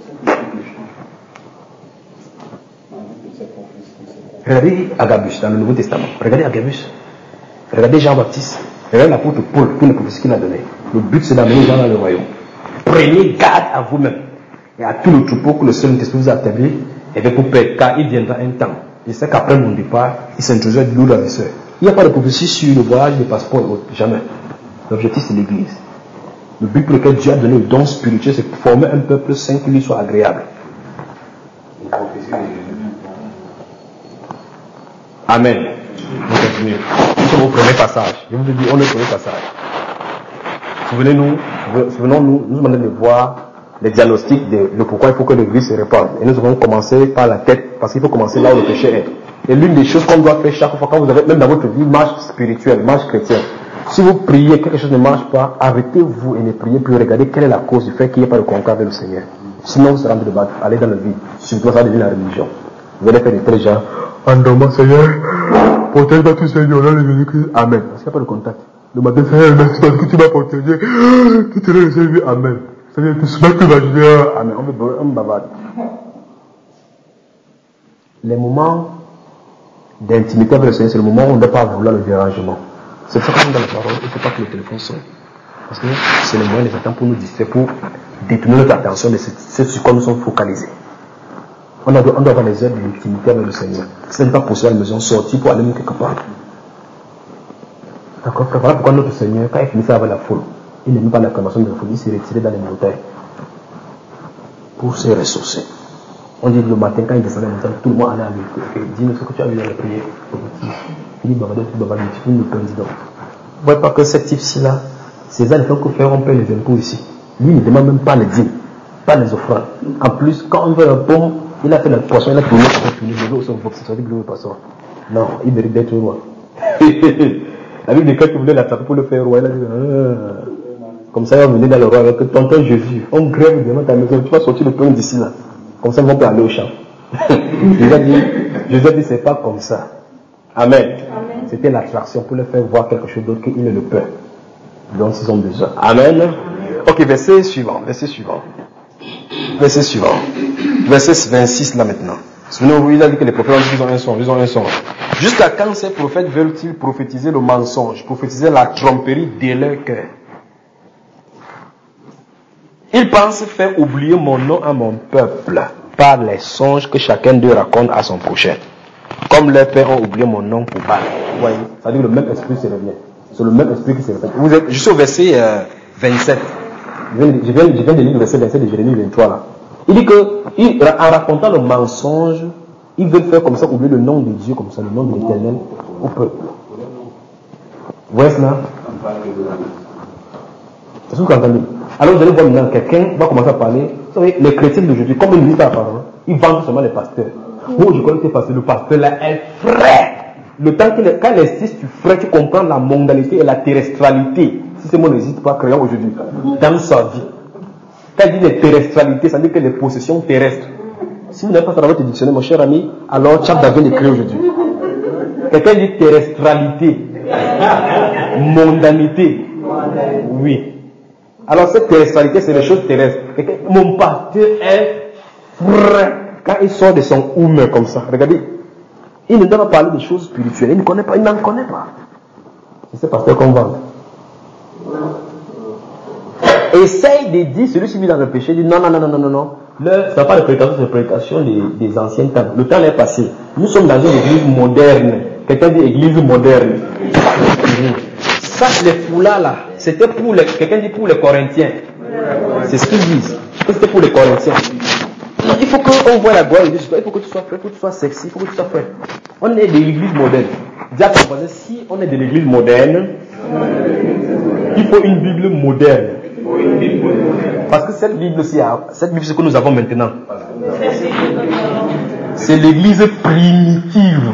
Regardez Agabus dans le Nouveau Testament. Regardez Agabus. Regardez Jean-Baptiste. Regardez l'apôtre Paul pour les prophéties qu'il a données. Le but c'est d'amener les gens dans le royaume. Prenez garde à vous-même et à tout le troupeau que le Saint-Esprit vous a établi. Et bien pour perdre, car il viendra un temps. Je sais qu'après mon départ, il s'introduira de lourd ravisseur. Il n'y a pas de prophétie sur le voyage, des passeports et autres. Jamais. L'objectif c'est l'église. Le but pour lequel Dieu a donné le don spirituel, c'est pour former un peuple saint qui lui soit agréable. Amen. On continue. Nous sommes au premier passage. Je vous ai dit, on est au premier passage. Souvenez-nous, souvenons-nous, nous sommes en train de voir les diagnostics de, de pourquoi il faut que l'église se répande. Et nous avons commencé par la tête, parce qu'il faut commencer là où le péché est. Et l'une des choses qu'on doit faire chaque fois, quand vous avez, même dans votre vie, marche spirituelle, marche chrétienne, si vous priez, quelque chose ne marche pas, arrêtez-vous et ne priez plus, regardez quelle est la cause du fait qu'il n'y ait pas de contact avec le Seigneur. Sinon, vous serez en train de battre, allez dans le vide. Surtout, ça devient la religion. Vous allez faire des tels gens, en dormant, Seigneur, protège-moi tout Seigneur, là, le Christ. Amen. Parce qu'il n'y a pas de contact. Le matin, Seigneur, merci parce que tu m'as protégé. Tu te l'as servi. Amen. Seigneur, tu sais que tu vas. Amen. On me bavarde. Les moments d'intimité avec le Seigneur, c'est le moment où on ne doit pas vouloir le dérangement. C'est pour ça qu'on est dans la parole, il ne faut pas que le téléphone sonne. Parce que c'est le moyen de Satan pour nous distraire, pour détourner notre attention de ce sur quoi nous sommes focalisés. On doit, on doit avoir les heures d'intimité avec le Seigneur. Si ce n'est pas possible à la maison, sortir pour aller nous quelque part. D'accord, frère, voilà pourquoi notre Seigneur, quand il finissait avec la foule, il n'aimait pas l'acclamation de la foule, il s'est retiré dans les montagnes pour se ressourcer. On dit le matin, quand il descendait dans les montagnes, tout le monde allait à lui. Dis-nous ce que tu as vu dans la prière. Il dit Babadou, Babadou, tu es le président. Vous ne voyez pas que ce type-ci là, ces gens ne font que faire, on paie les impôts ici. Lui il ne demande même pas les dîmes, pas les offrandes. En plus, quand on veut un pont, il a fait la poisson, il a tourné, il a tourné, le son vox, ça veut dire que le passeur. Non, il mérite d'être roi. La Bible dit que tu voulais l'attraper pour le faire roi, il a dit, ah. Comme ça, il va venir dans le roi avec tonton Jésus. On grève devant ta maison, tu vas sortir le pain d'ici là. Comme ça, ils vont pas aller au champ. Jésus a dit, Jésus a dit, c'est pas comme ça. Amen. Amen. C'était l'attraction pour leur faire voir quelque chose d'autre qu'il ne le peut. Donc, ils ont besoin. Amen. Amen. Ok, verset suivant, verset suivant. Verset suivant. Verset vingt-six là maintenant. Souvenez-vous, il a dit que les prophètes ont dit qu'ils ont un songe, ils ont un songe. Jusqu'à quand ces prophètes veulent-ils prophétiser le mensonge, prophétiser la tromperie de leur cœur? Ils pensent faire oublier mon nom à mon peuple par les songes que chacun d'eux raconte à son prochain. Comme leurs pères ont oublié mon nom pour Baal. Vous voyez, ça veut dire que le même esprit se revient. C'est le même esprit qui se répète. Vous êtes, je suis au verset euh, vingt-sept. Je viens, je, viens, je viens de lire le verset vingt-sept de Jérémie vingt-trois là. Il dit que, il, en racontant le mensonge, ils veulent faire comme ça, oublier le nom de Dieu, comme ça, le nom de l'Éternel au peuple. Vous voyez cela? C'est ce que vous entendez. Alors vous allez voir maintenant, quelqu'un va commencer à parler. Vous savez, les chrétiens d'aujourd'hui, comme ils ne lisent pas la parole, ils vendent seulement les pasteurs. Oh, je connais tes pasteurs, le pasteur là est frais. Le temps qu'il, quand il insiste, tu ferais, tu comprends la mondanité et la terrestralité. Si ce mot n'existe pas, créant aujourd'hui, dans sa vie. Quand il dit les terrestralités, ça veut dire que les possessions terrestres. Si vous n'avez pas travaillé votre dictionnaire, mon cher ami, alors Tchad vient d'écrire aujourd'hui. Quelqu'un dit terrestralité, mondanité. Oui. Alors cette terrestralité, c'est les choses terrestres. Mon pasteur est frère. Quand il sort de son houme comme ça, regardez, il ne doit pas parler des choses spirituelles. Il ne connaît pas, il n'en connaît pas. C'est ce pasteur qu'on vend. Essaye de dire, celui qui vit dans le péché, dit non, non, non, non, non, non, non. Ce n'est pas de prédication, c'est de prédication des, des anciens temps. Le temps est passé. Nous sommes dans une église moderne. Quelqu'un dit église moderne. Ça, les foulards là, c'était pour les, quelqu'un dit pour les Corinthiens. C'est ce qu'ils disent. C'était pour les Corinthiens. Non, il faut qu'on voit la gloire de Dieu. Il faut que tu sois prêt, il faut que tu sois sexy, il faut que tu sois prêt. On est de l'église moderne. Dis à ton voisin, si on est de l'église moderne, il faut une Bible moderne. Parce que cette Bible-ci, cette Bible que nous avons maintenant, c'est l'église primitive.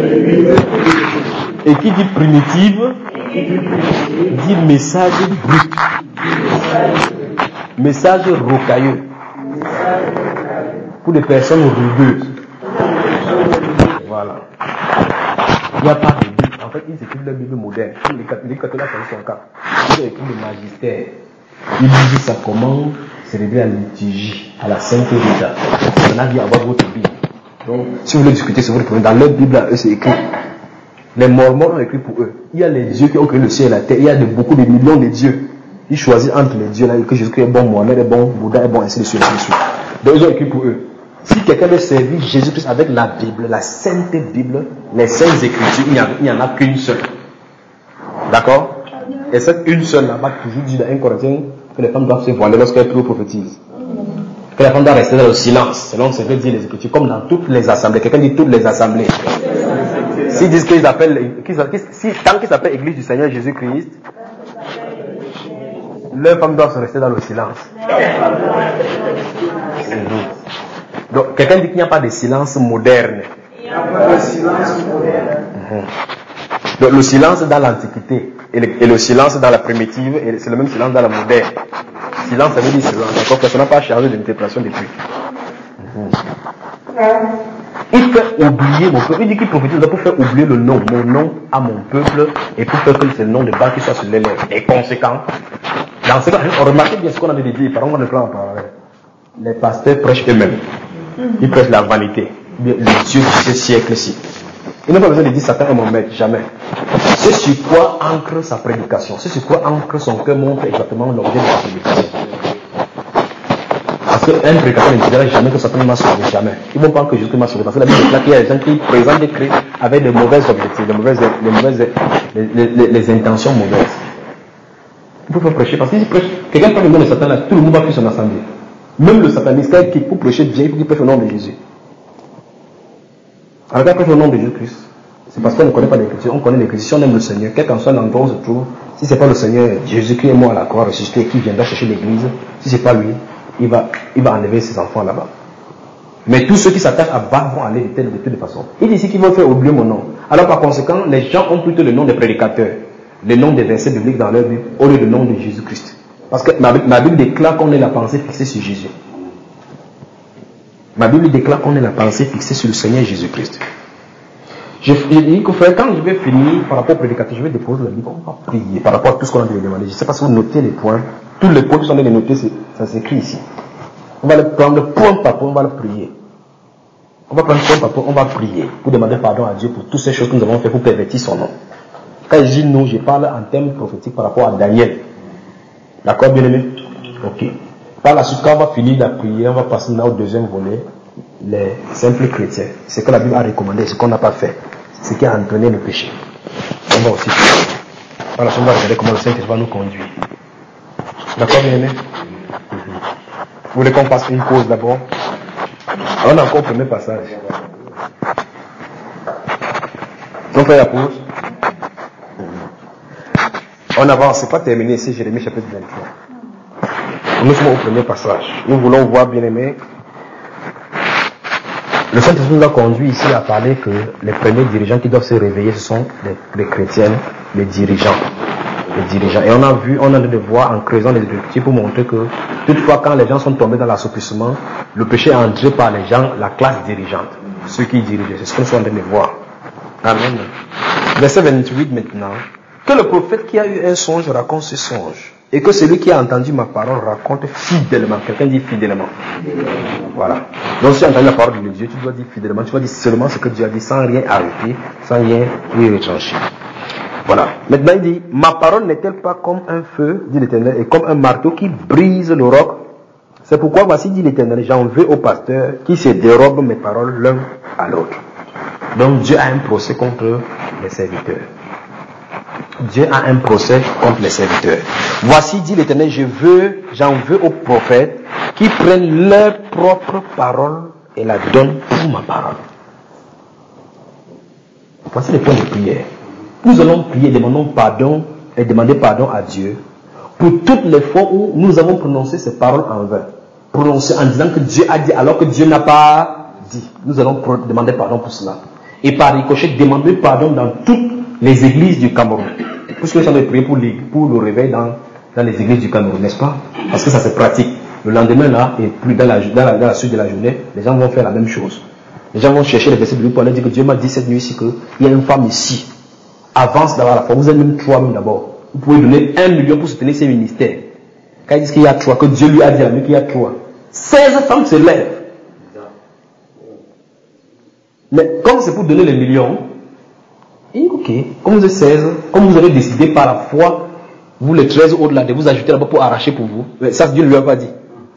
Et qui dit primitive, dit message brut. Message rocailleux. Pour des personnes rugueuses. Voilà. Il n'y a pas de Bible. En fait, ils écrivent la Bible moderne. Les catholiques, c'est son cas. Ils écrivent le magistère. Ils disent ça comment célébrer la liturgie, à la Sainte Rita. On a dit avoir votre Bible. Donc, si vous voulez discuter sur votre problème, dans leur Bible, à eux, c'est écrit. Les Mormons ont écrit pour eux. Il y a les dieux qui ont créé le ciel et la terre. Il y a de, beaucoup de millions de dieux. Ils choisissent entre les dieux là, que Jésus-Christ est bon, Mohamed est bon, Bouddha est bon, ainsi de suite, ainsi de suite. Donc, ils ont écrit pour eux. Si quelqu'un veut servir Jésus-Christ avec la Bible, la Sainte Bible, les Saintes Écritures, il n'y en a qu'une seule. D'accord? Et cette une seule là-bas, toujours dit dans un Corinthien que les femmes doivent se voiler lorsqu'elles prophétisent. Que la femme doit rester dans le silence, selon ce que disent les Écritures, comme dans toutes les assemblées. Quelqu'un dit toutes les assemblées. S'ils disent qu'ils appellent, qu'ils, si, tant qu'ils s'appellent Église du Seigneur Jésus-Christ, leurs femmes doivent se rester dans le silence. Donc, quelqu'un dit qu'il n'y a pas de silence moderne. Il n'y a pas de silence moderne. Mm-hmm. Donc, le silence dans l'Antiquité et le, et le silence dans la primitive, et c'est le même silence dans la moderne. Silence, ça veut dire silence. D'accord, personne n'a pas chargé de l'interprétation depuis. Mm-hmm. Il fait oublier mon peuple. Il dit qu'il prophétise pour faire oublier le nom, mon nom à mon peuple, et pour faire que c'est le nom de Baal qui soit sur les lèvres. Et conséquent, dans ce cas, on remarque bien ce qu'on avait dit, par exemple, on ne peut en parler. Les pasteurs prêchent eux-mêmes. Ils prêchent la vanité. Le Dieu de ce siècle-ci. Ils n'ont pas besoin de dire Satan est mon maître, jamais. C'est sur quoi ancre sa prédication. C'est sur quoi ancre son cœur montre exactement l'objet de sa prédication. Parce qu'un prédicateur ne dira jamais que Satan m'a sauvé, jamais. Ils ne vont pas que Jésus m'a sauvé. Parce que la Bible dit qu'il y a des gens qui présentent des Christ avec de mauvais objectifs, de mauvaises, les, mauvaises, les, les, les, les intentions mauvaises. Il faut prêcher. Parce que si quelqu'un parle le nom de Satan, là, tout le monde va fuir son assemblée. Même le sataniste, qui pour prêcher bien, il faut qu'il prêche au nom de Jésus. Alors quand prêche au nom de Jésus-Christ, c'est parce qu'on ne connaît pas l'Écriture, on connaît l'Écriture. Si on aime le Seigneur, quel qu'en soit l'endroit où on se trouve, si ce n'est pas le Seigneur, Jésus-Christ est mort à la croix ressuscité, qui viendra chercher l'Église, si ce n'est pas lui, il va, il va enlever ses enfants là-bas. Mais tous ceux qui s'attachent à Baal vont aller de telle de telle façon. Il dit ici qu'ils vont faire oublier mon nom. Alors par conséquent, les gens ont plutôt le nom des prédicateurs, le nom des versets bibliques dans leur Bible, au lieu du nom de Jésus-Christ. Parce que ma, ma Bible déclare qu'on ait la pensée fixée sur Jésus. Ma Bible déclare qu'on ait la pensée fixée sur le Seigneur Jésus-Christ. Je dis que frère, quand je vais finir par rapport au prédicateur, je vais déposer la Bible, on va prier par rapport à tout ce qu'on a demandé. Je ne sais pas si vous notez les points. Tous les points qui sont les noter, ça s'écrit ici. On va le prendre point par point, on va le prier. On va prendre point par point, on va prier pour demander pardon à Dieu pour toutes ces choses que nous avons fait pour pervertir son nom. Quand je dis nous, je parle en termes prophétiques par rapport à Daniel. D'accord, bien aimé? Ok. Par la suite, quand on va finir la prière, on va passer maintenant au deuxième volet, les simples chrétiens. C'est ce que la Bible a recommandé, ce qu'on n'a pas fait, ce qui a entraîné le péché. On va aussi faire. Par la suite, on va regarder comment le Saint-Esprit va nous conduire. D'accord, bien aimé? Vous voulez qu'on fasse une pause d'abord? On a encore le premier passage. On fait la pause. On avance, c'est pas terminé ici, Jérémie chapitre vingt-trois. Nous sommes au premier passage. Nous voulons voir, bien aimé, Le Saint-Esprit nous a conduit ici à parler que les premiers dirigeants qui doivent se réveiller, ce sont les, les chrétiens, les dirigeants. Les dirigeants. Et on a vu, on a de voir en creusant les Écritures pour montrer que toutefois quand les gens sont tombés dans l'assouplissement, le péché est entré par les gens, la classe dirigeante, ceux qui dirigent. C'est ce que nous sommes en train de voir. Amen. Verset vingt-huit maintenant. Que le prophète qui a eu un songe raconte ce songe. Et que celui qui a entendu ma parole raconte fidèlement. Quelqu'un dit fidèlement. Voilà. Donc si tu as entendu la parole de Dieu, tu dois dire fidèlement. Tu dois dire seulement ce que Dieu a dit sans rien arrêter, sans rien y retrancher. Voilà. Maintenant il dit, ma parole n'est-elle pas comme un feu, dit l'Éternel, et comme un marteau qui brise le roc? C'est pourquoi voici, dit l'Éternel, j'en veux au pasteur qui se dérobe mes paroles l'un à l'autre. Donc Dieu a un procès contre les serviteurs. Dieu a un procès contre les serviteurs. Voici, dit l'Éternel, je veux, j'en veux aux prophètes qui prennent leur propre parole et la donnent pour ma parole. Voici les points de prière. Nous allons prier, demandons pardon et demander pardon à Dieu pour toutes les fois où nous avons prononcé ces paroles en vain. Prononcé en disant que Dieu a dit alors que Dieu n'a pas dit. Nous allons demander pardon pour cela. Et par ricochet, demander pardon dans toutes les églises du Cameroun. Puisque nous sommes priés pour, pour le réveil dans, dans les églises du Cameroun, n'est-ce pas? Parce que ça c'est pratique. Le lendemain là, et plus dans la, dans, la, dans la suite de la journée, les gens vont faire la même chose. Les gens vont chercher les versets bibliques pour aller dire que Dieu m'a dit cette nuit ici qu'il y a une femme ici. Avance d'avoir la foi. Vous êtes même trois même d'abord. Vous pouvez donner un million pour soutenir ces ministères. Quand ils disent qu'il y a trois, que Dieu lui a dit à lui qu'il y a trois. seize femmes se lèvent. Mais comme c'est pour donner les millions, et ok, comme vous êtes seize, comme vous avez décidé par la foi, vous les treize au-delà de vous ajouter là-bas pour arracher pour vous, mais ça Dieu ne lui a pas dit.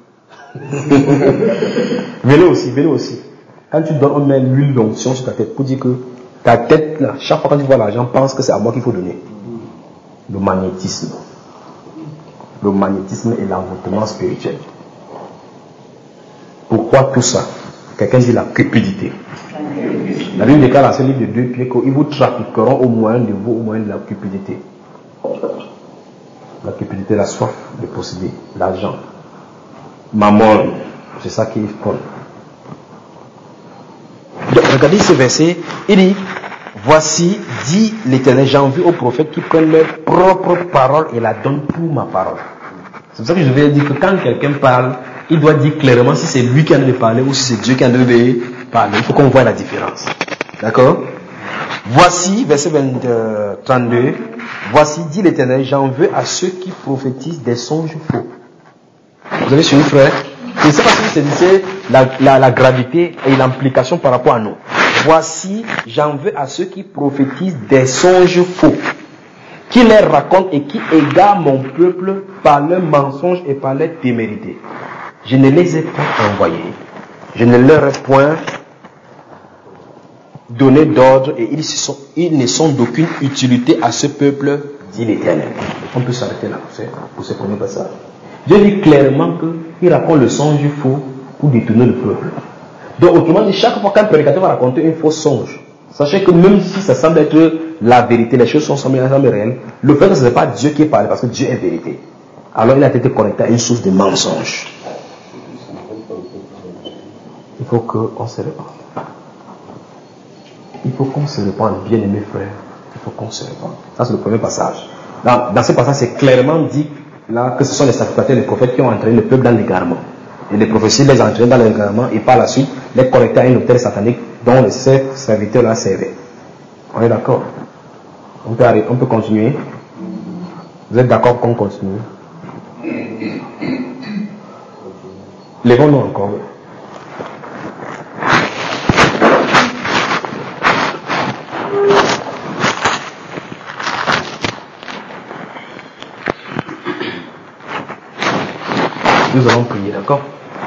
Venez aussi, venez aussi. Quand tu donnes, on met l'huile d'onction sur ta tête pour dire que ta tête là, chaque fois quand tu vois l'argent, pense que c'est à moi qu'il faut donner. Le magnétisme. Le magnétisme et l'envoûtement spirituel. Pourquoi tout ça? Quelqu'un dit la cupidité. La Bible déclare dans ce livre de deux Pierre qu'ils vous trafiqueront au moyen de vous, au moyen de la cupidité. La cupidité, la soif de posséder, l'argent. Mammon, c'est ça qui est fort. Donc, regardez ce verset, il dit, voici, dit l'Éternel, j'en veux aux prophètes qui prennent leur propre parole et la donnent pour ma parole. C'est pour ça que je vais dire que quand quelqu'un parle, il doit dire clairement si c'est lui qui a de parler ou si c'est Dieu qui a de parler. Il faut qu'on voit la différence. D'accord? Voici, verset vingt, euh, trente-deux, voici, dit l'Éternel, j'en veux à ceux qui prophétisent des songes faux. Vous avez suivi, frère? Je ne sais pas si vous saisissez la, la, la gravité et l'implication par rapport à nous. Voici, j'en veux à ceux qui prophétisent des songes faux, qui les racontent et qui égarent mon peuple par leurs mensonges et par leurs témérités. Je ne les ai pas envoyés. Je ne leur ai point donné d'ordre et ils, sont, ils ne sont d'aucune utilité à ce peuple, dit l'Éternel. On peut s'arrêter là pour ce premier passage. Dieu dit clairement qu'il raconte le songe faux pour détourner le peuple. Donc autrement dit, chaque fois qu'un prédicateur va raconter un faux songe, sachez que même si ça semble être la vérité, les choses sont semblent réelles, le fait que ce n'est pas Dieu qui parle parce que Dieu est vérité. Alors il a été connecté à une source de mensonge. Il faut qu'on se répande. Il faut qu'on se répande, bien aimés frères. Il faut qu'on se répande. Ça c'est le premier passage. Dans, dans ce passage, c'est clairement dit là, que ce sont les sacrificateurs et les prophètes qui ont entraîné le peuple dans l'égarement. Et les prophéties les entraînent dans l'égarement et par la suite les connecter à une hôtel satanique dont les serviteurs là servaient. On est d'accord? On peut arrêter, on peut continuer. Vous êtes d'accord qu'on continue? Lèvons-nous encore. Nous allons prier, d'accord?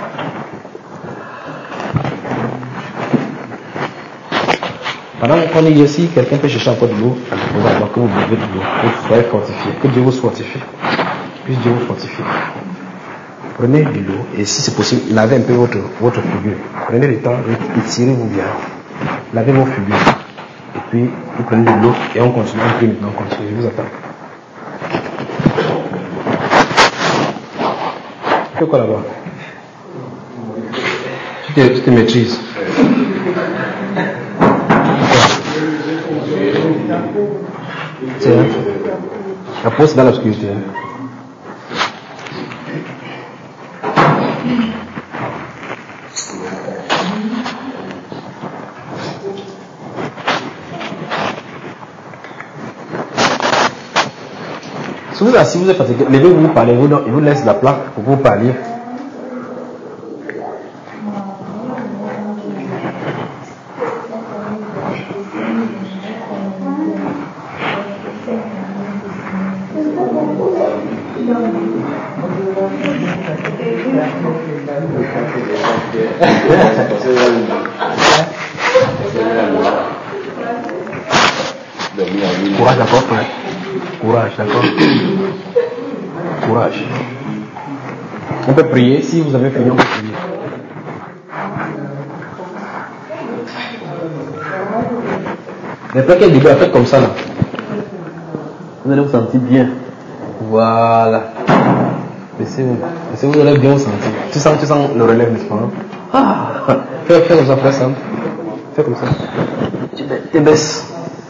Pendant qu'on est ici, quelqu'un peut chercher encore de l'eau, alors que vous buvez de l'eau, que vous soyez fortifié, que Dieu vous fortifie. Puisse Dieu vous fortifier. Prenez de l'eau et si c'est possible, lavez un peu votre, votre figure. Prenez le temps, étirez-vous bien. Lavez vos figures. Et puis, vous prenez de l'eau et on continue, on prie maintenant, on continue. Je vous attends. C'est quoi là-bas? Tu te, tu te maîtrises. C'est la peau, c'est dans l'obscurité. Si vous êtes assis, vous êtes fatigué, levez-vous, vous parlez, vous, il vous laisse la plaque pour vous parler. Courage d'accord, frère. Courage, d'accord. Courage. On peut prier. Si vous avez fini, on peut prier. Mais pas quel début à faire comme ça là. Vous allez vous sentir bien. Voilà. Laissez-vous. Laissez-vous, vous allez bien vous sentir. Tu sens, tu sens le relève, n'est-ce pas? Ah, fais, fais comme ça, frère Sam. Fais comme ça. Tu te baisses.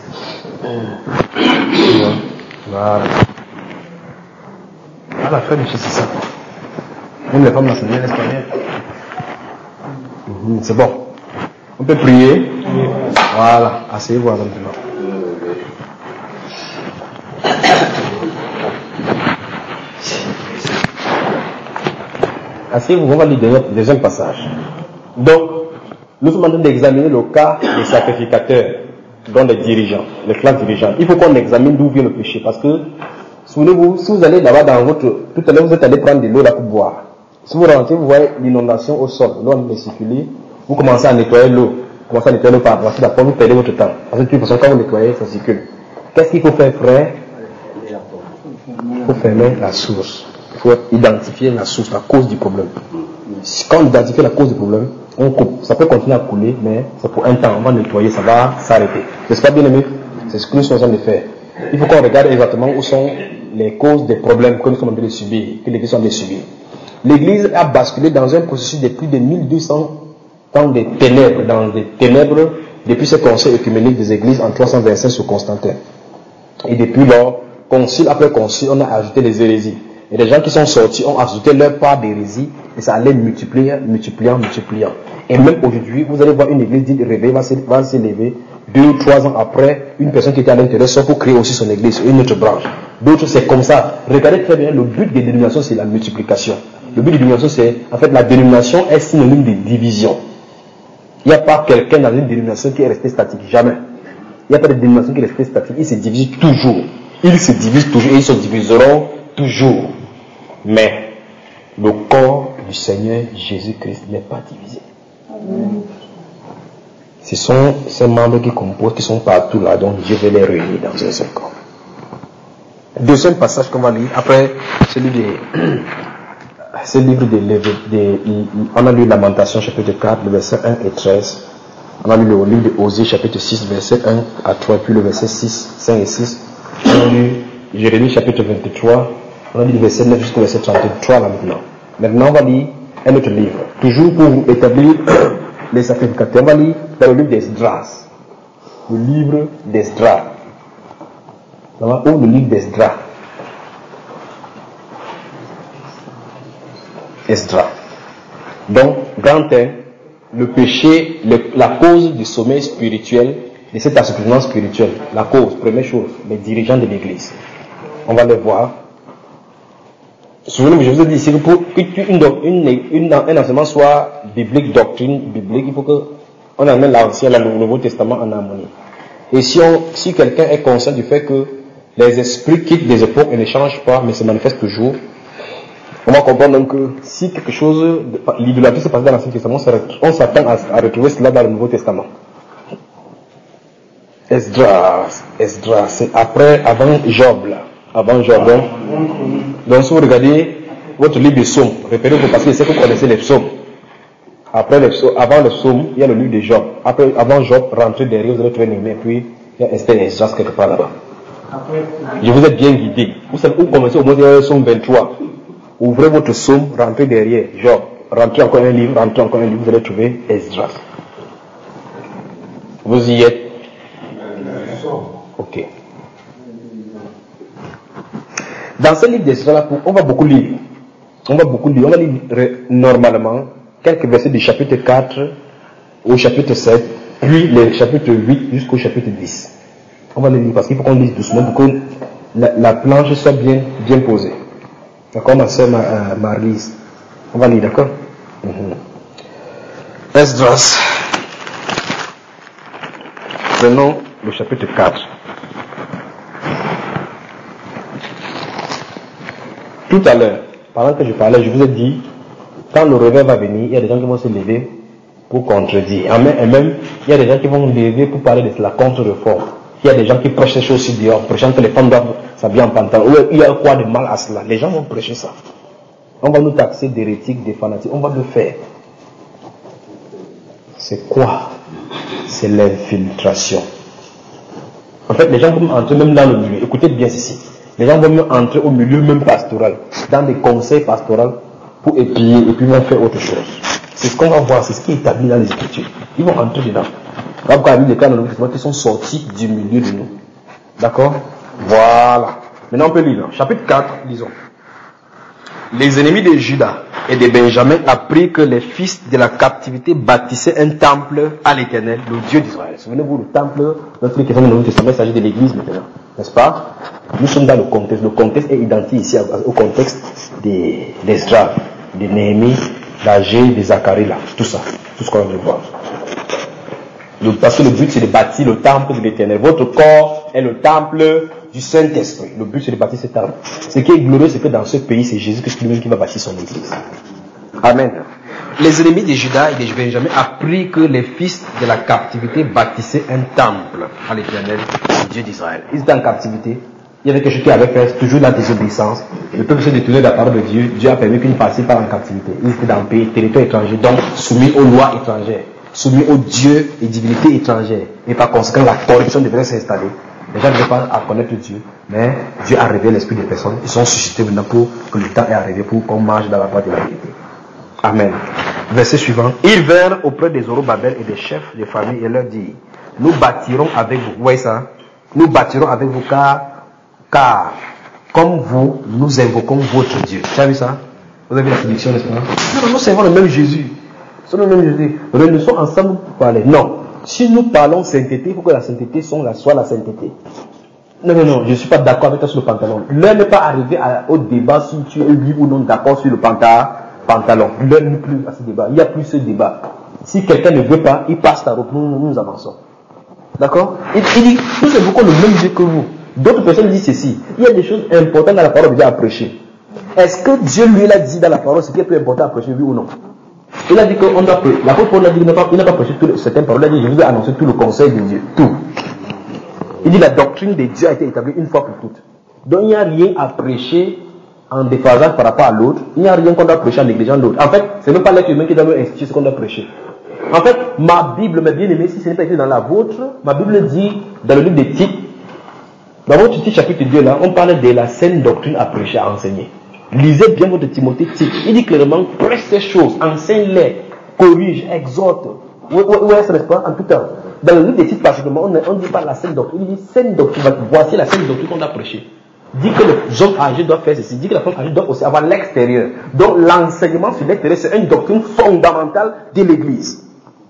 Voilà. Ah, la femme, c'est ça. Même les femmes l'enseignent l'espagnol. Mmh, c'est bon. On peut prier. Voilà. Asseyez-vous avant maintenant. Asseyez-vous, on va lire le deuxième passage. Donc, nous sommes en train d'examiner le cas des sacrificateurs, dont les dirigeants, les clans dirigeants. Il faut qu'on examine d'où vient le péché. Parce que, souvenez-vous, si vous allez là-bas dans votre... Tout à l'heure, vous êtes allé prendre de l'eau là pour boire. Si vous rentrez, vous voyez l'inondation au sol. L'eau en circuler. Vous commencez à nettoyer l'eau. Vous commencez à nettoyer l'eau par rapport à la vous perdez votre temps. Parce que de toute façon, quand vous nettoyez, ça circule. Qu'est-ce qu'il faut faire, frère? Il faut fermer la source. Il faut identifier la source, la cause du problème. Quand on identifie la cause du problème, on coupe. Ça peut continuer à couler, mais c'est pour un temps. On va nettoyer, ça va s'arrêter. N'est-ce pas, bien aimé? C'est ce que nous sommes en train de faire. Il faut qu'on regarde exactement où sont les causes des problèmes que nous sommes en train de subir, que l'Église est en train de subir. L'Église a basculé dans un processus de plus de mille deux cents ans de ténèbres, dans des ténèbres, depuis ce conseil œcuménique des Églises en trois cent vingt-cinq sur Constantin. Et depuis lors, concile après concile, on a ajouté les hérésies. Et les gens qui sont sortis ont ajouté leur part d'hérésie et ça allait multiplier, multipliant, multipliant. Et même aujourd'hui, vous allez voir une église dite réveillée va s'élever deux ou trois ans après, une personne qui était à l'intérieur sort pour créer aussi son église, une autre branche. D'autres, c'est comme ça. Regardez très bien, le but des dénominations, c'est la multiplication. Le but des dénominations, c'est, en fait, la dénomination est synonyme de division. Il n'y a pas quelqu'un dans une dénomination qui est resté statique, jamais. Il n'y a pas de dénomination qui est restée statique, ils se divisent toujours. Ils se divisent toujours et ils se diviseront toujours. Mais le corps du Seigneur Jésus-Christ n'est pas divisé. Amen. Ce sont ces membres qui composent, qui sont partout là, donc Dieu veut les réunir dans un seul corps. Deuxième passage qu'on va lire, après celui de ce livre de, de, de, on a lu Lamentation chapitre quatre, le verset un et treize. On a lu le livre de Osée chapitre six, verset un à trois, puis le verset six, cinq et six. On a lu Jérémie chapitre vingt-trois. On a lu le verset neuf jusqu'au verset trente-trois là maintenant. Maintenant on va lire un autre livre. Toujours pour vous établir les sacrificateurs. On va lire dans le livre d'Esdras. Le livre d'Esdras. Ou le livre d'Esdras. Esdras. Donc, grand un, le péché, le, la cause du sommeil spirituel, de cet assouplissement spirituel. La cause, première chose, les dirigeants de l'église. On va les voir. Souvenez-vous, je vous ai dit ici que pour qu'un une, une, un enseignement soit biblique, doctrine biblique, il faut qu'on amène l'Ancien et le Nouveau Testament en harmonie. Et si, on, si quelqu'un est conscient du fait que les esprits quittent des époques et ne changent pas, mais se manifestent toujours, on va comprendre donc que si quelque chose, l'idolâtrie se passe dans l'Ancien Testament, on s'attend à, à retrouver cela dans le Nouveau Testament. Esdras, Esdras, c'est après, avant Job là. Avant Job. Donc, donc si vous regardez votre livre de psaumes, repérez-vous parce que c'est que vous connaissez les psaumes. Après les psaumes, avant les psaumes, il y a le livre de Job. Après, avant Job, rentrez derrière, vous allez trouver Néhémie, puis il y a Esther et Esdras quelque part là-bas. Je vous ai bien guidé. Vous savez où commencer au moins le psaume vingt-trois. Ouvrez votre psaume, rentrez derrière Job. Rentrez encore un livre, rentrez encore un livre, vous allez trouver Esdras. Vous y êtes? Ok. Dans ce livre d'Esdras, on va beaucoup lire. On va beaucoup lire. On va lire normalement quelques versets du chapitre quatre au chapitre sept, puis le chapitre huit jusqu'au chapitre dix. On va le lire parce qu'il faut qu'on lise doucement pour que la, la planche soit bien, bien posée. D'accord, ma soeur euh, Marlise? On va lire, d'accord? Mm-hmm. Esdras. Prenons le chapitre quatre. Tout à l'heure, pendant que je parlais, je vous ai dit, quand le réveil va venir, il y a des gens qui vont se lever pour contredire. Et même, il y a des gens qui vont lever pour parler de la contre-réforme. Il y a des gens qui prêchent ces choses aussi dehors, prêchant que les femmes doivent s'habiller en pantalon. Il y a quoi de mal à cela? Les gens vont prêcher ça. On va nous taxer d'hérétiques, des fanatiques. On va le faire. C'est quoi? C'est l'infiltration. En fait, les gens vont entrer même dans le milieu. Écoutez bien ceci. Les gens vont même entrer au milieu même pastoral, dans des conseils pastoraux pour épier et puis vont faire autre chose. C'est ce qu'on va voir, c'est ce qui est établi dans les Écritures. Ils vont entrer dedans. Comme quand il y a des cas dans le Nouveau Testament qui sont sortis du milieu de nous. D'accord? Voilà. Maintenant on peut lire. Chapitre quatre, lisons. Les ennemis de Juda et de Benjamin apprirent que les fils de la captivité bâtissaient un temple à l'Éternel, le Dieu d'Israël. Souvenez-vous, le temple, notre question dans le Nouveau Testament, il s'agit de l'église maintenant. N'est-ce pas? Nous sommes dans le contexte. Le contexte est identique ici au contexte des Esdras, de Néhémie, d'Agé, de Zacharie, là. Tout ça. Tout ce qu'on veut voir. Le, parce que le but c'est de bâtir le temple de l'Éternel. Votre corps est le temple du Saint-Esprit. Le but c'est de bâtir ce temple. Ce qui est glorieux, c'est que dans ce pays, c'est Jésus-Christ lui-même qui va bâtir son église. Amen. Les ennemis de Juda et de Benjamin apprirent que les fils de la captivité bâtissaient un temple à l'Éternel, le Dieu d'Israël. Ils étaient en captivité. Il y avait quelque chose qui avait fait toujours la désobéissance. Le peuple s'est détourné de la parole de Dieu. Dieu a permis qu'une partie parte en captivité. Ils étaient dans le pays, territoire étranger, donc soumis aux lois étrangères, soumis aux dieux et divinités étrangères. Et par conséquent, la corruption devait s'installer. Les gens ne veulent pas à connaître Dieu, mais Dieu a révélé l'esprit des personnes. Ils sont suscités maintenant pour que le temps est arrivé pour qu'on marche dans la voie de la vérité. Amen. Verset suivant. Ils vinrent auprès des Zorobabel et des chefs de famille et leur dirent: nous bâtirons avec vous. Vous voyez ça? Nous bâtirons avec vous car, car comme vous, nous invoquons votre Dieu. Tu as vu ça? Vous avez vu la traduction, n'est-ce pas? Non, nous servons le même Jésus. Nous sommes le même Jésus. Réunissons ensemble pour parler. Non. Si nous parlons sainteté, il faut que la sainteté soit la sainteté. Non, non, non, je ne suis pas d'accord avec toi sur le pantalon. L'heure n'est pas arrivé à, au débat si tu es oui ou non d'accord sur le pantalon. pantalon. L'heure n'est plus à ce débat. Il n'y a plus ce débat. Si quelqu'un ne veut pas, il passe ta route. Nous, nous, nous avançons. D'accord? Il, il dit, nous invoquons le même Dieu que vous. D'autres personnes disent ceci. Il y a des choses importantes dans la parole de Dieu à prêcher. Est-ce que Dieu lui l'a dit dans la parole ce qui est plus important à prêcher, oui ou non? Il a dit qu'on doit prêcher. L'apôtre Paul a dit qu'il n'a pas, pas prêché certaines paroles. Il a dit, je vous ai annoncé tout le conseil de Dieu. Tout. Il dit, la doctrine de Dieu a été établie une fois pour toutes. Donc il n'y a rien à prêcher en déphasage par rapport à l'autre. Il n'y a rien qu'on doit prêcher en négligeant l'autre. En fait, ce n'est pas l'être humain qui doit nous instituer ce qu'on doit prêcher. En fait, ma Bible, mes bien-aimés, si ce n'est pas écrit dans la vôtre, ma Bible dit, dans le livre de Tite, dans votre Tite chapitre deux, là, on parle de la saine doctrine à prêcher, à enseigner. Lisez bien votre Timothée Tite. Il dit clairement, prêche ces choses, enseigne-les, corrige, exhorte. Où, où, où est-ce, n'est-ce pas? En tout cas, dans le livre de Tite, particulièrement, on ne dit pas la saine doctrine. Il dit saine doctrine. Voici la saine doctrine qu'on doit prêcher. Dit que les hommes âgés doivent faire ceci. Dit que les femmes âgées doivent aussi avoir l'extérieur. Donc l'enseignement sur l'extérieur, c'est une doctrine fondamentale de l'Église.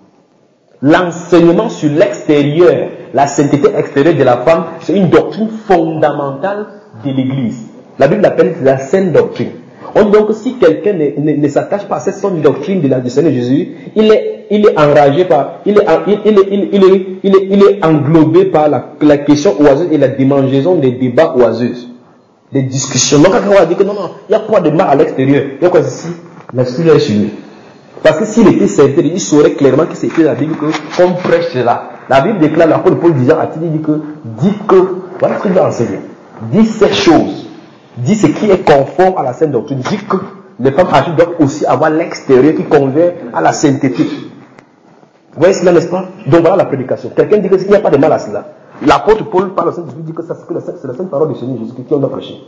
L'enseignement sur l'extérieur, la sainteté extérieure de la femme, c'est une doctrine fondamentale de l'Église. La Bible l'appelle la saine doctrine. On dit donc si quelqu'un ne, ne, ne s'attache pas à cette saine doctrine de la, du Seigneur Jésus, il est, il est enragé par, il est, il, il, il, il, il, est, il, est, il est englobé par la, la question oiseuse et la démangeaison des débats oiseuses, des discussions. Donc quand on va dire que non, non, il y a quoi de mal à l'extérieur, il y a quoi ici? L'esprit est sur lui. Parce que s'il était sincère, il saurait clairement que c'était la Bible qu'on prêche cela. La Bible déclare, l'apôtre Paul disant à Tite, il dit que, dit que, voilà ce qu'il doit enseigner. Dit ces choses. Dit ce qui est conforme à la sainte doctrine. Dit que les femmes âgées doivent aussi avoir l'extérieur qui convient à la sainteté. Vous voyez cela, n'est-ce pas? Donc voilà la prédication. Quelqu'un dit qu'il n'y a pas de mal à cela. L'apôtre Paul parle au Saint-Esprit, dit que c'est la sainte parole du Seigneur Jésus-Christ qui on doit prêcher.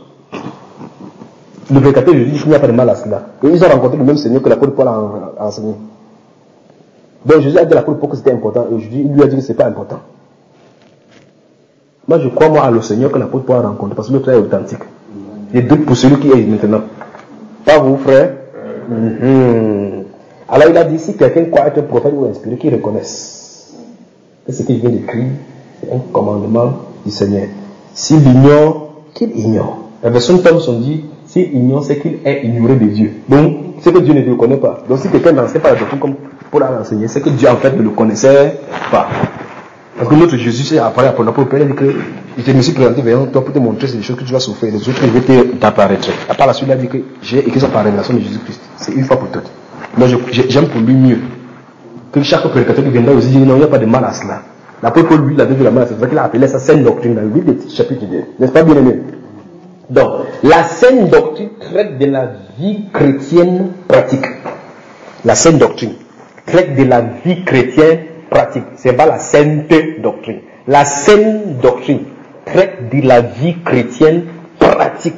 Le prédicateur Jésus dit qu'il n'y a pas de mal à cela. Et ils ont rencontré le même Seigneur que l'apôtre Paul a enseigné. Donc Jésus a dit à l'apôtre Paul que c'était important. Et Jésus, il lui a dit que ce n'est pas important. Moi je crois moi à le Seigneur que l'apôtre Paul a rencontré parce que le frère est authentique. Les doutes pour celui qui est maintenant. Pas vous, frère? Mm-hmm. Alors il a dit, si quelqu'un croit être prophète ou inspiré, qu'il reconnaisse que ce qu'il vient d'écrire, c'est un commandement du Seigneur. S'il ignore, qu'il ignore. La version Thomson dit, s'il ignore, c'est qu'il est ignoré de Dieu. Donc, c'est que Dieu ne le connaît pas. Donc si quelqu'un n'enseigne pas la doctrine comme pour l'enseigner, c'est que Dieu en fait ne le connaissait pas. Parce que notre Jésus, c'est après pour l'apôtre Père, il dit que je me suis présenté vers toi pour te montrer ces choses que tu vas souffrir. Les autres, je vais t'apparaître. À part la suite, il a dit que j'ai écrit ça par révélation de Jésus-Christ. C'est une fois pour toutes. Moi, j'aime pour lui mieux que chaque prédicateur qui viendra aussi dire non, il n'y a pas de mal à cela. L'apôtre Paul, lui, il avait vu la mal à cela. C'est vrai qu'il a appelé ça saine doctrine dans le livre des chapitres deux. N'est-ce pas, bien aimé? Donc, la saine doctrine traite de la vie chrétienne pratique. La saine doctrine traite de la vie chrétienne pratique. C'est pas la sainte doctrine. La saine doctrine traite de la vie chrétienne pratique.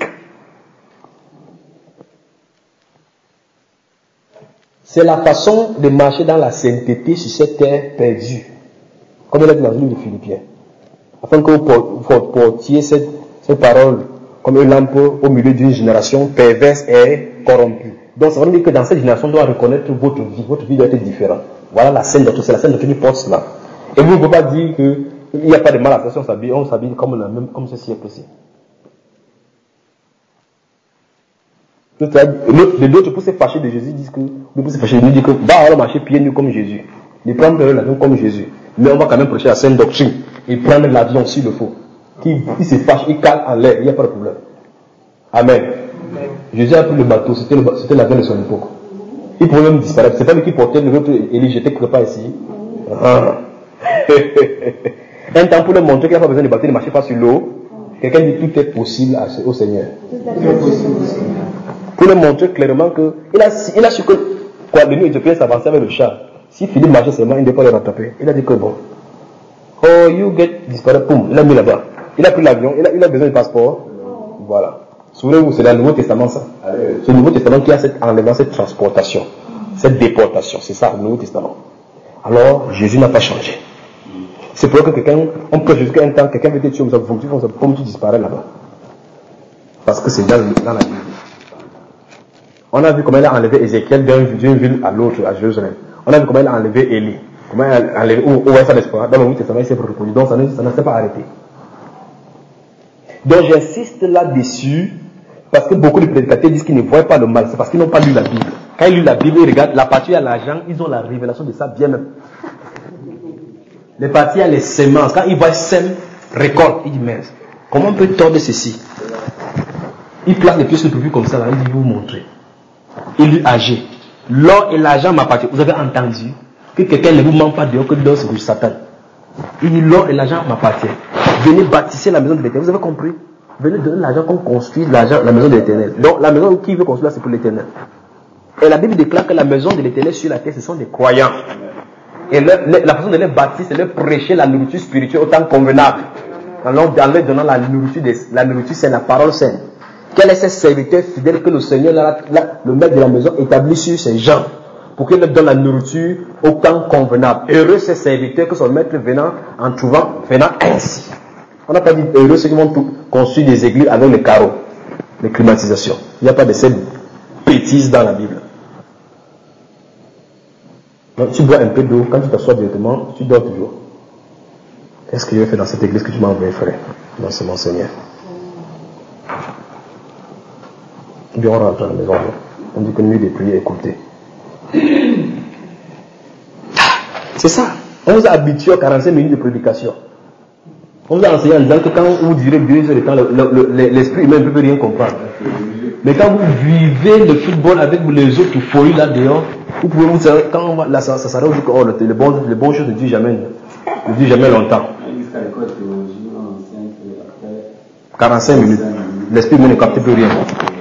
C'est la façon de marcher dans la sainteté sur cette terre perdue. Comme il a dit dans le livre de Philippiens. Afin que vous portiez cette, cette parole comme une lampe au milieu d'une génération perverse et corrompue. Donc ça veut dire que dans cette génération, on doit reconnaître votre vie. Votre vie doit être différente. Voilà la scène doctrine. C'est la scène doctrine qui porte cela. Et vous ne pouvez pas dire qu'il n'y a pas de mal à ça, on s'habille, on s'habille comme, la même, comme ceci est possible. Les autres, pour se fâcher de Jésus, disent que, pour se fâcher de nous, disent que, bah, on va marcher pieds nus comme Jésus. Ils prennent l'avion comme Jésus. Mais on va quand même prêcher la saine doctrine. Ils prennent l'avion s'il le faut. Qui, qui se fâche, il cale en l'air, il n'y a pas de problème. Amen. Amen. Jésus a pris le bateau, c'était, le, c'était l'avion de son époque. Il pouvait même disparaître. C'est pas lui qui portait le l'autre et il jetait quelque part ici. Ah. Un temps pour le montrer qu'il n'a pas besoin de bateau, il ne marchait pas sur l'eau. Quelqu'un dit tout est possible au Seigneur. Pour le montrer clairement que il a, il a su que quoi, le nu éthiopien s'avançait avec le char. Si Philippe marchait seulement, il ne devait pas le rattraper. Il a dit que bon. Oh, you get disparaît, poum, il a mis là-bas. Il a pris l'avion, il a, il a besoin de passeport. Voilà. Souvenez-vous, c'est le Nouveau Testament ça. C'est le Nouveau Testament qui a cette enlèvement, cette transportation, cette déportation. C'est ça, le Nouveau Testament. Alors, Jésus n'a pas changé. C'est pour que quelqu'un, on peut jusqu'à un temps, quelqu'un veut te tuer, vous avez fondu, comme tu disparais là-bas. Parce que c'est dans, dans la Bible. On a vu comment il a enlevé Ézéchiel d'une ville à l'autre, à Jérusalem. On a vu comment il a enlevé Élie. Comment il a enlevé, où, où est ça l'espoir? Dans le Nouveau Testament, il s'est reproduit. Donc ça ne, ça ne s'est pas arrêté. Donc j'insiste là-dessus, parce que beaucoup de prédicateurs disent qu'ils ne voient pas le mal. C'est parce qu'ils n'ont pas lu la Bible. Quand ils lisent la Bible, ils regardent la partie à l'argent, ils ont la révélation de ça bien même. Les parties à les semences, quand ils voient sème, récolte, ils disent mais comment on peut tordre ceci? Il place les pièces de plus comme ça, là, il dit vous montrer. Il lui âgé. L'or et l'argent m'appartiennent. Vous avez entendu que quelqu'un ne vous ment pas dehors que dehors c'est du Satan. Il dit l'or et l'argent m'appartiennent. Venez bâtir la maison de l'Éternel. Vous avez compris? Venez donner l'argent qu'on construise l'argent, la maison de l'Éternel. Donc la maison qui veut construire c'est pour l'Éternel. Et la Bible déclare que la maison de l'Éternel sur la terre ce sont des croyants. Et le, le, la façon de les bâtir c'est de prêcher la nourriture spirituelle autant convenable. En leur donnant la nourriture, des, la nourriture c'est la parole sainte. Quel est ce serviteur fidèle que le Seigneur, la, la, le maître de la maison, établit sur ces gens pour qu'il leur donne la nourriture au temps convenable. Heureux ces serviteurs que son maître venant en trouvant, venant ainsi. On n'a pas dit heureux ceux qui vont tout construire des églises avec les carreaux, les climatisations. Il n'y a pas de cette bêtise dans la Bible. Donc tu bois un peu d'eau, quand tu t'assois directement, tu dors toujours. Qu'est-ce que je vais faire dans cette église que tu m'as envoyé, frère? Non, c'est mon Seigneur. Bien, on rentre à la maison. On dit que nuit des prières écoutées. C'est ça. On vous a habitué à quarante-cinq minutes de prédication. On vous a enseigné en disant que quand vous direz deux heures de temps, le, le, le, l'esprit humain ne peut rien comprendre. Mais quand vous vivez le football avec les autres folies là dehors, vous pouvez vous dire, quand on va, là, ça, ça s'arrête, vous dites que oh, le, le bon, les bonnes choses ne durent jamais, ne durent jamais longtemps. quarante-cinq minutes. L'esprit humain ne capte plus rien.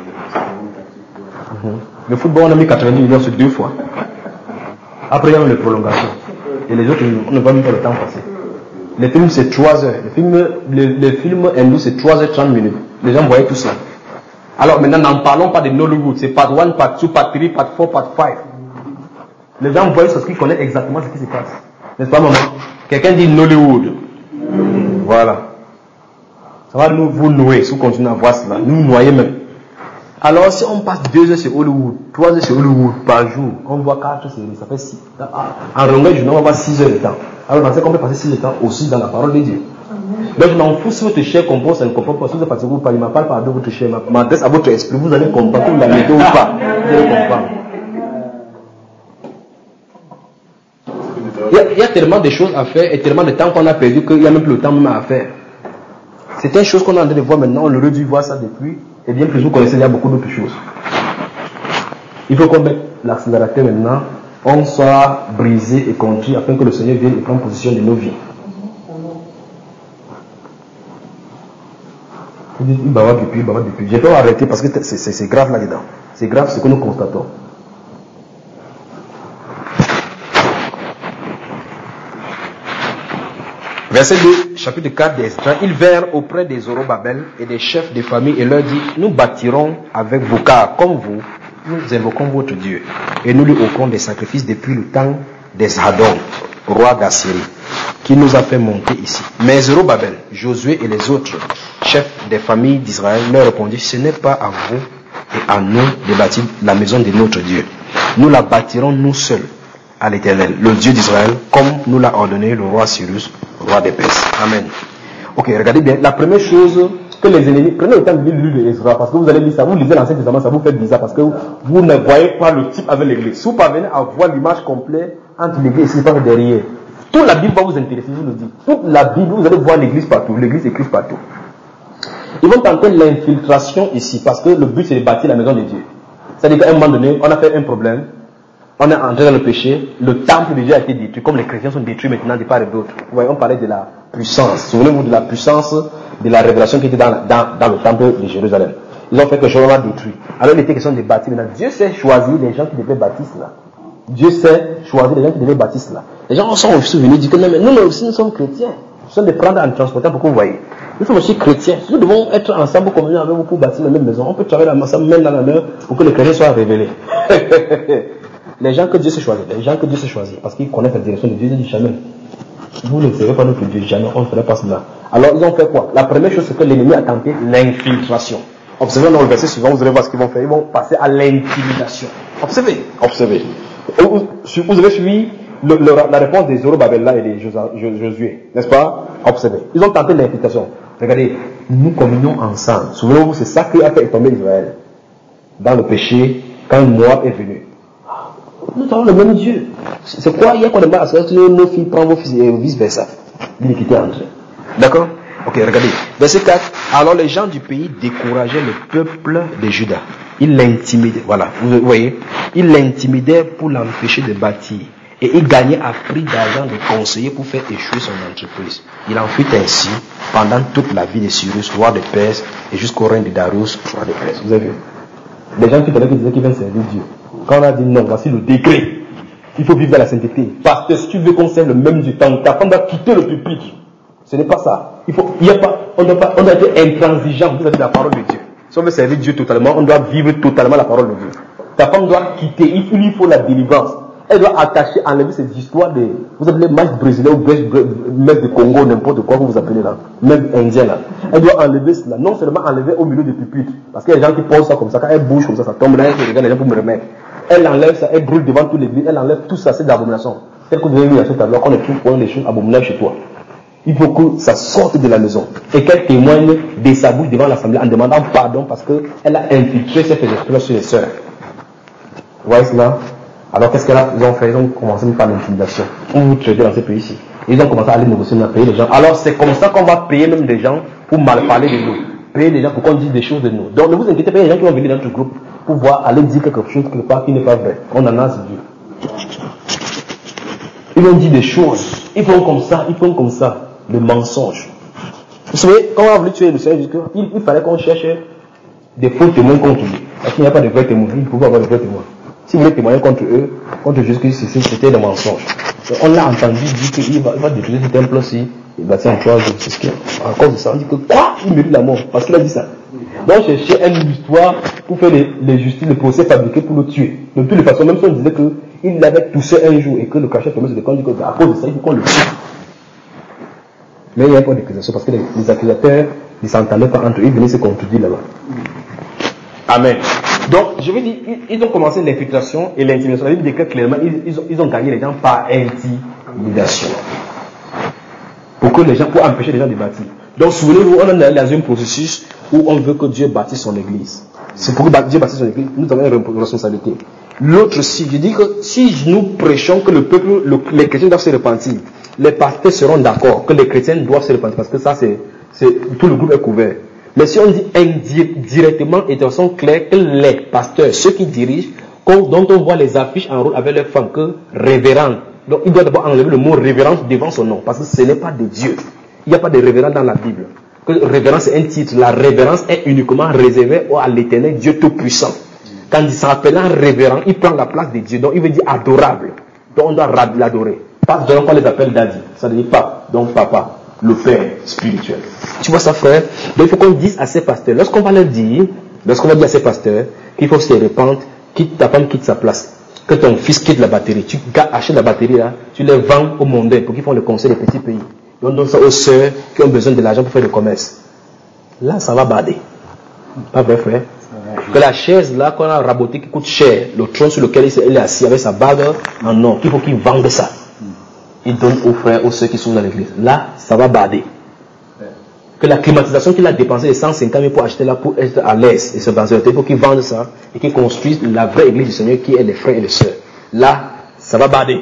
Le football, on a mis quatre-vingt-dix millions sur deux fois. Après, il y a eu les prolongations. Et les autres, on ne voit même pas le temps passer. Les films, c'est trois heures. Les films, les, les films hindous, c'est trois heures trente minutes. Les gens voyaient tout ça. Alors maintenant, n'en parlons pas de Nollywood. C'est part un, part deux, part trois, part quatre, part cinq. Les gens voient ce qu'ils connaissent exactement ce qui se passe. N'est-ce pas, maman? Quelqu'un dit Nollywood. Voilà. Ça va nous vous nouer si vous continuez à voir cela. Nous noyer même. Alors si on passe deux heures sur Hollywood, trois heures sur Hollywood par jour, on voit quatre séries, ça fait six. En longueur journée, on va voir six heures de temps. Alors dans ce qu'on peut passer six heures de temps aussi dans la parole de Dieu. Donc je m'en fous si votre chair comprend, ça ne comprend pas. Si vous êtes fatigué, vous parlez, ma parle par de votre chair, m'adresse à votre esprit, vous allez comprendre que vous la mettez ou pas. Vous allez comprendre. Il y, a, il y a tellement de choses à faire et tellement de temps qu'on a perdu qu'il n'y a même plus le temps même à faire. C'est une chose qu'on est en train de voir maintenant, on aurait dû voir ça depuis. Et bien que vous connaissez, il y a beaucoup d'autres choses. Il faut qu'on mette l'accélérateur maintenant, on soit brisé et conduit afin que le Seigneur vienne et prenne position de nos vies. Vous dites, il va depuis, il va depuis. Je vais arrêter parce que c'est grave là-dedans. C'est grave ce que nous constatons. Verset deux, chapitre quatre d'Esdras. Ils vinrent auprès des Zorobabel et des chefs de famille et leur dit, nous bâtirons avec vos cars comme vous, nous invoquons votre Dieu et nous lui offrons des sacrifices depuis le temps d'Eshadon, roi d'Assyrie, qui nous a fait monter ici. Mais Zorobabel, Josué et les autres chefs des familles d'Israël leur répondirent, ce n'est pas à vous et à nous de bâtir la maison de notre Dieu. Nous la bâtirons nous seuls à l'Éternel, le Dieu d'Israël, comme nous l'a ordonné le roi Cyrus, roi des Perses. Amen. Ok, regardez bien. La première chose que les ennemis, prenez le temps de lire le livre d'Ezra, parce que vous allez lire ça, vous lisez l'Ancien Testament, ça vous fait bizarre, parce que vous ne voyez pas le type avec l'église. Si vous parvenez à voir l'image complète entre l'église et ce qui est derrière, toute la Bible va vous intéresser, je vous le dis. Toute la Bible, vous allez voir l'église partout, l'église écrite partout. Ils vont tenter l'infiltration ici, parce que le but c'est de bâtir la maison de Dieu. C'est-à-dire qu'à un moment donné, on a fait un problème, on est entré dans le péché, le temple de Dieu a été détruit, comme les chrétiens sont détruits maintenant de part et d'autre. Vous voyez, on parlait de la puissance. Souvenez-vous de la puissance de la révélation qui était dans, dans, dans le temple de Jérusalem. Ils ont fait quelque chose, on l'a détruit. Alors il était question de bâtir maintenant. Dieu sait choisir les gens qui devaient bâtir cela. Dieu sait choisir les gens qui devaient bâtir cela. Les gens sont aussi venus dire que non, mais nous, nous aussi nous sommes chrétiens. Nous sommes des prendre en transportant pour que vous voyez. Nous sommes aussi chrétiens. Nous devons être ensemble, communier avec vous pour bâtir la même maison. On peut travailler ensemble, même dans la main, pour que les chrétiens soient révélés. Les gens que Dieu se choisit, les gens que Dieu se choisit, parce qu'ils connaissent la direction de Dieu, ils disent jamais. Vous ne serez pas notre Dieu, jamais, on ne ferait pas cela. Alors ils ont fait quoi? La première chose, c'est que l'ennemi a tenté l'infiltration. Observez dans le verset suivant, vous allez voir ce qu'ils vont faire. Ils vont passer à l'intimidation. Observez, observez. Vous avez suivi le, le, la réponse des Zorobabel là et des Josué, n'est-ce pas? Observez. Ils ont tenté l'infiltration. Regardez, nous communions ensemble. Souvenez-vous, c'est ça qui a fait tomber Israël dans le péché quand Moab est venu. Nous avons le même Dieu. C'est quoi? Il y a quoi de mal à ce que nos filles prennent vos fils et vice versa. L'iniquité entre. D'accord? Ok, regardez. Verset quatre. Alors les gens du pays décourageaient le peuple de Juda. Ils l'intimidaient. Voilà, vous voyez. Ils l'intimidaient pour l'empêcher de bâtir. Et il gagnait à prix d'argent de conseillers pour faire échouer son entreprise. Il en fut ainsi pendant toute la vie de Cyrus, roi de Perse, et jusqu'au règne de Darius, roi de Perse. Vous avez vu? Les gens qui disaient qu'ils veulent servir Dieu. Quand on a dit non, voici le décret. Il faut vivre dans la sainteté. Parce que si tu veux qu'on serve le même du temps, ta femme doit quitter le pupitre. Ce n'est pas ça. Il faut, il y a pas, on doit pas, on doit être intransigeant vis-à-vis de la parole de Dieu. Si on veut servir Dieu totalement, on doit vivre totalement la parole de Dieu. Ta femme doit quitter, il lui faut la délivrance. Elle doit attacher, enlever cette histoire de, vous appelez maître brésilien ou maître de Congo, n'importe quoi que vous appelez là, maître indien là. Elle doit enlever cela, non seulement enlever au milieu du pupitre, parce qu'il y a des gens qui posent ça comme ça, quand elle bouge comme ça, ça tombe là, elle regarde les gens pour me remettre. Elle enlève ça, elle brûle devant toute l'église, elle enlève tout ça, c'est d'abomination. Tel que vous avez vu à ce tableau, qu'on ne trouve point des choses abominables chez toi. Il faut que ça sorte de la maison et qu'elle témoigne de sa bouche devant l'assemblée en demandant pardon parce qu'elle a infiltré cette esprit sur les sœurs. Vous voyez cela? Alors qu'est-ce qu'ils ont fait? Ils ont commencé par l'intimidation. On vous traite dans ces pays-ci. Ils ont commencé à aller négocier, à payer les gens. Alors c'est comme ça qu'on va payer même des gens pour mal parler de nous. Payer les gens pour qu'on dise des choses de nous. Donc ne vous inquiétez pas, il y a des gens qui vont venir dans notre groupe pour voir aller dire quelque chose quelque part qui n'est pas vrai. On en a ce Dieu. Ils vont dire des choses. Ils font comme ça, ils font comme ça. Le mensonge. Vous savez, quand on a voulu tuer le Seigneur Jésus, il, il fallait qu'on cherche des faux témoins contre lui. Parce qu'il n'y a pas de vrais témoins. Il ne faut pas avoir de vrais témoins. Si vous voulez témoigner contre eux, contre Jésus-Christ, c'était des mensonges. On l'a entendu dire qu'il va, va détruire ce temple-ci, il va en trois jours. C'est ce qu'il à cause de ça, on dit que quoi? Il mérite la mort. Parce qu'il a dit ça. Donc, chercher une histoire pour faire les, les justices, les procès fabriqués pour le tuer. De toutes les façons, même si on disait qu'il avait touché un jour et que le cachet tombait sur le camp, on dit qu'à cause de ça, il faut qu'on le tue. Mais il n'y a pas d'accusation parce que les, les accusateurs ne s'entendaient pas entre eux, ils venaient se contredire là-bas. Amen. Donc, je veux dire, ils, ils ont commencé l'infiltration et l'intimidation. La Bible déclare clairement, ils, ils, ont, ils ont gagné les gens par intimidation. Pour que les gens, pour empêcher les gens de bâtir. Donc, souvenez-vous, on est dans un processus où on veut que Dieu bâtisse son église. C'est pour que Dieu bâtisse son église, nous avons une responsabilité. L'autre, si, je dis que si nous prêchons que le peuple, le, les chrétiens doivent se repentir, les pasteurs seront d'accord que les chrétiens doivent se repentir parce que ça, c'est, c'est tout le groupe est couvert. Mais si on dit indirectement et de façon claire que les pasteurs, ceux qui dirigent, dont on voit les affiches en rouge avec leurs femmes, que révérend, donc il doit d'abord enlever le mot révérence devant son nom parce que ce n'est pas de Dieu. Il n'y a pas de révérence dans la Bible. Que révérence est un titre. La révérence est uniquement réservée à l'Éternel Dieu Tout-Puissant. Quand il s'appelle un révérend, il prend la place de Dieu. Donc il veut dire adorable. Donc on doit l'adorer. Pas donc on les appelle daddy. Ça veut dire pas. Donc papa, le père spirituel. Tu vois ça, frère? Donc il faut qu'on dise à ces pasteurs, lorsqu'on va leur dire, lorsqu'on va dire à ces pasteurs qu'il faut se répandre, quitte ta femme quitte sa place, que ton fils quitte la batterie, tu achètes la batterie là, tu les vends aux mondains pour qu'ils font le conseil des petits pays. On donne ça aux sœurs qui ont besoin de l'argent pour faire le commerce. Là, ça va bader. Pas vrai, frère? Que la chaise là qu'on a rabotée qui coûte cher, le trône sur lequel il est assis avec sa bague en or, qu'il faut qu'il vende ça. Il donne aux frères, aux sœurs qui sont dans l'église. Là, ça va bader. Que la climatisation qu'il a dépensé de cent cinquante mille pour acheter là pour être à l'aise et se baser, il faut qu'il vende ça et qu'il construise la vraie église du Seigneur qui est les frères et les sœurs. Là, ça va bader.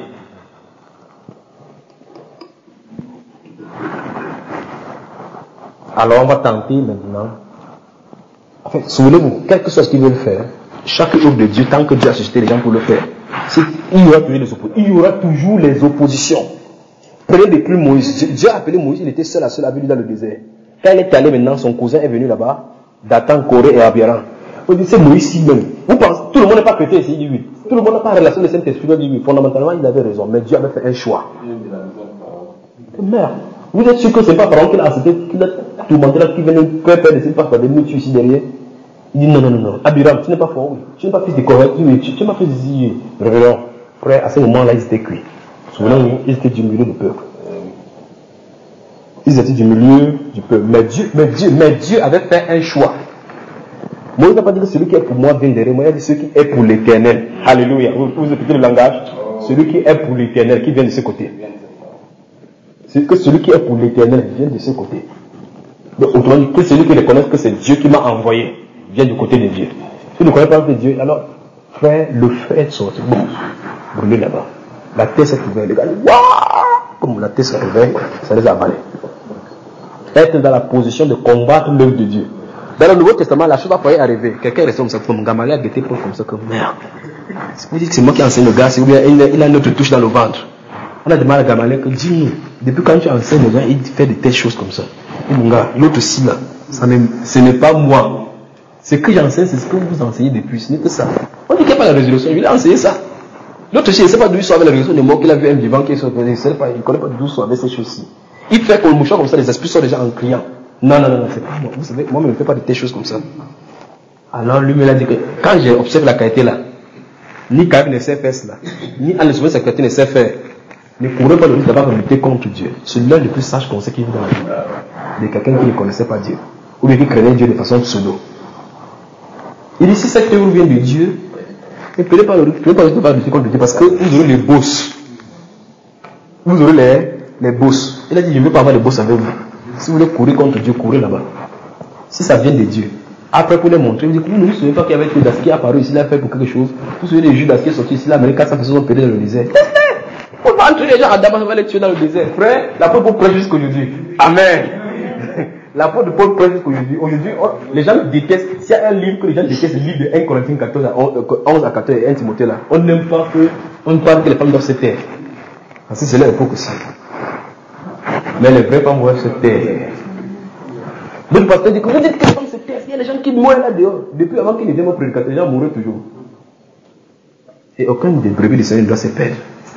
Alors on va tenter maintenant. En fait, souvenez-vous, quel que soit ce qu'ils veulent faire, chaque œuvre de Dieu, tant que Dieu a suscité les gens pour le faire, il y aura toujours les oppositions. Il y aura toujours les oppositions. Prenez depuis Moïse. Dieu a appelé Moïse, il était seul à seul avec lui dans le désert. Quand il est allé maintenant, son cousin est venu là-bas, Dathan, Corée et Abiram. On dit c'est Moïse si même. Vous pensez, tout le monde n'est pas chrétien ici, il dit oui. Tout le monde n'a pas relation de Saint-Esprit, il dit oui. Fondamentalement, il avait raison, mais Dieu avait fait un choix. Merde. Vous êtes sûr que ce n'est pas Pharaon qui l'a accepté, qui l'a tourmenté là, qui vient de faire peur de ses pas de nous tuer ici derrière? Il dit non, non, non, non. Abiram, tu n'es pas fort, oui. Tu n'es pas fils de Corée, oui. Tu n'es pas fils d'ici. Révélons. Frère, à ce moment-là, ils étaient cuits. Souvenez-vous, ils étaient du milieu du peuple. Ils étaient du milieu du peuple. Mais Dieu, mais Dieu, mais Dieu avait fait un choix. Moïse n'a pas dit que celui qui est pour moi vient derrière moi, il a dit celui qui est pour l'éternel. Alléluia. Vous, vous écoutez le langage? Celui qui est pour l'éternel, qui vient de ce côté. C'est que celui qui est pour l'éternel vient de ce côté. Donc, autrement dit, que celui qui reconnaît que c'est Dieu qui m'a envoyé vient du côté de Dieu. Si tu ne connais pas que Dieu, alors, frère, le feu est sorti. Bon, brûlez là-bas. La terre s'est ouverte. Les gars, waouh! Comme la terre s'est ouverte, ça les a avalés. Être dans la position de combattre l'œuvre de Dieu. Dans le Nouveau Testament, la chose va pouvoir arriver. Quelqu'un reste comme ça, comme Gamaliel a été comme ça, comme merde. Vous dites que c'est moi qui enseigne le gars, c'est ou bien il a une autre touche dans le ventre. On a demandé à Gamaliel que dis-nous, depuis quand tu enseignes les gens, il fait de telles choses comme ça. Et mon gars, l'autre aussi là, ça ce n'est pas moi. Ce que j'enseigne, c'est ce que vous enseignez depuis, ce n'est que ça. On dit qu'il n'y a pas la résolution, il a enseigné ça. L'autre aussi, il ne sait pas d'où il sort avec la résolution des mots qu'il a vu un vivant qui est sorti, il ne sait pas, il ne connaît pas d'où il sort avec ces choses-ci. Il fait qu'on le mouchoir comme ça, les esprits sortent déjà en criant. Non, non, non, non, c'est pas moi. Vous savez, moi, je ne fais pas de telles choses comme ça. Alors lui me l'a dit que quand j'ai observé la qualité là, ni Kaib ne sait faire cela, ni Anne sa qualité ne sait faire. Ne courez pas le risque d'avoir lutter contre Dieu. C'est l'un des plus sages conseils qu'il y a dans la vie. De quelqu'un qui ne connaissait pas Dieu. Ou bien qui craignait Dieu de façon pseudo. Il dit si cette œuvre vient de Dieu, ne prenez pas le risque de lutter contre Dieu parce que vous aurez les bosses. Vous aurez les, les bosses. Il a dit je ne veux pas avoir les bosses avec vous. Si vous voulez courir contre Dieu, courez là-bas. Si ça vient de Dieu. Après, pour les montrer, vous dites, vous ne vous souvenez pas qu'il y avait Judas qui est apparu ici, il a fait pour quelque chose. Vous vous souvenez des Judas qui est sorti ici, là, mais quatre cents personnes ont pété dans le désert. On va entrer les gens à Damas, on va les tuer dans le désert. Frère, la peau pour prêcher jusqu'aujourd'hui. Amen. La peau de Paul prêche jusqu'aujourd'hui. Aujourd'hui, les gens détestent. S'il y a un livre que les gens détestent, le livre de un Corinthiens quatorze à onze à quatorze et un Timothée là, on n'aime pas que, on parle que les femmes doivent se taire. Parce que c'est là l'époque aussi. Mais les vraies femmes doivent se taire. Donc, le pasteur dit que vous dites que les femmes se taisent. Il y a des gens qui mourent là dehors. Depuis avant qu'ils ne viennent au prédicateur, les gens mourraient toujours. Et aucun des brebis du Seigneur ne doit se perdre.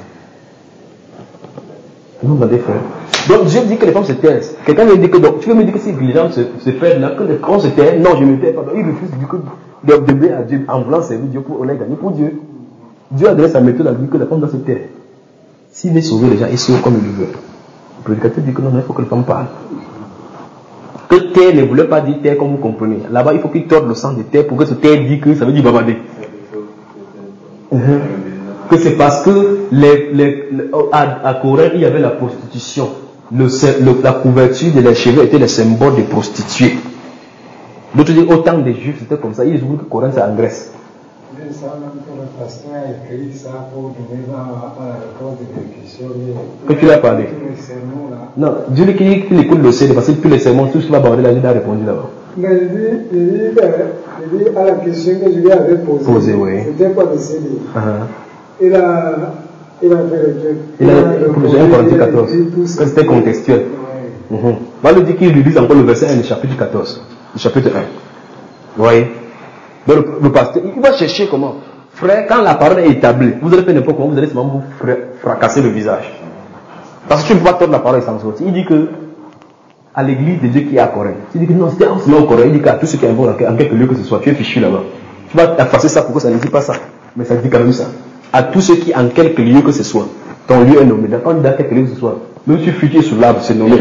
Vous m'entendez, frère? Donc Dieu dit que les femmes se taisent. Quelqu'un me dit que donc, tu veux me dire que si les gens se, se perdent là, quand on se tait, non, je ne me tais pas. Donc, il refuse du coup de donner à Dieu en voulant servir Dieu pour on a gagné pour Dieu. Dieu a donné sa méthode à lui que les femmes doivent se taire. S'il veut sauver les gens, il sauve comme il le veut. Le prédicateur dit que non, il faut que les femmes parlent. Que terre ne voulait pas dire terre comme vous comprenez. Là-bas, il faut qu'il torde le sens de terre pour que ce terre dise que ça veut dire babader. Uh-huh. Que c'est parce que les, les, les, à, à Corée, il y avait la prostitution. Le, le, la couverture de leurs cheveux était le symbole des prostituées. D'autres disent, autant des juifs, c'était comme ça. Ils ouvrent que Corée, c'est en Grèce. Mais ça, même que le pasteur a écrit ça pour donner à la réponse des questions. Que tu l'as parlé. Non, Dieu dit qu'il écoute le C D parce que tous les sermons, tout ce qui va parler là, il a répondu là-bas. Mais il dit, il dit, il dit à la question que je lui avais posée. Posé, oui. C'était quoi le C D? Uh-huh. Il a, il a fait le truc. Il a posé un Corinthiens quatorze. C'était contextuel. Ouais. Uh-huh. On va lui dire qu'il lui lise encore le verset un du chapitre quatorze. Du chapitre un. Vous voyez? Donc le, le pasteur, il va chercher comment? Frère, quand la parole est établie, vous allez faire n'importe comment, vous allez seulement vous fracasser le visage. Parce que tu ne peux pas tordre la parole et s'en sortir. Il dit que à l'église de Dieu qui est à Corinthe, il dit que non, c'était en au Corinthe, il dit qu'à tous ceux qui invoquent en quelque lieu que ce soit, tu es fichu là-bas. Tu vas effacer ça pour que ça ne dit pas ça. Mais ça dit quand même ça. À tous ceux qui en quelque lieu que ce soit, ton lieu est nommé. Quand on dit dans quelque lieu que ce soit, même si tu es sur l'arbre, c'est nommé.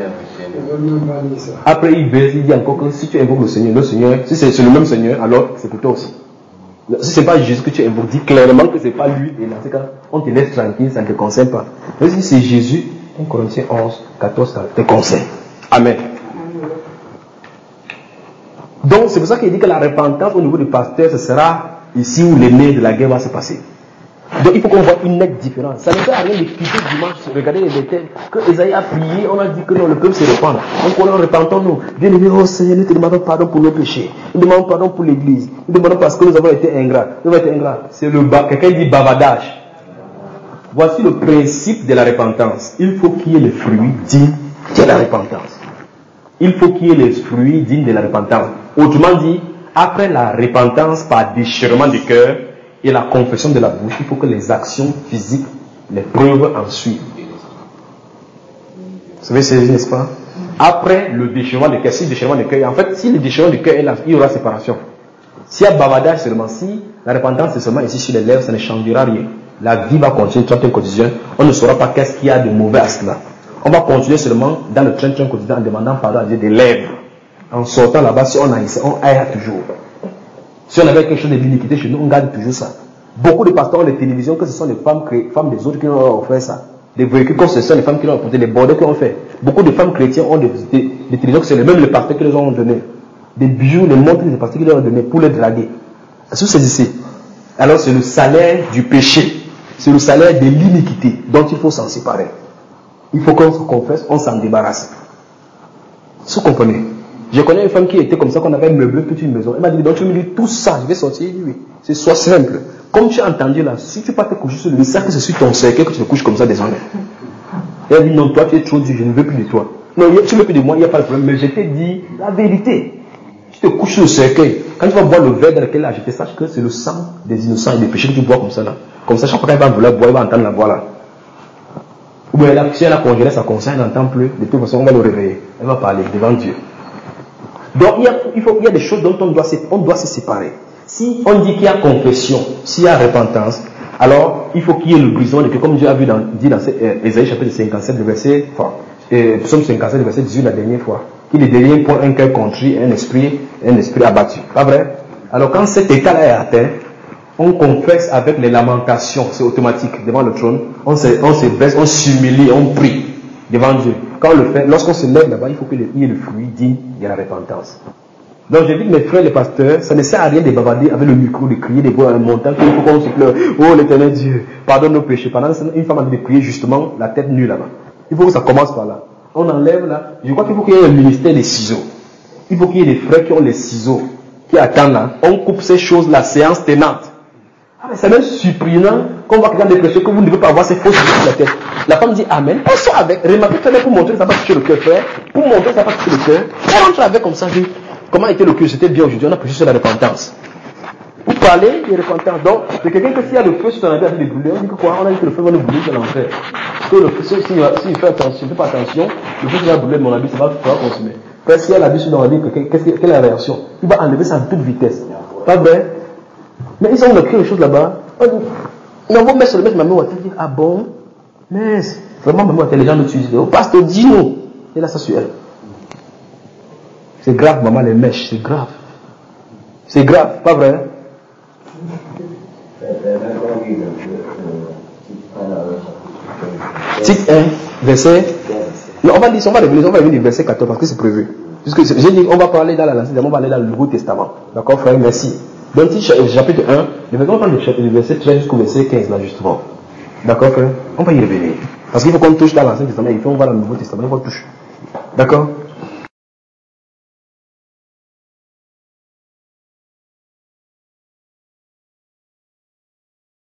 Après il baisse, il dit encore que si tu invoques le Seigneur, le Seigneur, si c'est le même Seigneur, alors c'est pour toi aussi. Si ce n'est pas Jésus que tu invoques, dis clairement que ce n'est pas lui, et dans ce cas, on te laisse tranquille, ça ne te concerne pas. Mais si c'est Jésus, un Corinthiens onze, quatorze, ça te concerne. Amen. Donc c'est pour ça qu'il dit que la repentance au niveau du pasteur, ce sera ici où l'aîné de la guerre va se passer. Donc il faut qu'on voit une nette différence. Ça ne sert à rien de quitter dimanche, regardez les détails, que Esaïe a prié, on a dit que non, le peuple se repent. Donc on en repentons-nous. Bien aimé, oh Seigneur, nous te demandons pardon pour nos péchés. Nous demandons pardon pour l'église. Nous demandons parce que nous avons été ingrats. Nous avons été ingrats. C'est le bas. Quelqu'un dit bavardage. Voici le principe de la repentance. Il faut qu'il y ait les fruits dignes de la repentance. Il faut qu'il y ait les fruits dignes de la repentance. Autrement dit, après la repentance par déchirement du cœur, et la confession de la bouche, il faut que les actions physiques, les preuves en suivent. Vous savez, c'est n'est-ce pas? Après le déchirement du cœur, si le déchirement du cœur, en fait, si le déchirement du cœur est là, il y aura séparation. S'il y a bavardage seulement, si la repentance est seulement ici sur les lèvres, ça ne changera rien. La vie va continuer, train quotidien, on ne saura pas qu'est-ce qu'il y a de mauvais à cela. On va continuer seulement dans le train quotidien en demandant pardon à Dieu des lèvres. En sortant là-bas, si on a ici, on aille toujours. Si on avait quelque chose de l'iniquité chez nous, on garde toujours ça. Beaucoup de pasteurs ont les télévisions que ce sont les femmes, femmes des autres qui ont offert ça. Des véhicules que ce sont les femmes qui l'ont apporté, les bordels qui ont fait. Beaucoup de femmes chrétiennes ont des, des, des télévisions que c'est même les pasteurs qui les ont donné. Des bijoux, des montres des pasteurs qui les ont donné pour les draguer. Est-ce que c'est ici? Alors c'est le salaire du péché. C'est le salaire de l'iniquité dont il faut s'en séparer. Il faut qu'on se confesse, on s'en débarrasse. Est-ce que vous comprenez? Je connais une femme qui était comme ça, qu'on avait meublé toute une maison. Elle m'a dit, donc tu me dis tout ça, je vais sortir. Il dit oui, c'est soit simple. Comme tu as entendu là, si tu ne peux pas te coucher sur le lit, c'est que c'est sur ton cercueil que tu te couches comme ça désormais. Elle dit, non, toi tu es trop dur, je ne veux plus de toi. Non, tu ne veux plus de moi, il n'y a pas de problème, mais je t'ai dit la vérité. Tu te couches sur le cercueil. Quand tu vas boire le verre dans lequel elle a jeté, sache que c'est le sang des innocents et des péchés que tu bois comme ça là. Comme ça, chaque fois qu'elle va vouloir boire, elle va entendre la voix là. Ou bien si elle a congélé sa conscience, elle n'entend plus, de toute façon on va le réveiller. Elle va parler devant Dieu. Donc il y, a, il, faut, il y a des choses dont on doit, on doit se séparer. Si on dit qu'il y a confession, s'il y a repentance, alors il faut qu'il y ait le brisement de que, comme Dieu a vu dans, dit dans euh, Ésaïe chapitre cinquante-sept, le verset, enfin, euh, psaume cinquante-sept, le verset dix-huit la dernière fois, qu'il est derrière pour un cœur contrit, un esprit, un esprit abattu. Pas vrai? Alors quand cet état-là est atteint, on confesse avec les lamentations, c'est automatique, devant le trône, on se, on se baisse, on s'humilie, on prie devant Dieu. Quand on le fait, lorsqu'on se lève là-bas, il faut qu'il y ait le fruit digne de la repentance. Donc je dis mes frères les pasteurs, ça ne sert à rien de bavarder avec le micro, de crier, de voir un montant, qu'il faut qu'on se pleure. Oh l'éternel Dieu, pardonne nos péchés. Pendant une femme a dit de prier justement la tête nue là-bas. Il faut que ça commence par là. On enlève là. Je crois qu'il faut qu'il y ait un ministère des ciseaux. Il faut qu'il y ait des frères qui ont les ciseaux, qui attendent là. On coupe ces choses-là, séance tenante. Ah, mais c'est même surprenant qu'on voit quelqu'un de prêcher que vous ne devez pas avoir ces fausses sur la tête. La femme dit Amen. Elle sort avec. Remarquez très bien pour montrer que ça va toucher le cœur, frère. Pour montrer que ça va toucher le cœur. Elle rentre avec comme ça. Dit, comment était le cœur? C'était bien aujourd'hui. On a prêché sur la repentance. Vous parlez de repentance. Donc, c'est quelqu'un que s'il y a le feu sur ton habit avec des brûlés, on dit que quoi? On a dit que le feu va nous brûler dans l'enfer. Parce que le feu, s'il si fait attention, ne fait pas attention, le feu qui va brûler mon habit, ça va consumer. Parce qu'il y a l'habit sur ton habit, quelle est la réaction? Il va enlever ça en toute vitesse. Pas vrai? Mais ils ont écrit les choses là-bas. Non, vous mettez sur le mec, ma maman, elle dit, ah bon? Mais, vraiment, maman, les gens nous disent, oh, pasteur, dis-nous. Et là, ça sur elle. C'est grave, maman, les mèches, c'est grave. C'est grave, pas vrai? Titre un, verset. Non, on va dire, on va revenir, on va revenir du verset quatorze parce que c'est prévu. Puisque j'ai dit, on va parler dans l'Ancien Testament, on va aller dans le Nouveau Testament. D'accord, frère, merci. Donc, chapitre un, le verset, on va prendre le verset jusqu'au verset quinze, là, justement. D'accord, frère? On va y revenir. Parce qu'il faut qu'on touche dans l'Ancien Testament, il faut qu'on va dans le Nouveau Testament, il faut qu'on touche. D'accord?